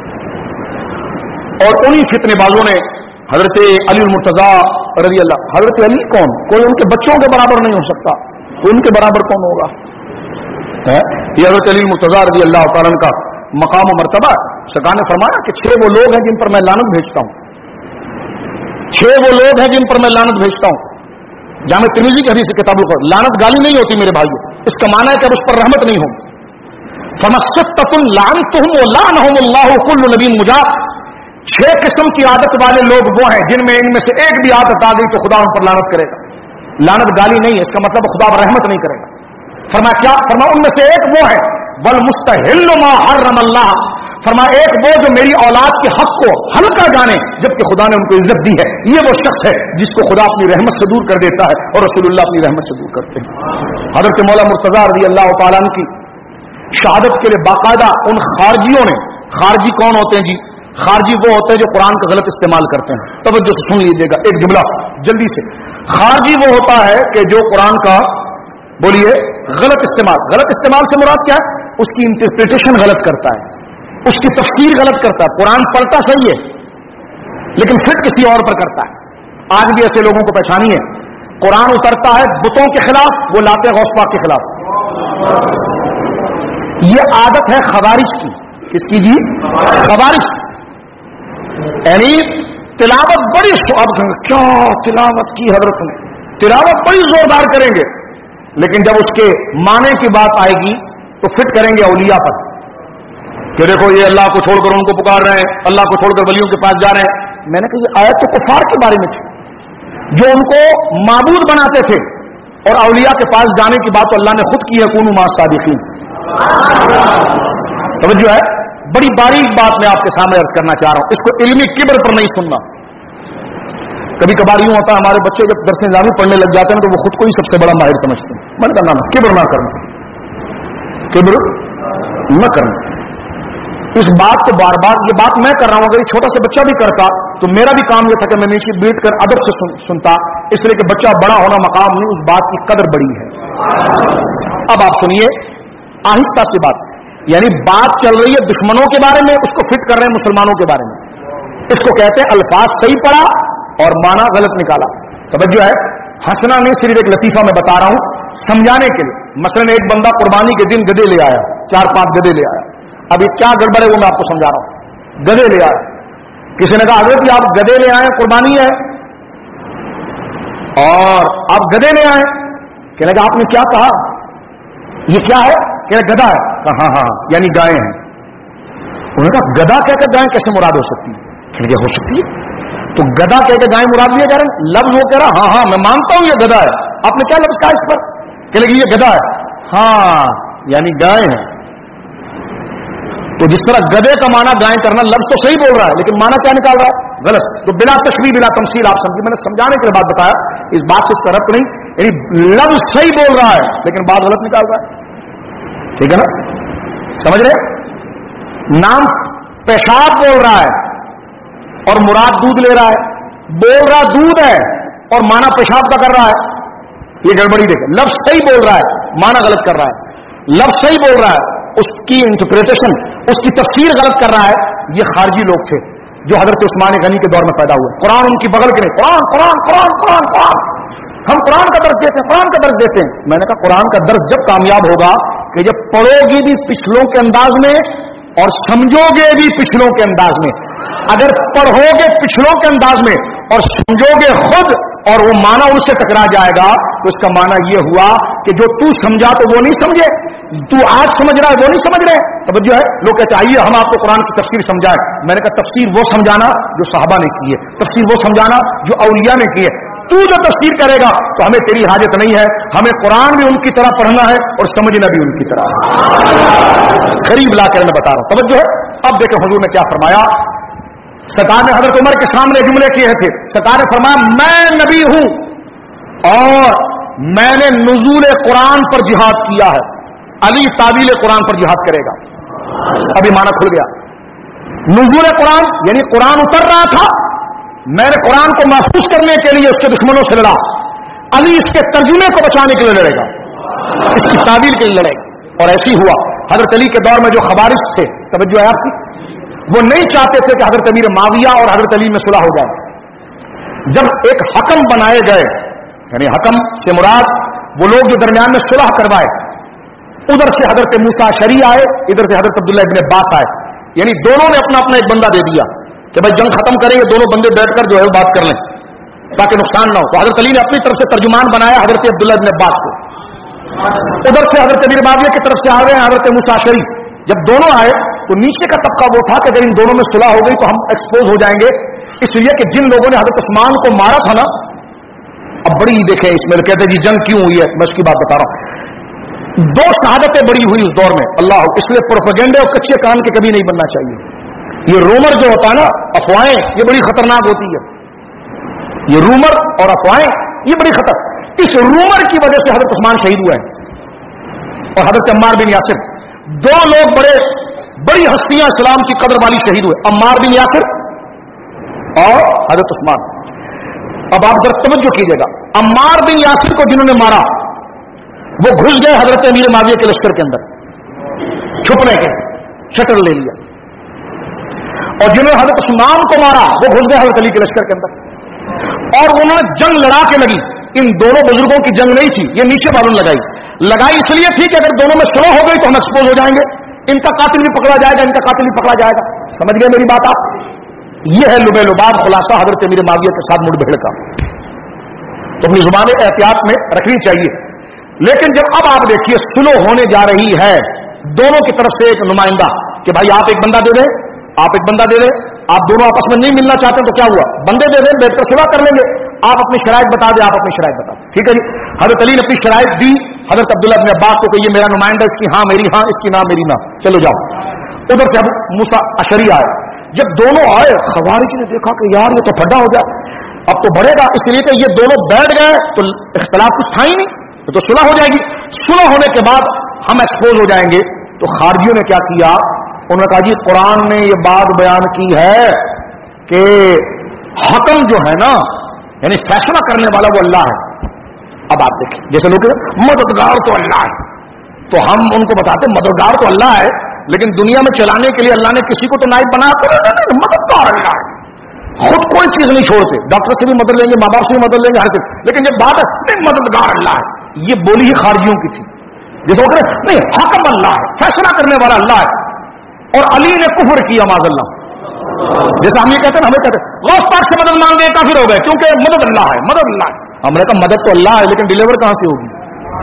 اور انہی فتنے بازوں نے حضرت علی المرتضیٰ رضی اللہ، حضرت علی کون؟ کوئی ان کے بچوں کے برابر نہیں ہو سکتا، ان کے برابر کون ہوگا؟ یہ حضرت علی المرتضیٰ رضی اللہ تعالیٰ کا مقام و مرتبہ۔ سرکار نے فرمایا کہ 6 وہ لوگ ہیں جن پر میں لعنت بھیجتا ہوں، 6 وہ لوگ ہیں جن پر میں لعنت بھیجتا ہوں۔ جامع ترمذی کی حدیث کتابوں پر لعنت گالی نہیں ہوتی میرے بھائیو، اس کا معنی ہے کہ اب اس پر رحمت نہیں ہو۔ فمسطۃ لعنتهم ولعنهم الله كل نبی مجاب، 6 قسم کی عادت والے لوگ وہ ہیں جن میں ان میں سے ایک بھی عادت آ گئی تو خدا ان پر لعنت کرے گا۔ لعنت گالی نہیں ہے، اس کا مطلب خدا پر رحمت نہیں کرے گا۔ فرمایا کیا؟ فرمایا ان میں سے ایک وہ ہے والمستحل ما حرم اللہ، فرمایا ایک وہ جو میری اولاد کے حق کو ہلکا جانے جبکہ خدا نے ان کو عزت دی ہے، یہ وہ شخص ہے جس کو خدا اپنی رحمت سے دور کر دیتا ہے اور رسول اللہ اپنی رحمت سے دور کرتے ہیں۔ حضرت مولا مرتضیٰ رضی اللہ تعالیٰ عنہ کی شہادت کے لیے باقاعدہ ان خارجیوں نے، خارجی کون ہوتے ہیں جی؟ خارجی وہ ہوتے ہیں جو قرآن کا غلط استعمال کرتے ہیں۔ توجہ سے سن لیجیے گا ایک جملہ جلدی سے۔ خارجی وہ ہوتا ہے کہ جو قرآن کا، بولیے، غلط استعمال، غلط استعمال سے مراد کیا ہے؟ اس کی انٹرپریٹیشن غلط کرتا ہے، اس کی تفسیر غلط کرتا ہے۔ قرآن پڑھتا صحیح ہے لیکن فٹ کسی اور پر کرتا ہے۔ آج بھی ایسے لوگوں کو پہچانیے، قرآن اترتا ہے بتوں کے خلاف، وہ لاتے ہیں غوث پاک کے خلاف۔ یہ عادت ہے خوارج کی۔ کس کی جی؟ خوارج کی۔ یعنی تلاوت بڑی، اب کیا تلاوت کی حضرت نے، تلاوت بڑی زوردار کریں گے لیکن جب اس کے معنی کی بات آئے گی تو فٹ کریں گے اولیاء پر کہ دیکھو یہ اللہ کو چھوڑ کر ان کو پکار رہے ہیں، اللہ کو چھوڑ کر ولیوں کے پاس جا رہے ہیں۔ میں نے کہا یہ آیت تو کفار کے بارے میں تھی جو ان کو معبود بناتے تھے، اور اولیاء کے پاس جانے کی بات تو اللہ نے خود کی ہے، کونوا مع الصادقین۔ توجہ ہے، بڑی باریک بات میں آپ کے سامنے عرض کرنا چاہ رہا ہوں، اس کو علمی کبر پر نہیں سننا۔ کبھی کبھار یوں ہوتا ہے ہمارے بچے جب درس نظامی پڑھنے لگ جاتے ہیں تو وہ خود کو ہی سب سے بڑا ماہر سمجھتے ہیں۔ من کرنا نہ، کبر نہ کرنا، کبر نہ کرنا۔ اس بات کو بار بار، یہ بات میں کر رہا ہوں، اگر یہ چھوٹا سا بچہ بھی کرتا تو میرا بھی کام یہ تھا کہ میں نیچے بیٹھ کر ادب سے سنتا، اس لیے کہ بچہ بڑا ہونا مقام نہیں، اس بات کی قدر بڑی ہے۔ اب آپ سنیے آہستہ سی بات، یعنی بات چل رہی ہے دشمنوں کے بارے میں، اس کو فٹ کر رہے ہیں مسلمانوں کے بارے میں۔ اس کو کہتے ہیں الفاظ صحیح پڑھا اور معنی غلط نکالا۔ توجہ ہے، ہنسنا نہیں، صرف ایک لطیفہ میں بتا رہا ہوں سمجھانے کے لیے۔ مثلا ایک بندہ قربانی کے دن گدھے لے آیا، 4-5 گدھے لے آیا۔ اب یہ کیا گڑبڑ ہے وہ میں آپ کو سمجھا رہا ہوں۔ گدھے لے آیا، کسی نے کہا حضرت آپ گدھے لے آئے، قربانی ہے اور آپ گدھے لے آئے، کہنے کا آپ نے کیا کہا؟ یہ کیا ہے؟ کہ گدھا ہے۔ کہا ہاں ہاں یعنی گائے ہیں۔ انہوں نے کہا گدھا کہہ کر گائے کیسے مراد ہو سکتی ہے؟ کہ ہو سکتی ہے تو گدھا کہہ کے گائے مراد لیا جا رہا ہے، لفظ وہ کہہ رہا ہاں ہاں میں مانتا ہوں یہ گدھا ہے، آپ نے کیا لفظ کہا اس پر؟ کہ لگی یہ گدھا ہے، ہاں یعنی گائے ہیں۔ تو جس طرح گدھے کا معنی گائے کرنا، لفظ تو صحیح بول رہا ہے لیکن معنی کیا نکال رہا ہے؟ غلط۔ تو بلا تشبیہ بلا تمثیل آپ سمجھے، میں نے سمجھانے کے بعد بتایا، اس بات سے اس کا ربط نہیں، یعنی لفظ صحیح بول رہا ہے لیکن بات غلط نکال رہا ہے، ٹھیک ہے نا؟ سمجھ رہے؟ نام پیشاب بول رہا ہے اور مراد دودھ لے رہا ہے، بول رہا دودھ ہے اور معنی پیشاب کا کر رہا ہے، یہ گڑبڑی دیکھیں۔ لفظ صحیح بول رہا ہے، معنی غلط کر رہا ہے، لفظ صحیح بول رہا ہے، اس کی انٹرپریٹیشن، اس کی تفسیر غلط کر رہا ہے۔ یہ خارجی لوگ تھے جو حضرت عثمان غنی کے دور میں پیدا ہوئے، قرآن ان کی بغل کے نہیں، قرآن قرآن قرآن قرآن قرآن، ہم قرآن کا درس دیتے ہیں، قرآن کا درس دیتے ہیں۔ میں نے کہا قرآن کا درس جب کامیاب ہوگا کہ جب پڑھو گے بھی پچھلوں کے انداز میں اور سمجھو گے بھی پچھلوں کے انداز میں۔ اگر پڑھو گے پچھلوں کے انداز میں اور سمجھو گے خود और वो माना उनसे टकरा जाएगा, तो इसका माना ये हुआ कि जो तू समझा तो वो नहीं समझे, तू आज समझ रहा है वो नहीं समझ रहे। तब जो है लोग कहते आइए हम आपको कुरान की तफसीर समझाएं। मैंने कहा तफसीर वो समझाना जो सहाबा ने की है, तफसीर वो समझाना जो औलिया ने की है। तू जो तफसीर करेगा तो हमें तेरी हाजत नहीं है, हमें कुरान भी उनकी तरह पढ़ना है और समझना भी उनकी तरह। करीब लाकर मैं बता रहा हूं, तवज्जो है। अब देखें हुजूर ने क्या फरमाया। सरकार ने हजरत उमर के सामने जुमले किए थे। सरकार ने फरमाया मैं नबी हूं और मैंने नुज़ूल कुरान पर जिहाद किया है, अली तावील कुरान पर जिहाद करेगा। अभी माना खुल गया। नुज़ूल कुरान यानी कुरान उतर रहा था, मैंने कुरान को महफूज करने के लिए उसके दुश्मनों से लड़ा, अली इसके तर्जुमे को बचाने के लिए लड़ेगा, इसकी तावील के लिए लड़ेगा। और ऐसी हुआ। हजरत अली के दौर में जो खवारिज थे, तवज्जो है आपकी, वो नहीं चाहते थे कि हजरत अमीर माविया और हजरत अली में सुलह हो जाए। जब एक हकम बनाए गए, यानी हकम से मुराद वो लोग जो दरमियान में सुलह करवाए, उधर से हजरत मूसा अशरी आए, इधर से हजरत अब्दुल्लाह इब्न अब्बास आए, यानी दोनों ने अपना अपना एक बंदा दे दिया कि भाई जंग खत्म करेंगे, दोनों बंदे बैठकर जो है वो बात कर लें ताकि नुकसान ना हो। तो हजरत अली ने अपनी तरफ से तर्जुमान बनाया हजरत अब्दुल्लाह इब्न अब्बास को, उधर से हजरत अमीर माविया की तरफ से आ रहे हैं हजरत मूसा अशरी। जब दोनों आए तो नीचे का तबका वो था कि अगर इन दोनों में सुलह हो गई तो हम एक्सपोज हो जाएंगे, इसलिए कि जिन लोगों ने हजरत उस्मान को मारा था ना, अब बड़ी देखें इसमें कहते जी जंग क्यों हुई है, मैं उसकी बात बता रहा हूं। दो शहादतें बड़ी हुई उस दौर में, अल्लाह, इसलिए प्रोपेगेंडे और कच्चे कान के कभी नहीं बनना चाहिए। ये रूमर जो होता है ना, अफवाहें, ये बड़ी खतरनाक होती है। ये रूमर और अफवाहें ये बड़ी खतर। इस रूमर की वजह से हजरत उस्मान शहीद हुए हैं और हजरत अम्मार बिन यासिर, दो लोग बड़ी हस्तियां इस्लाम की कदर वाली शहीद हुए, अम्मार बिन यासिर और हजरत उस्मान। अब आप जरा तवज्जो कीजिएगा, अम्मार बिन यासिर को जिन्होंने मारा वो घुस गए हजरत अमीर माविया के लश्कर के अंदर, छुपने के शटर ले लिया, और जिन्होंने हजरत उस्मान को मारा वो घुस गए हजरत अली के लश्कर के अंदर, और उन्होंने जंग लड़ा के लगी। इन दोनों बुजुर्गों की जंग नहीं थी, ये नीचे मालूम लगाई इसलिए थी कि अगर दोनों में सुलह हो गई तो हम एक्सपोज हो जाएंगे, इनका कातिल भी पकड़ा जाएगा, इनका कातिल भी पकड़ा जाएगा। समझ गए मेरी बात आप? यह है लुबे लुबाब खुलासा हजरत अमीर माविया के साथ मुठभेड़ का। तो अपनी जुबान एहतियात में रखनी चाहिए। लेकिन जब अब आप देखिए सुलह होने जा रही है, दोनों की तरफ से एक नुमाइंदा कि भाई आप एक बंदा दे दें, आप एक बंदा दे दें, आप दोनों आपस में नहीं मिलना चाहते तो क्या हुआ, बंदे दे दें, बैठकर सुलह कर लेंगे, आप अपनी शराइत बता दें, आप अपनी शराइत बता दें। ठीक है जी। हजरत अली ने अपनी शराइत दी हजरत अब्दुल्लाह इब्न अब्बास को कि ये मेरा नुमाइंदा, इसकी हाँ मेरी हाँ, इसकी ना मेरी ना, चलो जाओ। उधर से अब मूसा अशरी आए। जब दोनों आए, खवारिज ने देखा कि यार ये तो फड्डा हो गया, अब तो बढ़ेगा, इसलिए कि ये दोनों बैठ गए तो इख्तलाफ कुछ था ही नहीं, तो सुलह हो जाएगी। सुलह होने के बाद हम एक्सपोज हो जाएंगे। तो खारजियों ने क्या किया, उन्होंने कहा जी कुरान ने ये बात बयान की है कि हकम जो है ना, यानी फैसला करने वाला वो अल्लाह है। अब आप देखें, जैसे लोग मददगार तो अल्लाह है, तो हम उनको बताते मददगार तो अल्लाह है, लेकिन दुनिया में चलाने के लिए अल्लाह ने किसी को तो नाइब बना, मददगार अल्लाह है, खुद कोई चीज नहीं छोड़ते, डॉक्टर से भी मदद लेंगे, माँ बाप से भी मदद लेंगे, हर चीज। लेकिन जब बात है मददगार अल्लाह है, ये बोली ही खारजियों की थी। जैसे वो कह नहीं, हकम अल्लाह है, फैसला करने वाला अल्लाह है, और अली ने कुफ्र किया माज़अल्लाह। जैसे हम ये कहते हैं, हमें कहते हैं गौस पाक से मदद मांग गए, काफिर हो गए, क्योंकि मदद अल्लाह है, मदद अल्लाह है। हमने कहा मदद तो अल्लाह है, लेकिन डिलीवर कहां से होगी?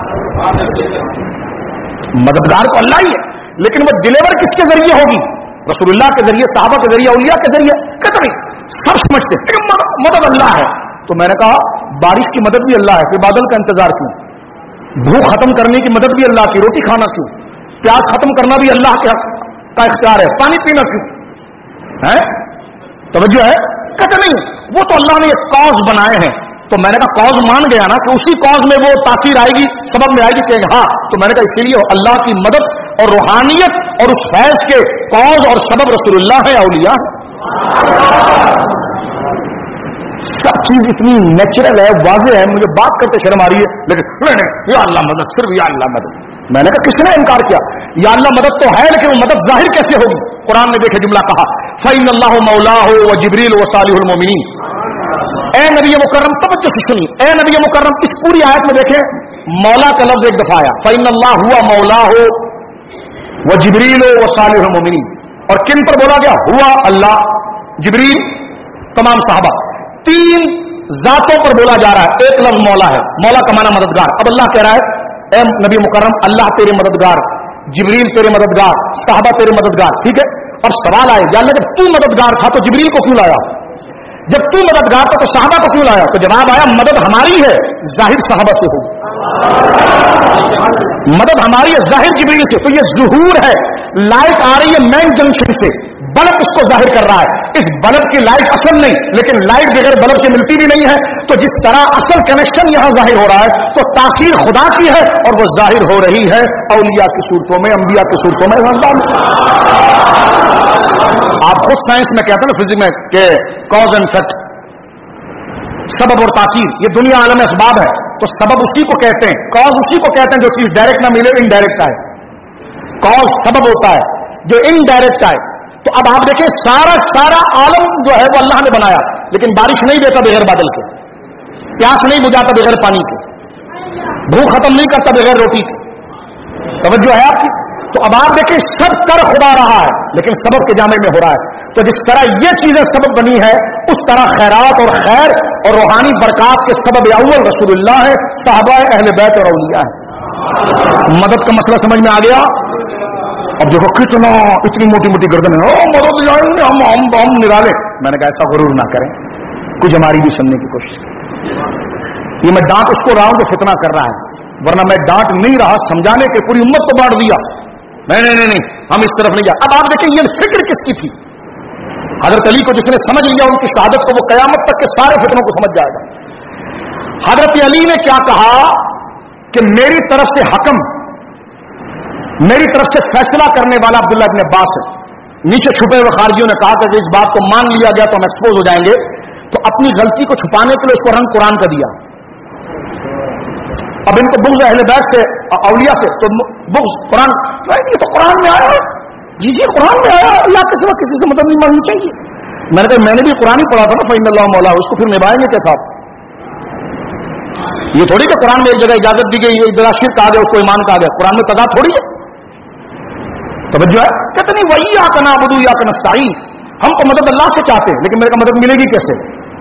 मददगार तो अल्लाह ही है, लेकिन वो डिलीवर किसके जरिए होगी? रसूलुल्लाह के जरिए, साहबा के जरिए, औलिया के जरिए। कहते नहीं, सब समझते लेकिन मदद अल्लाह है। तो मैंने कहा बारिश की मदद भी अल्लाह है, फिर बादल का इंतजार क्यों? भूख खत्म करने की मदद भी अल्लाह की, रोटी खाना क्यों? प्यास खत्म करना भी अल्लाह का इख्तियार है, पानी पीना क्यों है? तवज्जो है? कहते नहीं, वो तो अल्लाह ने एक कॉज बनाए हैं। तो मैंने कहा कॉज मान गया ना कि उसी कॉज में वो तासीर आएगी, सबब में आएगी कि हाँ। तो मैंने कहा इसीलिए अल्लाह की मदद और रूहानियत और उस फैज के कॉज और सबब रसूलुल्लाह है, औलिया है। सब चीज इतनी नेचुरल है, वाज़ेह है, मुझे बात करते शर्म आ रही है, लेकिन नहीं, या अल्लाह मदद, सिर्फ या अल्लाह मदद। मैंने कहा किसने इनकार किया? या अल्लाह मदद तो है, लेकिन वो मदद जाहिर कैसे होगी? कुरान ने देखे जुमला कहा, फ़इन्नल्लाहु मौलाहु व जिब्रील व सालिहुल मोमिनीन। ए नबी मुकर्रम, तवज्जो से सुनिए, ए नबी मुकर्रम, इस पूरी आयत में देखें मौला का लफ्ज एक दफा आया, फ़इन्नल्लाहु हुवा मौलाहु व जिब्रील व सालिहुल मोमिनीन। और किन पर बोला गया? हुआ अल्लाह, जिब्रील, तमाम साहबा। तीन ذاتوں پر بولا جا رہا ہے. ایک لفظ مولا ہے, مولا کا معنی مددگار. اب اللہ کہہ رہا ہے اے نبی مکرم اللہ تیرے مددگار, جبریل تیرے مددگار, صحابہ تیرے مددگار. ٹھیک ہے, اب سوال آئے یا اللہ جب تو مددگار تھا تو جبریل کو کیوں لایا؟ جب تو مددگار تھا تو صحابہ کو کیوں لایا؟ تو جواب آیا مدد ہماری ہے, ظاہر صحابہ سے ہوگی. مدد ہماری ہے, ظاہر جبریل سے. تو یہ ظہور ہے, لائٹ آ رہی ہے مین جنکشن سے, بلب اس کو ظاہر کر رہا ہے. اس بلب کی لائٹ اصل نہیں, لیکن لائٹ بغیر بلب کے ملتی بھی نہیں ہے. تو جس طرح اصل کنیکشن یہاں ظاہر ہو رہا ہے تو تاثیر خدا کی ہے اور وہ ظاہر ہو رہی ہے اولیاء کی صورتوں میں, انبیاء کی صورتوں میں. آپ خود سائنس میں کہتے ہیں نا, فزکس میں, کہ کاز اینڈ افیکٹ, سبب اور تاثیر, یہ دنیا عالم اسباب ہے. تو سبب اسی کو کہتے ہیں, کاز اسی کو کہتے ہیں جو چیز ڈائریکٹ نہ ملے انڈائریکٹ آئے. کاز سبب ہوتا ہے جو انڈائریکٹ آئے. تو اب آپ دیکھیں سارا عالم جو ہے وہ اللہ نے بنایا, لیکن بارش نہیں دیتا بغیر بادل کے, پیاس نہیں بجھاتا بغیر پانی کے, بھوک ختم نہیں کرتا بغیر روٹی کے. توجہ ہے آپ کی؟ تو اب آپ دیکھیں سب کر خدا رہا ہے لیکن سبب کے جامع میں ہو رہا ہے. تو جس طرح یہ چیزیں سبب بنی ہے اس طرح خیرات اور خیر اور روحانی برکات کے سبب اول رسول اللہ ہے, صحابہ, اہل بیت اور اولیاء ہے. مدد کا مسئلہ سمجھ میں آ گیا؟ اب دیکھو کتنا اتنی موٹی موٹی گردن ہے, مدد جائیں گے ہم نرالے. میں نے کہا ایسا غرور نہ کریں, کچھ ہماری بھی سننے کی کوشش کریں. یہ میں ڈانٹ اس کو رہا ہوں جو فتنہ کر رہا ہے, ورنہ میں ڈانٹ نہیں رہا, سمجھانے کے پوری امت کو بانٹ دیا. نہیں ہم اس طرف نہیں جا. اب آپ دیکھیں یہ فکر کس کی تھی؟ حضرت علی کو جس نے سمجھ لیا ان کی شہادت کو, وہ قیامت تک کے سارے فتنوں کو سمجھ جائے گا. حضرت علی نے کیا کہا کہ میری طرف سے حکم, میری طرف سے فیصلہ کرنے والا عبداللہ ابن عباس ہے. نیچے چھپے ہوئے خارجیوں نے کہا کہ اس بات کو مان لیا گیا تو ہم ایکسپوز ہو جائیں گے, تو اپنی غلطی کو چھپانے کے لیے اس کو رنگ قرآن کا دیا. اب ان کو بغض اہل بیت سے, اولیاء سے, تو بغض قرآن, یہ تو قرآن میں آیا ہے. جی قرآن میں آیا, اللہ کے سوا کسی سے مدد نہیں مانگنی چاہیے. میں نے کہا میں نے بھی قرآن ہی پڑھا تھا نا, فإن اللہ مولا, اس کو پھر نبھائیں گے کیسا؟ یہ تھوڑی کہ قرآن میں ایک جگہ اجازت دی گئی, ذرا شرک آ گیا اس کو ایمان کا آ گیا. قرآن میں تضاد تھوڑی ہے. توجہ ہے؟ کہتے نہیں وَإِيَّاكَ نَعْبُدُ وَإِيَّاكَ نَسْتَعِينُ, ہم کو مدد اللہ سے چاہتے ہیں, لیکن میرے کو مدد ملے گی کیسے؟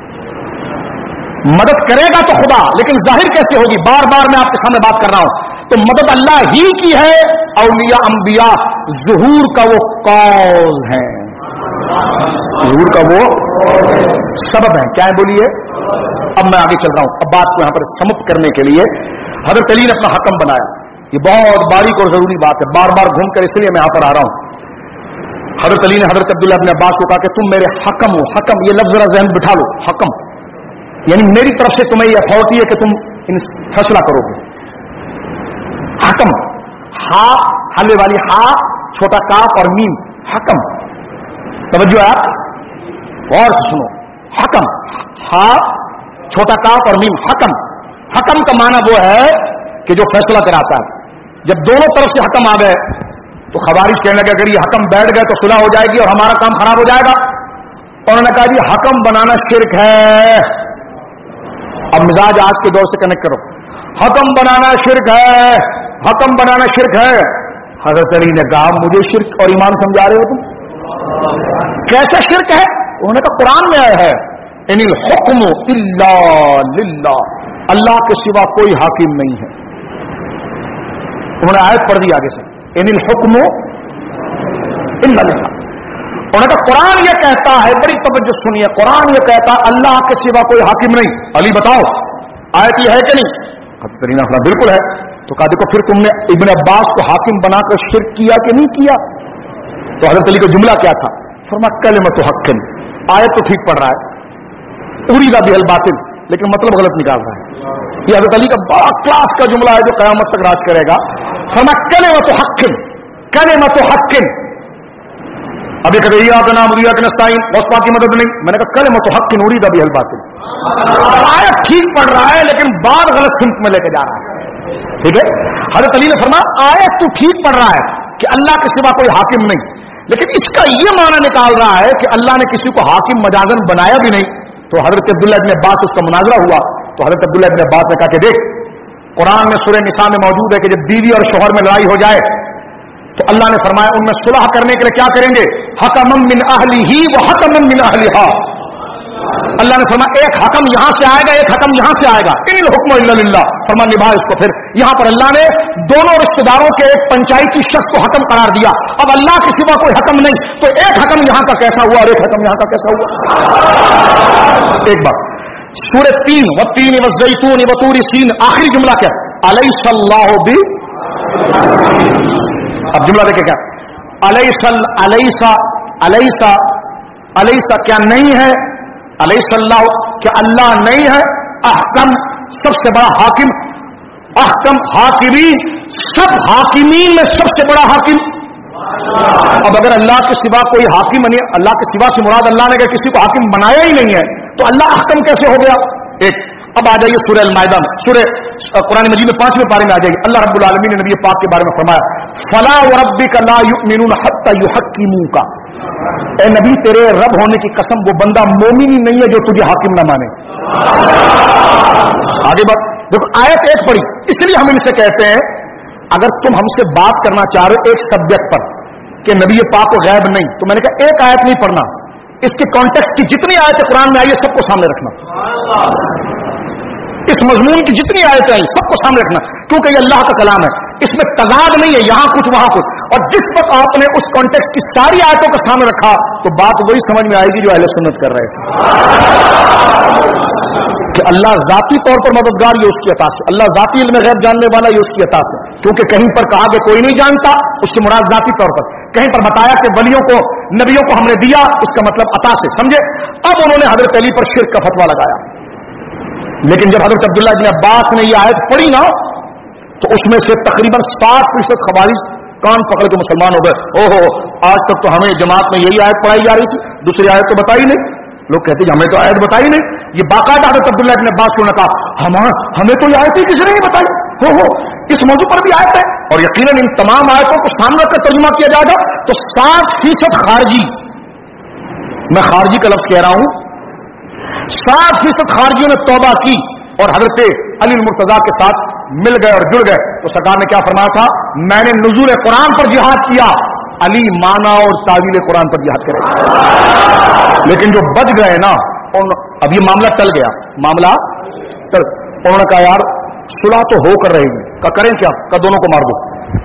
مدد کرے گا تو خدا, لیکن ظاہر کیسے ہوگی؟ بار بار میں آپ کے سامنے بات کر رہا ہوں. تو مدد اللہ ہی کی ہے, اولیاء انبیاء ظہور کا وہ کاز ہے, ظہور کا وہ سبب ہے. کیا ہے بولیے؟ اب میں آگے چل رہا ہوں. اب بات کو یہاں پر سمت کرنے کے لیے حضرت علی نے اپنا حکم بنایا. یہ بہت باریک اور ضروری بات ہے, بار بار گھوم کر اس لیے میں یہاں پر آ رہا ہوں. حضرت علی نے حضرت عبداللہ ابن عباس کو کہا کہ تم میرے حکم ہو. حکم یہ لفظ ذرا ذہن بٹھا لو. حکم یعنی میری طرف سے تمہیں یہ اتھارٹی ہے کہ تم فیصلہ کرو گے. حکم, ہا حلوے والی ہا, چھوٹا کاف اور میم, حکم. توجہ ہے آپ غور سے سنو. حکم, ہا چھوٹا کاف اور میم, حکم. حکم کا معنی وہ ہے کہ جو فیصلہ کراتا ہے. جب دونوں طرف سے حکم آ گئے تو خوارج کہنے لگے اگر یہ حکم بیٹھ گئے تو صلح ہو جائے گی اور ہمارا کام خراب ہو جائے گا. انہوں نے کہا جی حکم بنانا شرک ہے. اب مزاج آج کے دور سے کنیکٹ کرو. حکم بنانا شرک ہے, حکم بنانا شرک ہے. حضرت علی نے کہا مجھے شرک اور ایمان سمجھا رہے ہو تم؟ کیسا شرک ہے؟ انہوں نے کہا قرآن میں آیا ہے ان الحکم الا للہ, اللہ کے سوا کوئی حاکم نہیں ہے. انہوں نے آیت پڑھ دی آگے سے, ان الحکم الا للہ. انہوں نے کہا قرآن یہ کہتا ہے, بڑی توجہ سنیے, قرآن یہ کہتا ہے اللہ کے سوا کوئی حاکم نہیں. علی بتاؤ آیت یہ ہے کہ نہیں؟ بالکل ہے. تو کہا دیکھو پھر تم نے ابن عباس کو حاکم بنا کر شرک کیا کہ نہیں کیا؟ تو حضرت علی کا جملہ کیا تھا؟ فرمایا کلمۃ حق. آیت تو ٹھیک پڑھ رہا ہے, اریدا بہ الباطل, لیکن مطلب غلط نکال رہا ہے. یہ حضرت علی کا بڑا کلاس کا جملہ ہے جو قیامت تک راج کرے گا. فرمایا کلمۃ حق, کلمۃ حق. ابھی کہتے ہیں یا نعبد و ایاک نستعین, غوث کی مدد نہیں. میں نے کہا کلمۃ حق اریدا بہ الباطل. آیت ٹھیک پڑھ رہا ہے لیکن بات غلط سمت میں لے کے جا رہا ہے. ٹھیک ہے, حضرت علی نے فرمایا آیت تو ٹھیک پڑھ رہا ہے کہ اللہ کے سوا کوئی حاکم نہیں, لیکن اس کا یہ معنی نکال رہا ہے کہ اللہ نے کسی کو حاکم مجازن بنایا بھی نہیں. تو حضرت عبداللہ ابن عباس اس کا مناظرہ ہوا. تو حضرت عبداللہ ابن عباس نے کہا کہ دیکھ قرآن میں سورہ نساء میں موجود ہے کہ جب بیوی اور شوہر میں لڑائی ہو جائے تو اللہ نے فرمایا ان میں صلح کرنے کے لیے کیا کریں گے؟ حکم من اہلہ و حکم من اہلہا. अल्लाह ने फरमाया एक हकम यहां से आएगा, एक हकम यहां से आएगा, इनिल हुक्म इल्ला लिल्लाह, फरमान निभा इसको। फिर यहां पर अल्लाह ने दोनों रिश्तेदारों के एक पंचायती शख्स को हकम करार दिया। अब अल्लाह के सिवा कोई हकम नहीं, तो एक हकम यहां का कैसा हुआ और एक हकम यहां का कैसा हुआ? एक बार सूरह 3 वत्तीन वज़ैतून वतूर सीन, आखिरी जुमला क्या? अलैहिस्सलाहु बि, अब जुमला देखे क्या? अलैसा क्या नहीं है? अलैहिस्सलाहु क्या अल्लाह नहीं है? अहकम सबसे बड़ा हाकिम, अहकम हाकिमीन सब हाकिमीन में सबसे बड़ा हाकिम। अब अगर अल्लाह के सिवा कोई हाकिम नहीं, अल्लाह के सिवा से मुराद अल्लाह ने अगर किसी को हाकिम बनाया ही नहीं है तो अल्लाह अहकम कैसे हो गया? एक। अब आ जाइए सूरह अल-माइदा में, सूरह कुरान मजीद में 5वें पारे में आ जाइए। अल्लाह रब्बुल आलमीन ने नबी पाक के बारे में फरमाया, फला व रब्बिका ला युमिनून हत्ता युहक्किमूका, ए नबी तेरे रब होने की कसम वो बंदा मोमिन ही नहीं है जो तुझे हाकिम ना माने। आगे बात देखो, आयत एक पढ़ी, इसलिए हम इनसे कहते हैं अगर तुम हमसे बात करना चाह रहे हो एक सब्जेक्ट पर कि नबी पाक को गैब नहीं, तो मैंने कहा एक आयत नहीं पढ़ना, इसके कॉन्टेक्स्ट की जितनी आयतें कुरान में आई है सबको सामने रखना, इस मजमून की जितनी आयतें आई सबको सामने रखना, क्योंकि ये अल्लाह का कलाम है, इसमें तजाद नहीं है, यहां कुछ वहां कुछ। और जिस वक्त आपने उस कॉन्टेक्स्ट की सारी आयतों को सामने रखा तो बात वही समझ में आएगी जो अहले सुन्नत कर रहे थे कि अल्लाह जाती तौर पर मददगार ये उसकी अता से, अल्लाह जाती इल्म गैब जानने वाला ये उसकी अता से, क्योंकि कहीं पर कहा कि कोई नहीं जानता, उससे मुराद जाती तौर पर, कहीं पर बताया कि वलियों को नबियों को हमने दिया, उसका मतलब अता से, समझे। अब उन्होंने हजरत अली पर शिर्क का फतवा लगाया, लेकिन जब हजरत अब्दुल्लाह इब्न अब्बास ने यह आयत पढ़ी ना तो उसमें से तकरीबन 60% खवारिज कान पकड़ के मुसलमान हो गए। ओहो, आज तक तो हमें जमात में यही आयत पढ़ाई जा रही थी, दूसरी आयत तो बताई नहीं। लोग कहते हैं हमें तो आयत बताई नहीं, ये बाकायदा हजरत अब्दुल्लाह इब्न अब्बास ने कहा हमें तो यह आयत ही किसी ने नहीं बताई। हो इस मौजू पर भी आयत है, और यकीनन इन तमाम आयतों को सामने रखकर तर्जुमा किया जाएगा तो 60% खारजी, मैं खारजी का लफ्ज कह रहा हूं, 60% खारजियों ने तौबा की और हजरत अली मुर्तजा के साथ मिल गए और जुड़ गए। तो सरकार ने क्या फरमाया था? मैंने नुज़ूल कुरान पर जिहाद किया, अली माना और तावील कुरान पर जिहाद करे। लेकिन जो बच गए ना, अब ये मामला टल गया, मामला टल, उन्होंने कहा यार सुलह तो होकर रहेगी, का करें क्या? का दोनों को मार दो,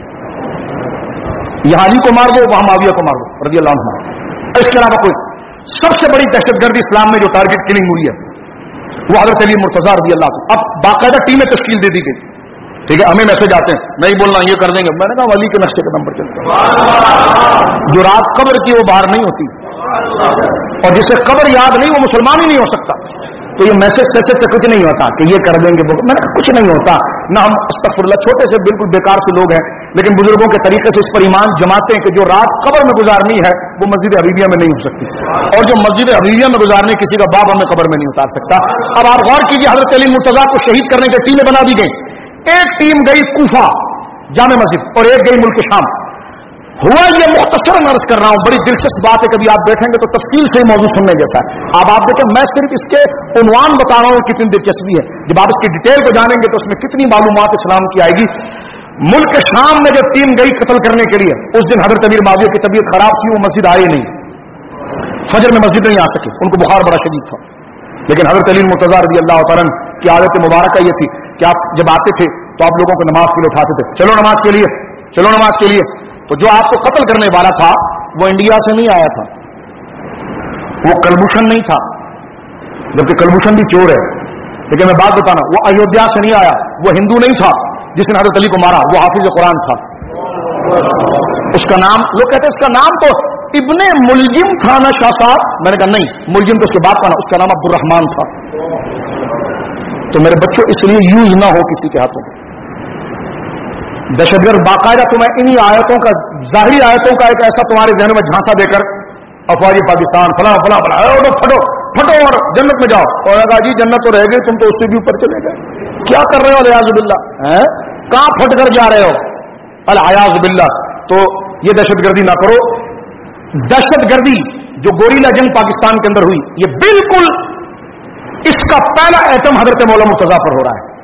यहां अली को मार दो, वहां माविया को मार दो रज़ियल्लाहु अन्हु। इसके अलावा कोई सबसे बड़ी दहशतगर्दी इस्लाम में जो टारगेट किलिंग हुई है वो हजरत अली मुर्तजा रज़ियल्लाहु अन्हु। अब बाकायदा टीमें तश्कील दे दी गई, ठीक है, हमें मैसेज आते हैं नहीं बोलना, ये कर देंगे। मैंने कहा अली के नक्शे कदम पर चलते, जो रात कब्र की वो बाहर नहीं होती, और जिसे कब्र याद नहीं वो मुसलमान ही नहीं हो सकता। तो ये मैसेज से कुछ नहीं होता कि ये कर देंगे, मैंने कहा कुछ नहीं होता ना। हम अस्तगफिरुल्लाह छोटे से बिल्कुल बेकार से लोग हैं, लेकिन बुजुर्गों के तरीके से इस पर ईमान जमाते हैं कि जो रात कब्र में गुजारनी है वो मस्जिद हबीबिया में नहीं हो सकती, और जो मस्जिद हबीबिया में गुजारनी किसी का बाप हमें कब्र में नहीं उतार सकता। अब आप गौर कीजिए, हजरत अली मुर्तजा को शहीद करने की टीमें बना दी गई। एक टीम गई कूफा जामे मस्जिद और एक गई मुल्क शाम। हुआ ये मुख्तसरन अर्ज कर रहा हूं, बड़ी दिलचस्प बात है, कभी आप बैठेंगे तो तफसील से मौजूद सुनने जैसा है। अब आप देखें, मैं सिर्फ इसके उन्वान बता रहा हूं कितनी दिलचस्पी है, जब आप इसकी डिटेल को जानेंगे तो उसमें कितनी मालूमात इस्लाम की आएगी। मुल्क शाम में जो टीम गई कत्ल करने के लिए, उस दिन हजरत अमीर माविया की तबीयत खराब थी, वो मस्जिद आए नहीं, फजर में मस्जिद नहीं आ सके, उनको बुखार बड़ा शदीद था। लेकिन हजरत अली मुर्तजा रज़ियल्लाहु तआला की आदत मुबारक ये थी कि आप जब आते थे तो आप लोगों को नमाज के लिए उठाते थे, चलो नमाज के लिए, चलो नमाज के लिए। तो जो आपको कत्ल करने वाला था वो इंडिया से नहीं आया था, वो कलभूषण नहीं था, जबकि कलभूषण भी चोर है। लेकिन मैं बात बताना, वो अयोध्या से नहीं आया, वो हिंदू नहीं था जिसने हजरत अली को मारा, वो हाफिज कुरान था। उसका नाम, लोग कहते हैं उसका नाम तो इब्ने मुलजिम था ना शाह साहब। मैंने कहा नहीं, मुलजिम तो उसके बाप का ना, उसका नाम अब्दुर्रहमान था। तो मेरे बच्चों इसलिए यूज ना हो किसी के हाथों। दहशतगर्द बाकायदा तुम्हें इन्हीं आयतों का, जाहिरी आयतों का एक ऐसा तुम्हारे जहन में झांसा देकर अफवाज पाकिस्तान फला फला फला, तो फटो फटो और जन्नत में जाओ, और अगर जी जन्नत तो रह गई, तुम तो उससे भी ऊपर चले गए, क्या कर रहे हो अलियाज़ुबिल्लाह, हैं कहां फट कर जा रहे हो अलियाज़ुबिल्लाह। तो ये दहशतगर्दी ना करो। दहशतगर्दी जो गोरीला जंग पाकिस्तान के अंदर हुई, ये बिल्कुल इसका पहला एटम हजरत मौला मुर्तजा पर हो रहा है।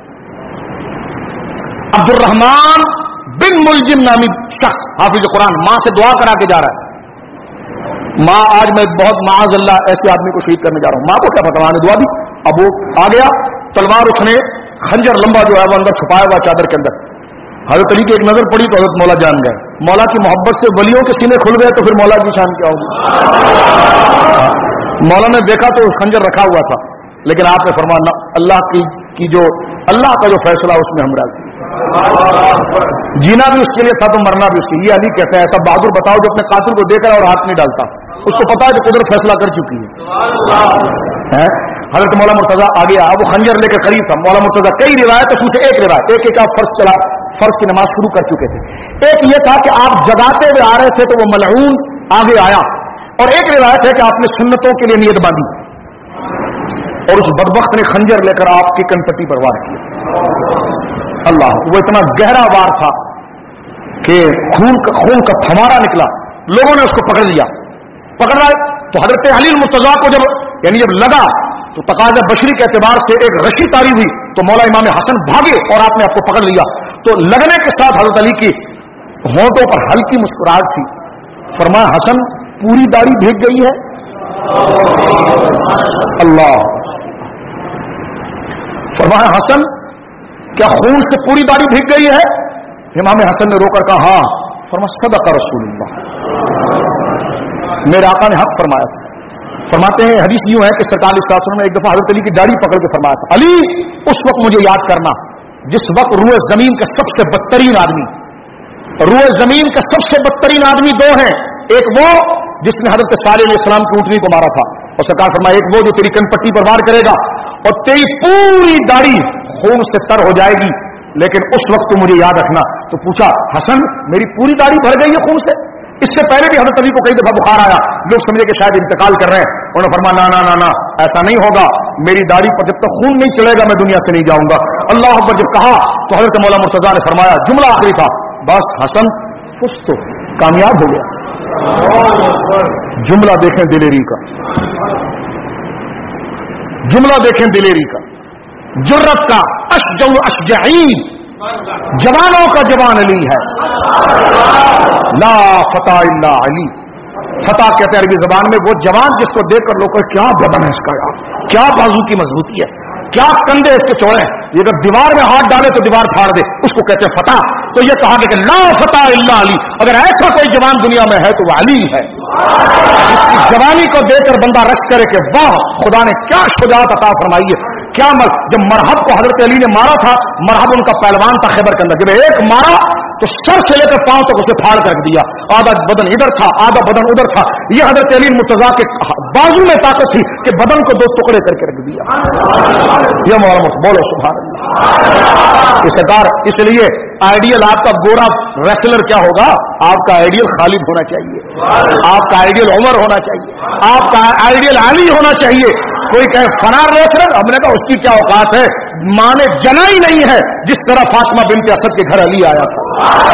माँ आज मैं बहुत माज अल्लाह ऐसे आदमी को शहीद करने जा रहा हूं, माँ को क्या पता, माँ ने दुआ दी। अब वो आ गया, तलवार उसने खंजर लंबा जो है वो अंदर छुपाया हुआ चादर के अंदर। हजरत अली की एक नजर पड़ी तो हजरत मौला जान गए। मौला की मोहब्बत से वलियों के सीने खुल गए तो फिर मौला की शान क्या होगी। मौला ने देखा तो खंजर रखा हुआ था, लेकिन आपने फरमाया अल्लाह की जो अल्लाह का जो फैसला उसमें हम राजी, जीना भी उसके लिए था तो मरना भी उसके। ये अली कहते हैं ऐसा बहादुर बताओ जो अपने कातिल को देकर और हाथ नहीं डालता, उसको पता है कि कुदरत फैसला कर चुकी है। हजरत मौला मुर्तजा आ गया, वो खंजर लेकर करीब था। मौला मुर्तजा कई रिवायत, उसमें से एक रिवायत, एक आप फर्ज की नमाज शुरू कर चुके थे। एक ये था कि आप जगाते हुए आ रहे थे तो वो मलऊन आगे आया, और एक रिवायत है कि आपने सुन्नतों के लिए नियत बांधी और उस बदबख्त ने खंजर लेकर आपकी कनपट्टी पर वार किया। अल्लाह, वो इतना गहरा वार था कि खून का फवारा निकला। लोगों ने उसको पकड़ लिया, पकड़ रहा है तो हजरत अली मुर्तजा को जब लगा तो तकाजा बशरी के एतबार से एक रशी तारी हुई तो मौला इमाम हसन भागे और आपने आपको पकड़ लिया। तो लगने के साथ हजरत अली की होंठों पर हल्की मुस्कुराहट थी। फरमाया हसन पूरी दाढ़ी भीग गई है। अल्लाह, फरमाया हसन क्या खून से पूरी दाढ़ी भीग गई है? इमाम हसन ने रोकर कहा हाँ। फरमाया सदका रसूलुल्लाह, मेरे आका ने हक फरमाया। फरमाते हैं हदीस यूं है कि सरकार इस ने एक दफा हजरत अली की दाढ़ी पकड़ के फरमाया था, अली उस वक्त मुझे याद करना जिस वक्त रूए जमीन का सबसे बदतरीन आदमी, रूए जमीन का सबसे बदतरीन आदमी दो हैं, एक वो जिसने हजरत सालेह अलैहिस्सलाम की ऊंटनी को मारा था, और सरकार फरमाया एक वो जो तेरी कनपट्टी पर वार करेगा और तेरी पूरी दाढ़ी खून से तर हो जाएगी, लेकिन उस वक्त तो मुझे याद रखना। तो पूछा हसन मेरी पूरी दाढ़ी भर गई है खून से? इससे पहले भी हजरत अली को कई दफा बुखार आया, लोग समझे कि शायद इंतकाल कर रहे हैं। उन्होंने फरमाया ना ना ना ना, ऐसा नहीं होगा, मेरी दाढ़ी पर जब तक खून नहीं चढ़ेगा मैं दुनिया से नहीं जाऊंगा। अल्लाह अकबर जब कहा तो हजरत मौला मुर्तजा ने फरमाया, जुमला आखिरी था, बस हसन खुश तो कामयाब हो गया। जुमला देखें दिलेरी का, जुमला देखें दिलेरी का, जुर्रत का, अशजउ अशजई, जवानों का जवान अली है। ला फता इल्ला अली, फता कहते हैं अरबी जबान में वो जवान जिसको देखकर लोग क्या बदन है इसका, यार क्या बाजू की मजबूती है, क्या कंधे इसके चौड़े हैं, ये अगर दीवार में हाथ डाले तो दीवार फाड़ दे, उसको कहते हैं फता। तो ये कहा कि ला फता इल्ला अली, अगर ऐसा कोई जवान दुनिया में है तो वो अली है। इसकी जवानी को देखकर बंदा रश करे कि वाह खुदा ने क्या शुजाअत अता फरमाई है, क्या जब मरहब को हजरत अली ने मारा था, मरहब उनका पहलवान था खैबर के अंदर, जब एक मारा तो सर से लेकर पांव तक उसे फाड़ कर रख दिया, आधा बदन इधर था आधा बदन उधर था। यह हजरत अली मुर्तजा के बाजू में ताकत थी कि बदन को दो टुकड़े करके रख दिया। यह मौला बोलो सुभान अल्लाह। इस सरकार इसलिए आइडियल आपका गोरा रेसलर क्या होगा, आपका आइडियल खालिद होना चाहिए, आपका आइडियल उमर होना चाहिए, आपका आइडियल अली होना चाहिए। कोई कहे फरार रेसलर, हमने कहा उसकी क्या औकात है, मां ने जना ही नहीं है जिस तरह फातिमा बिनते असद के घर अली आया था।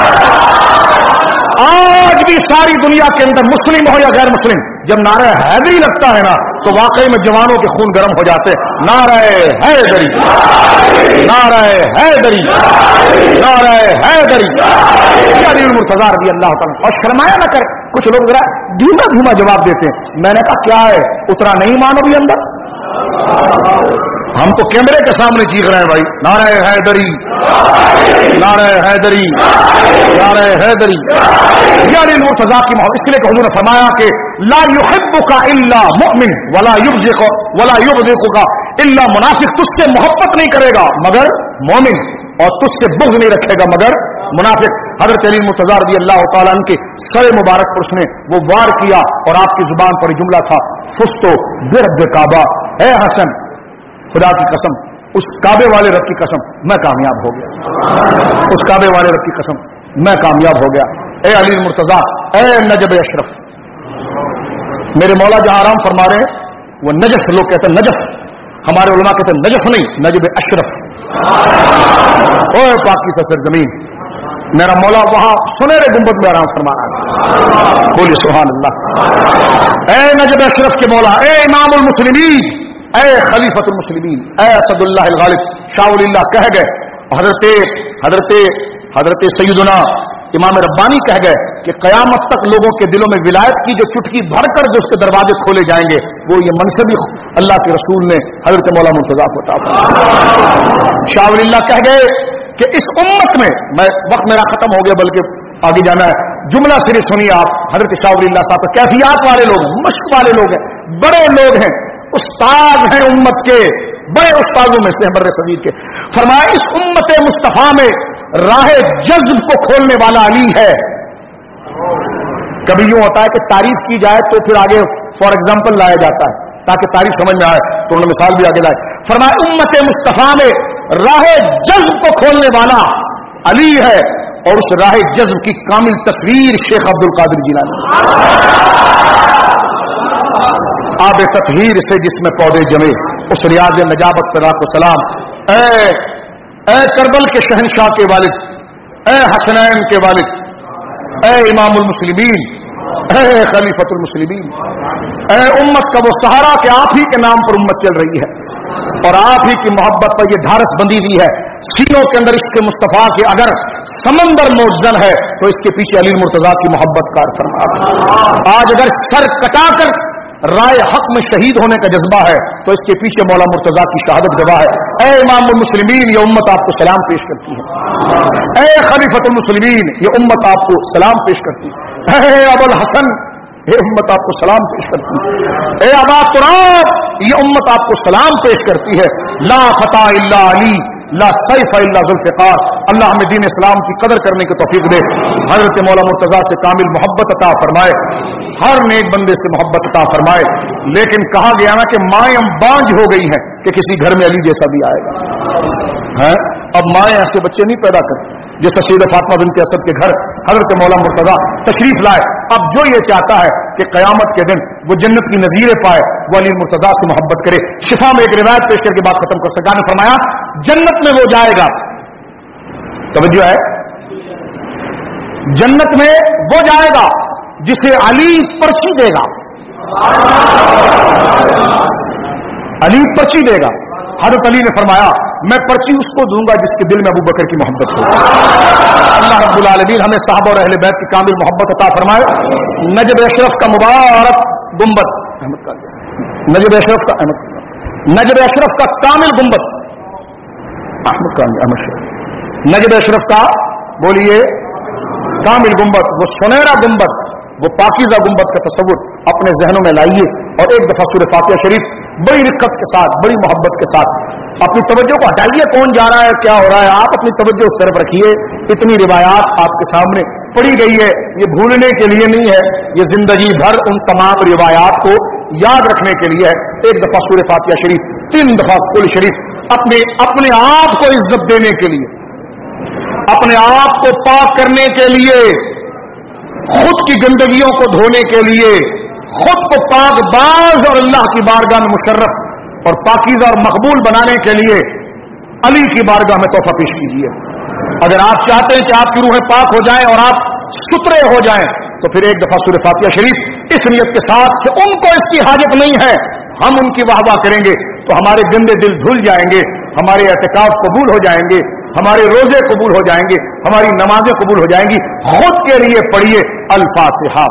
आज भी सारी दुनिया के अंदर मुस्लिम हो या गैर मुस्लिम, जब नारा हैदरी लगता है ना तो वाकई में जवानों के खून गर्म हो जाते हैं। नारा हैदरी, नारा हैदरी, नारा हैदरी, अली मुर्तजा रज़ी अल्लाह ताला। और शर्माया ना करे, कुछ लोग जरा धीमा धीमा जवाब देते हैं। मैंने कहा क्या है, उतना नहीं मानो भी अंदर, हम तो कैमरे के सामने चीख रहे हैं भाई, नारा हैदरी, नारा हैदरी, नारा हैदरी, यानी मुर्तजा की मोहब्बत। इसलिए कि हुजूर ने फरमाया कि ला युहिब्बुका इल्ला मुमिन वला युबग़िज़ुका इल्ला मुनाफिक, तुझसे मोहब्बत नहीं करेगा मगर मोमिन, और तुझसे बुग़्ज़ नहीं रखेगा मगर मुनाफिक। हज़रत अली मुर्तजा रज़ी अल्लाह तआला अन्हु के सर मुबारक पर उसने वो वार किया और आपकी जुबान पर जुमला था, फुस्तो बिरब काबा, ए हसन खुदा की कसम, उस काबे वाले रब की कसम मैं कामयाब हो गया, उस काबे वाले रब की कसम मैं कामयाब हो गया। ए अली मुर्तजा, ए नजब अशरफ, मेरे मौला जहां आराम फरमा रहे हैं वो नजफ, लोग कहते हैं नजफ, हमारे उलमा कहते हैं नजफ नहीं नजब अशरफ। ओ पाकी सर जमीन, मेरा मौला वहां सुनहरे गुंबद में आराम फरमा रहा है। बोलिए सुभान अल्लाह। ए नजब अशरफ के मौला, ए इमामुल मुस्लिमीन, ए खलीफतुल मुस्लिमीन, ए असदुल्लाह अल गालिब शाह वलील्लाह कह गए। हजरत सैयदना इमाम रब्बानी कह गए कि क़यामत तक लोगों के दिलों में विलायत की जो चुटकी भरकर जो उसके दरवाजे खोले जाएंगे, वो ये मनसबी अल्लाह के रसूल ने हजरत मौला मुर्तज़ा को अता फरमाया। शाह वलील्लाह कह गए कि इस उम्मत में, मैं वक्त मेरा खत्म हो गया बल्कि आगे जाना है, जुमला सिर्फ सुनिए आप। हजरत शाह वलील्लाह साहब कैफियत वाले लोग, मश्क वाले लोग हैं, बड़े लोग हैं, उस्ताद हैं उम्मत के, बड़े उस्तादों में से बर्रे सगीर के। फरमाया इस उम्मत मुस्तफा में राह जज्ब को खोलने वाला अली है। कभी यूं होता है कि तारीफ की जाए तो फिर आगे फॉर एग्जाम्पल लाया जाता है ताकि तारीफ समझ में आए, तो उन्होंने मिसाल भी आगे लाए। फरमाया उम्मत मुस्तफा में राह जज्ब को खोलने वाला अली है, और उस राह जज्ब की कामिल तस्वीर शेख अब्दुल कादिर जिलानी। आब ततहीर से जिसमें पौधे जमे, उस रियाज नजाबत पर राख सलाम। ए करबल के शहनशाह के वालिद, ए हसनैन के वालिद, ए इमामुल मुस्लिमीन, ए खलीफतुल मुस्लिमीन, ए उम्मत का वो सहारा कि आप ही के नाम पर उम्मत चल रही है और आप ही की मोहब्बत पर ये ढारस बंधी हुई है। सीनों के अंदर इसके मुस्तफा के अगर समंदर मौजन है तो इसके पीछे अली मुर्तजा की मोहब्बत कार फरमा। आज अगर सर कटाकर राय हक में शहीद होने का जज्बा है तो इसके पीछे मौला मुर्तजा की शहादत गवाह है। ए इमामुल मुस्लिमीन, ये उम्मत आपको सलाम पेश करती है। ए खलीफतुल मुस्लिमीन, ये उम्मत आपको सलाम पेश करती है। ए अबुल हसन, ये उम्मत आपको सलाम पेश करती है। ए अबा तुराब, ये उम्मत आपको सलाम पेश करती है। ला फता इल्ला अली, ला सैफ इल्ला जुल्फ़िकार। अल्लाह हमें दीन इस्लाम की कदर करने की तौफीक दे। हजरत मौला मुर्तजा से कामिल मोहब्बत अता फरमाए, हर नेक बंदे से मोहब्बत अता फरमाए। लेकिन कहा गया ना कि माएं बांझ हो गई हैं कि किसी घर में अली जैसा भी आएगा है। अब माएं ऐसे बच्चे नहीं पैदा करती जैसे सैयदा फातिमा बिनत असद के घर हजरत मौला मुर्तजा तशरीफ लाए। अब जो ये चाहता है कि क़यामत के दिन वो जन्नत की नजीरें पाए, वो अली मुर्तजा से मोहब्बत करे। शिफा में एक रिवायत पेश करके बात खत्म कर सका ने फरमाया जन्नत में वो जाएगा, तवज्जो है, जन्नत में वो जाएगा जिसे अली पर्ची देगा। अली पर्ची देगा। हजरत अली ने फरमाया मैं पर्ची उसको दूंगा जिसके दिल में अबू बकर की मोहब्बत हो। अल्लाह रब्बुल आलमीन हमें साहबा और अहले बैत की कामिल मोहब्बत अता फरमाए। नजब अशरफ का मुबारक गुंबद, नजब अशरफ का नजब अशरफ का कामिल गुंबद, नजब अशरफ का बोलिए कामिल गुंबद, वो सुनहरा गुंबद, वो पाकीज़ा गुंबद का तस्वुर अपने जहनों में लाइए और एक दफा सूरह फातिहा शरीफ बड़ी रिक्कत के साथ, बड़ी मोहब्बत के साथ अपनी तवज्जो को हटाइए। कौन जा रहा है, क्या हो रहा है, आप अपनी तवज्जो उस तरफ रखिए। इतनी रिवायात आपके सामने पढ़ी गई है, ये भूलने के लिए नहीं है, ये जिंदगी भर उन तमाम रिवायात को याद रखने के लिए है। एक दफा सूरह फातिहा शरीफ, 3 दफा कुल शरीफ, अपने आप को इज्जत देने के लिए, अपने आप को पाक करने के लिए, खुद की गंदगियों को धोने के लिए, खुद को पाक बाज और अल्लाह की बारगाह में मुशर्रफ और पाकीज़ा और मकबूल बनाने के लिए अली की बारगाह में तोहफा पेश कीजिए। अगर आप चाहते हैं कि आपकी रूहें पाक हो जाएं और आप सुथरे हो जाएं तो फिर एक दफा सूरह फातिहा शरीफ इस नियत के साथ कि उनको इसकी हाजत नहीं है, हम उनकी वाहवाह करेंगे तो हमारे गंदे दिल धुल जाएंगे, हमारे एहतिकाफ कबूल हो जाएंगे, हमारे रोजे कबूल हो जाएंगे, हमारी नमाजें कबूल हो जाएंगी। खुद के लिए पढ़िए अल फातिहा।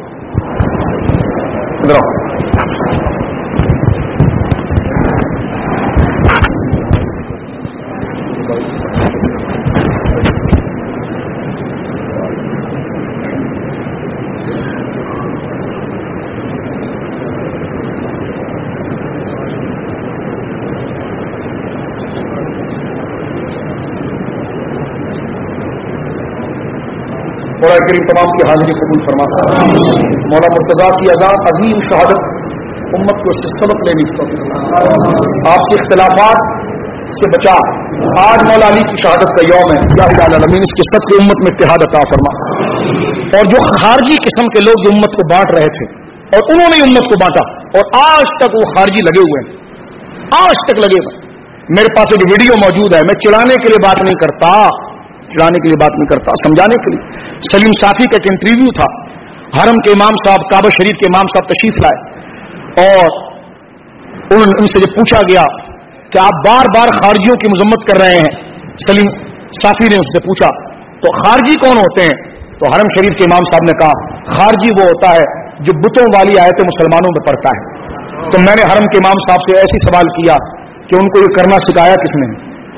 मौला करीम तमाम की हाजिरी कबूल फरमाता है। मौला मुर्तजा की अजीम शहादत उम्मत को इससे सबक लेने की तौफीक अता। आपसे इख्तिलाफात से बचा। आज मौला अली की शहादत का यौम है, या इलाही आलमीन इसके सबसे उम्मत में इत्तेहाद अता फरमा। और जो खारजी किस्म के लोग जो उम्मत को बांट रहे थे और उन्होंने उम्मत को बांटा और आज तक वो खारजी लगे हुए हैं, आज तक लगे हुए। मेरे पास एक वीडियो मौजूद है, मैं चिढ़ाने के लिए बात नहीं करता, चिढ़ाने के लिए बात नहीं करता, समझाने के लिए। सलीम साफी का एक इंटरव्यू था, हरम के इमाम साहब, काबा शरीफ के इमाम साहब तशरीफ लाए और उनसे जब पूछा गया कि आप बार बार खारजियों की मजम्मत कर रहे हैं, सलीम साफी ने उससे पूछा तो खारजी कौन होते हैं? تو حرم شریف کے امام صاحب نے کہا خارجی وہ ہوتا ہے جو بتوں والی آیتیں مسلمانوں میں پڑھتا ہے. تو میں نے حرم کے امام صاحب سے ایسی سوال کیا کہ ان کو یہ کرنا سکھایا کس نے؟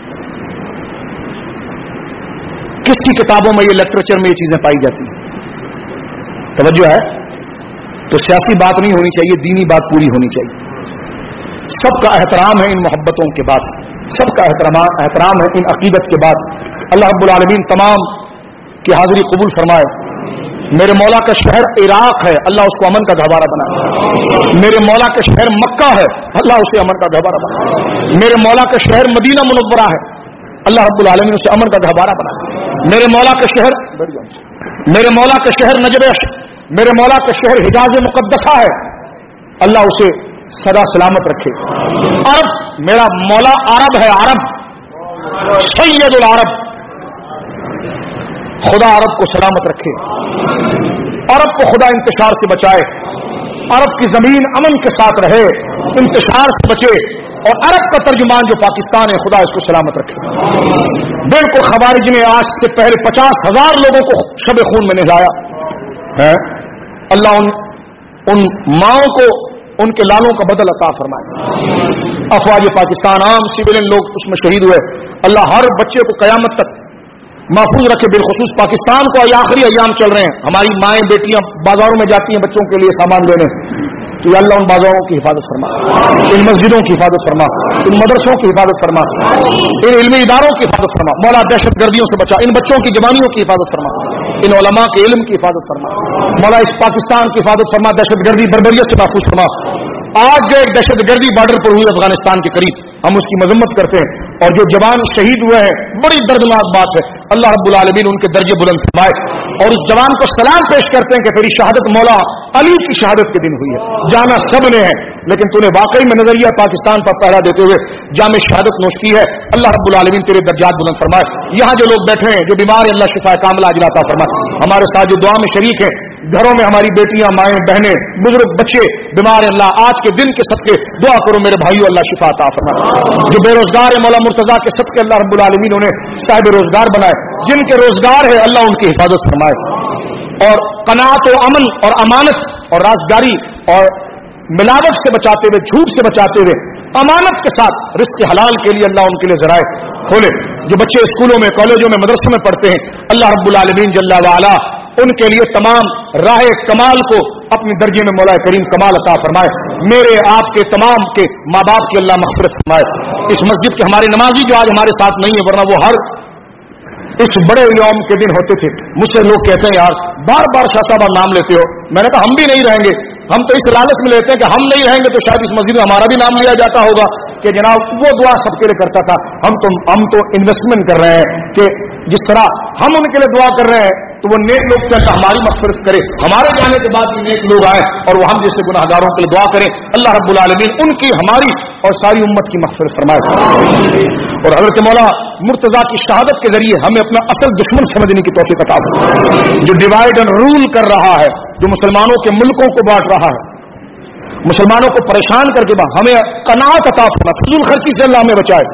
کس کی کتابوں میں یہ لٹریچر میں یہ چیزیں پائی جاتی ہیں؟ توجہ ہے؟ تو سیاسی بات نہیں ہونی چاہیے، دینی بات پوری ہونی چاہیے. سب کا احترام ہے ان محبتوں کے بعد، سب کا احترام ہے ان عقیدت کے بعد. اللہ رب العالمین تمام کی حاضری قبول فرمائے. میرے مولا کا شہر عراق ہے، اللہ اس کو امن کا گہوارہ بنائے. میرے مولا کا شہر مکہ ہے، اللہ اسے امن کا گہوارہ بنائے. میرے مولا کا شہر مدینہ منورہ ہے، اللہ رب العالمین اسے امن کا گہوارہ بنائے. میرے مولا کا شہر نجد، میرے مولا کا شہر حجاز مقدسہ ہے، اللہ اسے سدا سلامت رکھے. عرب، میرا مولا عرب ہے، عرب سید العرب، خدا عرب کو سلامت رکھے. عرب کو خدا انتشار سے بچائے، عرب کی زمین امن کے ساتھ رہے، انتشار سے بچے. اور عرب کا ترجمان جو پاکستان ہے، خدا اس کو سلامت رکھے. بالکل خوارج نے آج سے پہلے 50,000 لوگوں کو شب خون میں نہلایا ہے. اللہ ان ماؤں کو ان کے لالوں کا بدل عطا فرمائے. افواج پاکستان عام سویلین لوگ اس میں شہید ہوئے، اللہ ہر بچے کو قیامت تک محفوظ رکھے. بالخصوص پاکستان کو یہ آخری ایام چل رہے ہیں، ہماری مائیں بیٹیاں بازاروں میں جاتی ہیں بچوں کے لیے سامان لینے، تو یا اللہ ان بازاروں کی حفاظت فرما، ان مسجدوں کی حفاظت فرما، ان مدرسوں کی حفاظت فرما، ان علمی اداروں کی حفاظت فرما. مولا دہشت گردیوں سے بچا، ان بچوں کی جوانیوں کی حفاظت فرما، ان علماء کے علم کی حفاظت فرما. مولا اس پاکستان کی حفاظت فرما، دہشت گردی بربریت سے محفوظ فرما. آج جو ایک دہشت گردی بارڈر پر ہوئی افغانستان کے قریب، ہم اس کی مذمت کرتے ہیں، اور جو جوان شہید ہوئے ہیں بڑی دردناک بات ہے. اللہ رب العالمین ان کے درجے بلند فرمائے. اور اس جوان کو سلام پیش کرتے ہیں کہ تیری شہادت مولا علی کی شہادت کے دن ہوئی ہے. جانا سب نے ہے، لیکن تو نے واقعی میں نظریہ پاکستان پر پہرا دیتے ہوئے جامع شہادت نوش کی ہے. اللہ رب العالمین تیرے درجات بلند فرمائے. یہاں جو لوگ بیٹھے ہیں جو بیمار ہیں، اللہ شفا کاملہ عاجلہ عطا فرمائے. ہمارے ساتھ جو دعا میں شریک ہیں، گھروں میں ہماری بیٹیاں، مائیں، بہنیں، بزرگ، بچے بیمار ہیں، اللہ آج کے دن کے صدقے دعا کرو میرے بھائیوں، اللہ شفا عطا فرمائے. جو بے روزگار ہے، مولا مرتضیٰ کے صدقے اللہ رب العالمین انہیں صاحب روزگار بنائے. جن کے روزگار ہے اللہ ان کی حفاظت فرمائے. اور قناعت و امن اور امانت اور رازداری اور ملاوٹ سے بچاتے ہوئے، جھوٹ سے بچاتے ہوئے، امانت کے ساتھ رزق حلال کے لیے اللہ ان کے لیے ذرائع کھولے. جو بچے اسکولوں میں، کالجوں میں، مدرسوں میں پڑھتے ہیں، اللہ رب العالمین جل وعلا ان کے لیے تمام راہ کمال کو اپنے درجے میں مولا کریم کمال عطا فرمائے. میرے آپ کے تمام کے ماں باپ کی اللہ مغفرت فرمائے. اس مسجد کے ہمارے نمازی جو آج ہمارے ساتھ نہیں ہے، ورنہ وہ ہر اس بڑے یوم کے دن ہوتے تھے. مجھ سے لوگ کہتے ہیں یار بار بار شاہ صاحب نام لیتے ہو. میں نے کہا ہم بھی نہیں رہیں گے. ہم تو اس لالچ میں لیتے ہیں کہ ہم نہیں رہیں گے تو شاید اس مسجد میں ہمارا بھی نام لیا جاتا ہوگا کہ جناب وہ دعا سب کے لیے کرتا تھا. ہم تو انویسٹمنٹ کر رہے ہیں کہ جس طرح ہم ان کے لیے دعا کر رہے ہیں تو وہ نیک لوگ چل کر ہماری مغفرت کرے، ہمارے جانے کے بعد بھی نیک لوگ آئے اور وہ ہم جیسے گناہ گاروں کے لیے دعا کریں. اللہ رب العالمین ان کی، ہماری اور ساری امت کی مغفرت فرمائے. اور حضرت مولا مرتضیٰ کی شہادت کے ذریعے ہمیں اپنا اصل دشمن سمجھنے کی توفیق عطا فرمائے، جو ڈیوائڈ اینڈ رول کر رہا ہے، جو مسلمانوں کے ملکوں کو بانٹ رہا ہے، مسلمانوں کو پریشان کر کے ہمیں قناعت عطا فرمائے. فضول خرچی سے اللہ ہمیں بچائے.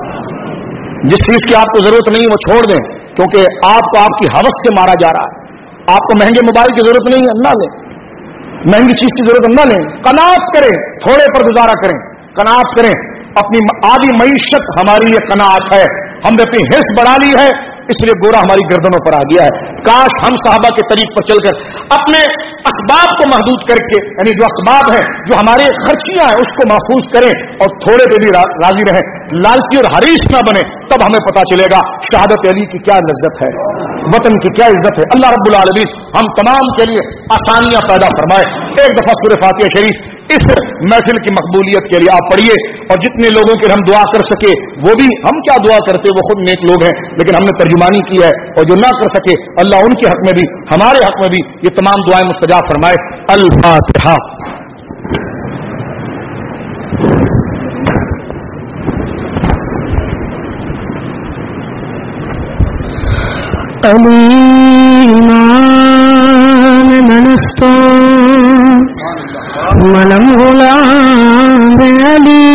جس چیز کی آپ کو ضرورت نہیں وہ چھوڑ دیں، کیونکہ آپ کو آپ کی ہوس سے مارا جا رہا ہے. آپ کو مہنگے موبائل کی ضرورت نہیں ہے، نہ لیں. مہنگی چیز کی ضرورت نہ لیں. قناعت کریں، تھوڑے پر گزارا کریں، قناعت کریں. اپنی آدھی معیشت ہماری یہ قناعت ہے. ہم نے اپنی حرص بڑھا لی ہے، اس لیے گورا ہماری گردنوں پر آ گیا ہے. کاش ہم صحابہ کے طریق پر چل کر اپنے اسباب کو محدود کر کے، یعنی جو اسباب ہیں، جو ہمارے خرچیاں ہیں، اس کو محفوظ کریں اور تھوڑے پہ بھی راضی رہیں. لالچی اور حریص نہ بنے. تب ہمیں پتا چلے گا شہادت علی کی کیا لذت ہے، وطن کی کیا عزت ہے. اللہ رب العالمین ہم تمام کے لیے آسانیاں پیدا فرمائے. ایک دفعہ سورہ فاتحہ شریف اس محفل کی مقبولیت کے لیے آپ پڑھیے، اور جتنے لوگوں کے ہم دعا کر سکے وہ بھی، ہم کیا دعا کرتے وہ خود نیک لوگ ہیں، لیکن ہم نے ترجمانی کی ہے، اور جو نہ کر سکے اللہ ان کے حق میں بھی ہمارے حق میں بھی یہ تمام دعائیں مستجاب فرمائے. الفاتحہ.
علیمان منستو منم غلام علی،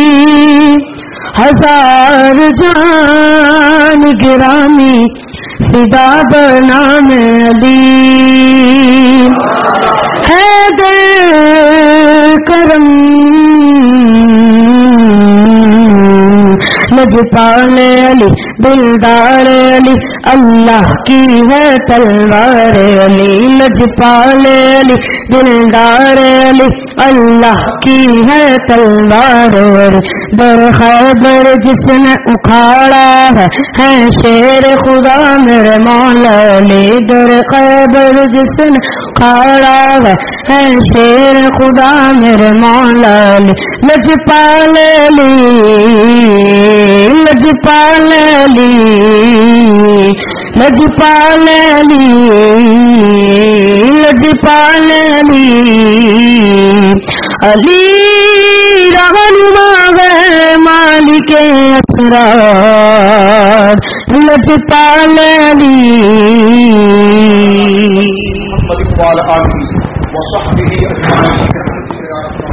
ہزار جان گرامی فدا بنام علی حیدر کرم لجپال علی دلدار علی اللہ کی ہے تلوار علی لجپال علی دلدار علی اللہ کی ہے تلوار در خیبر جس نے اکھاڑا ہے شیر خدا میرے مولا علی در خیبر جس نے اکھاڑا ہے شیر خدا میرے مولا علی لجپال علی لجپال علی لجپال علی لجپال علی علی رہنما ہے مالک اسرار لجپال علی
محمد وعلى آله وصحبه أجمعين.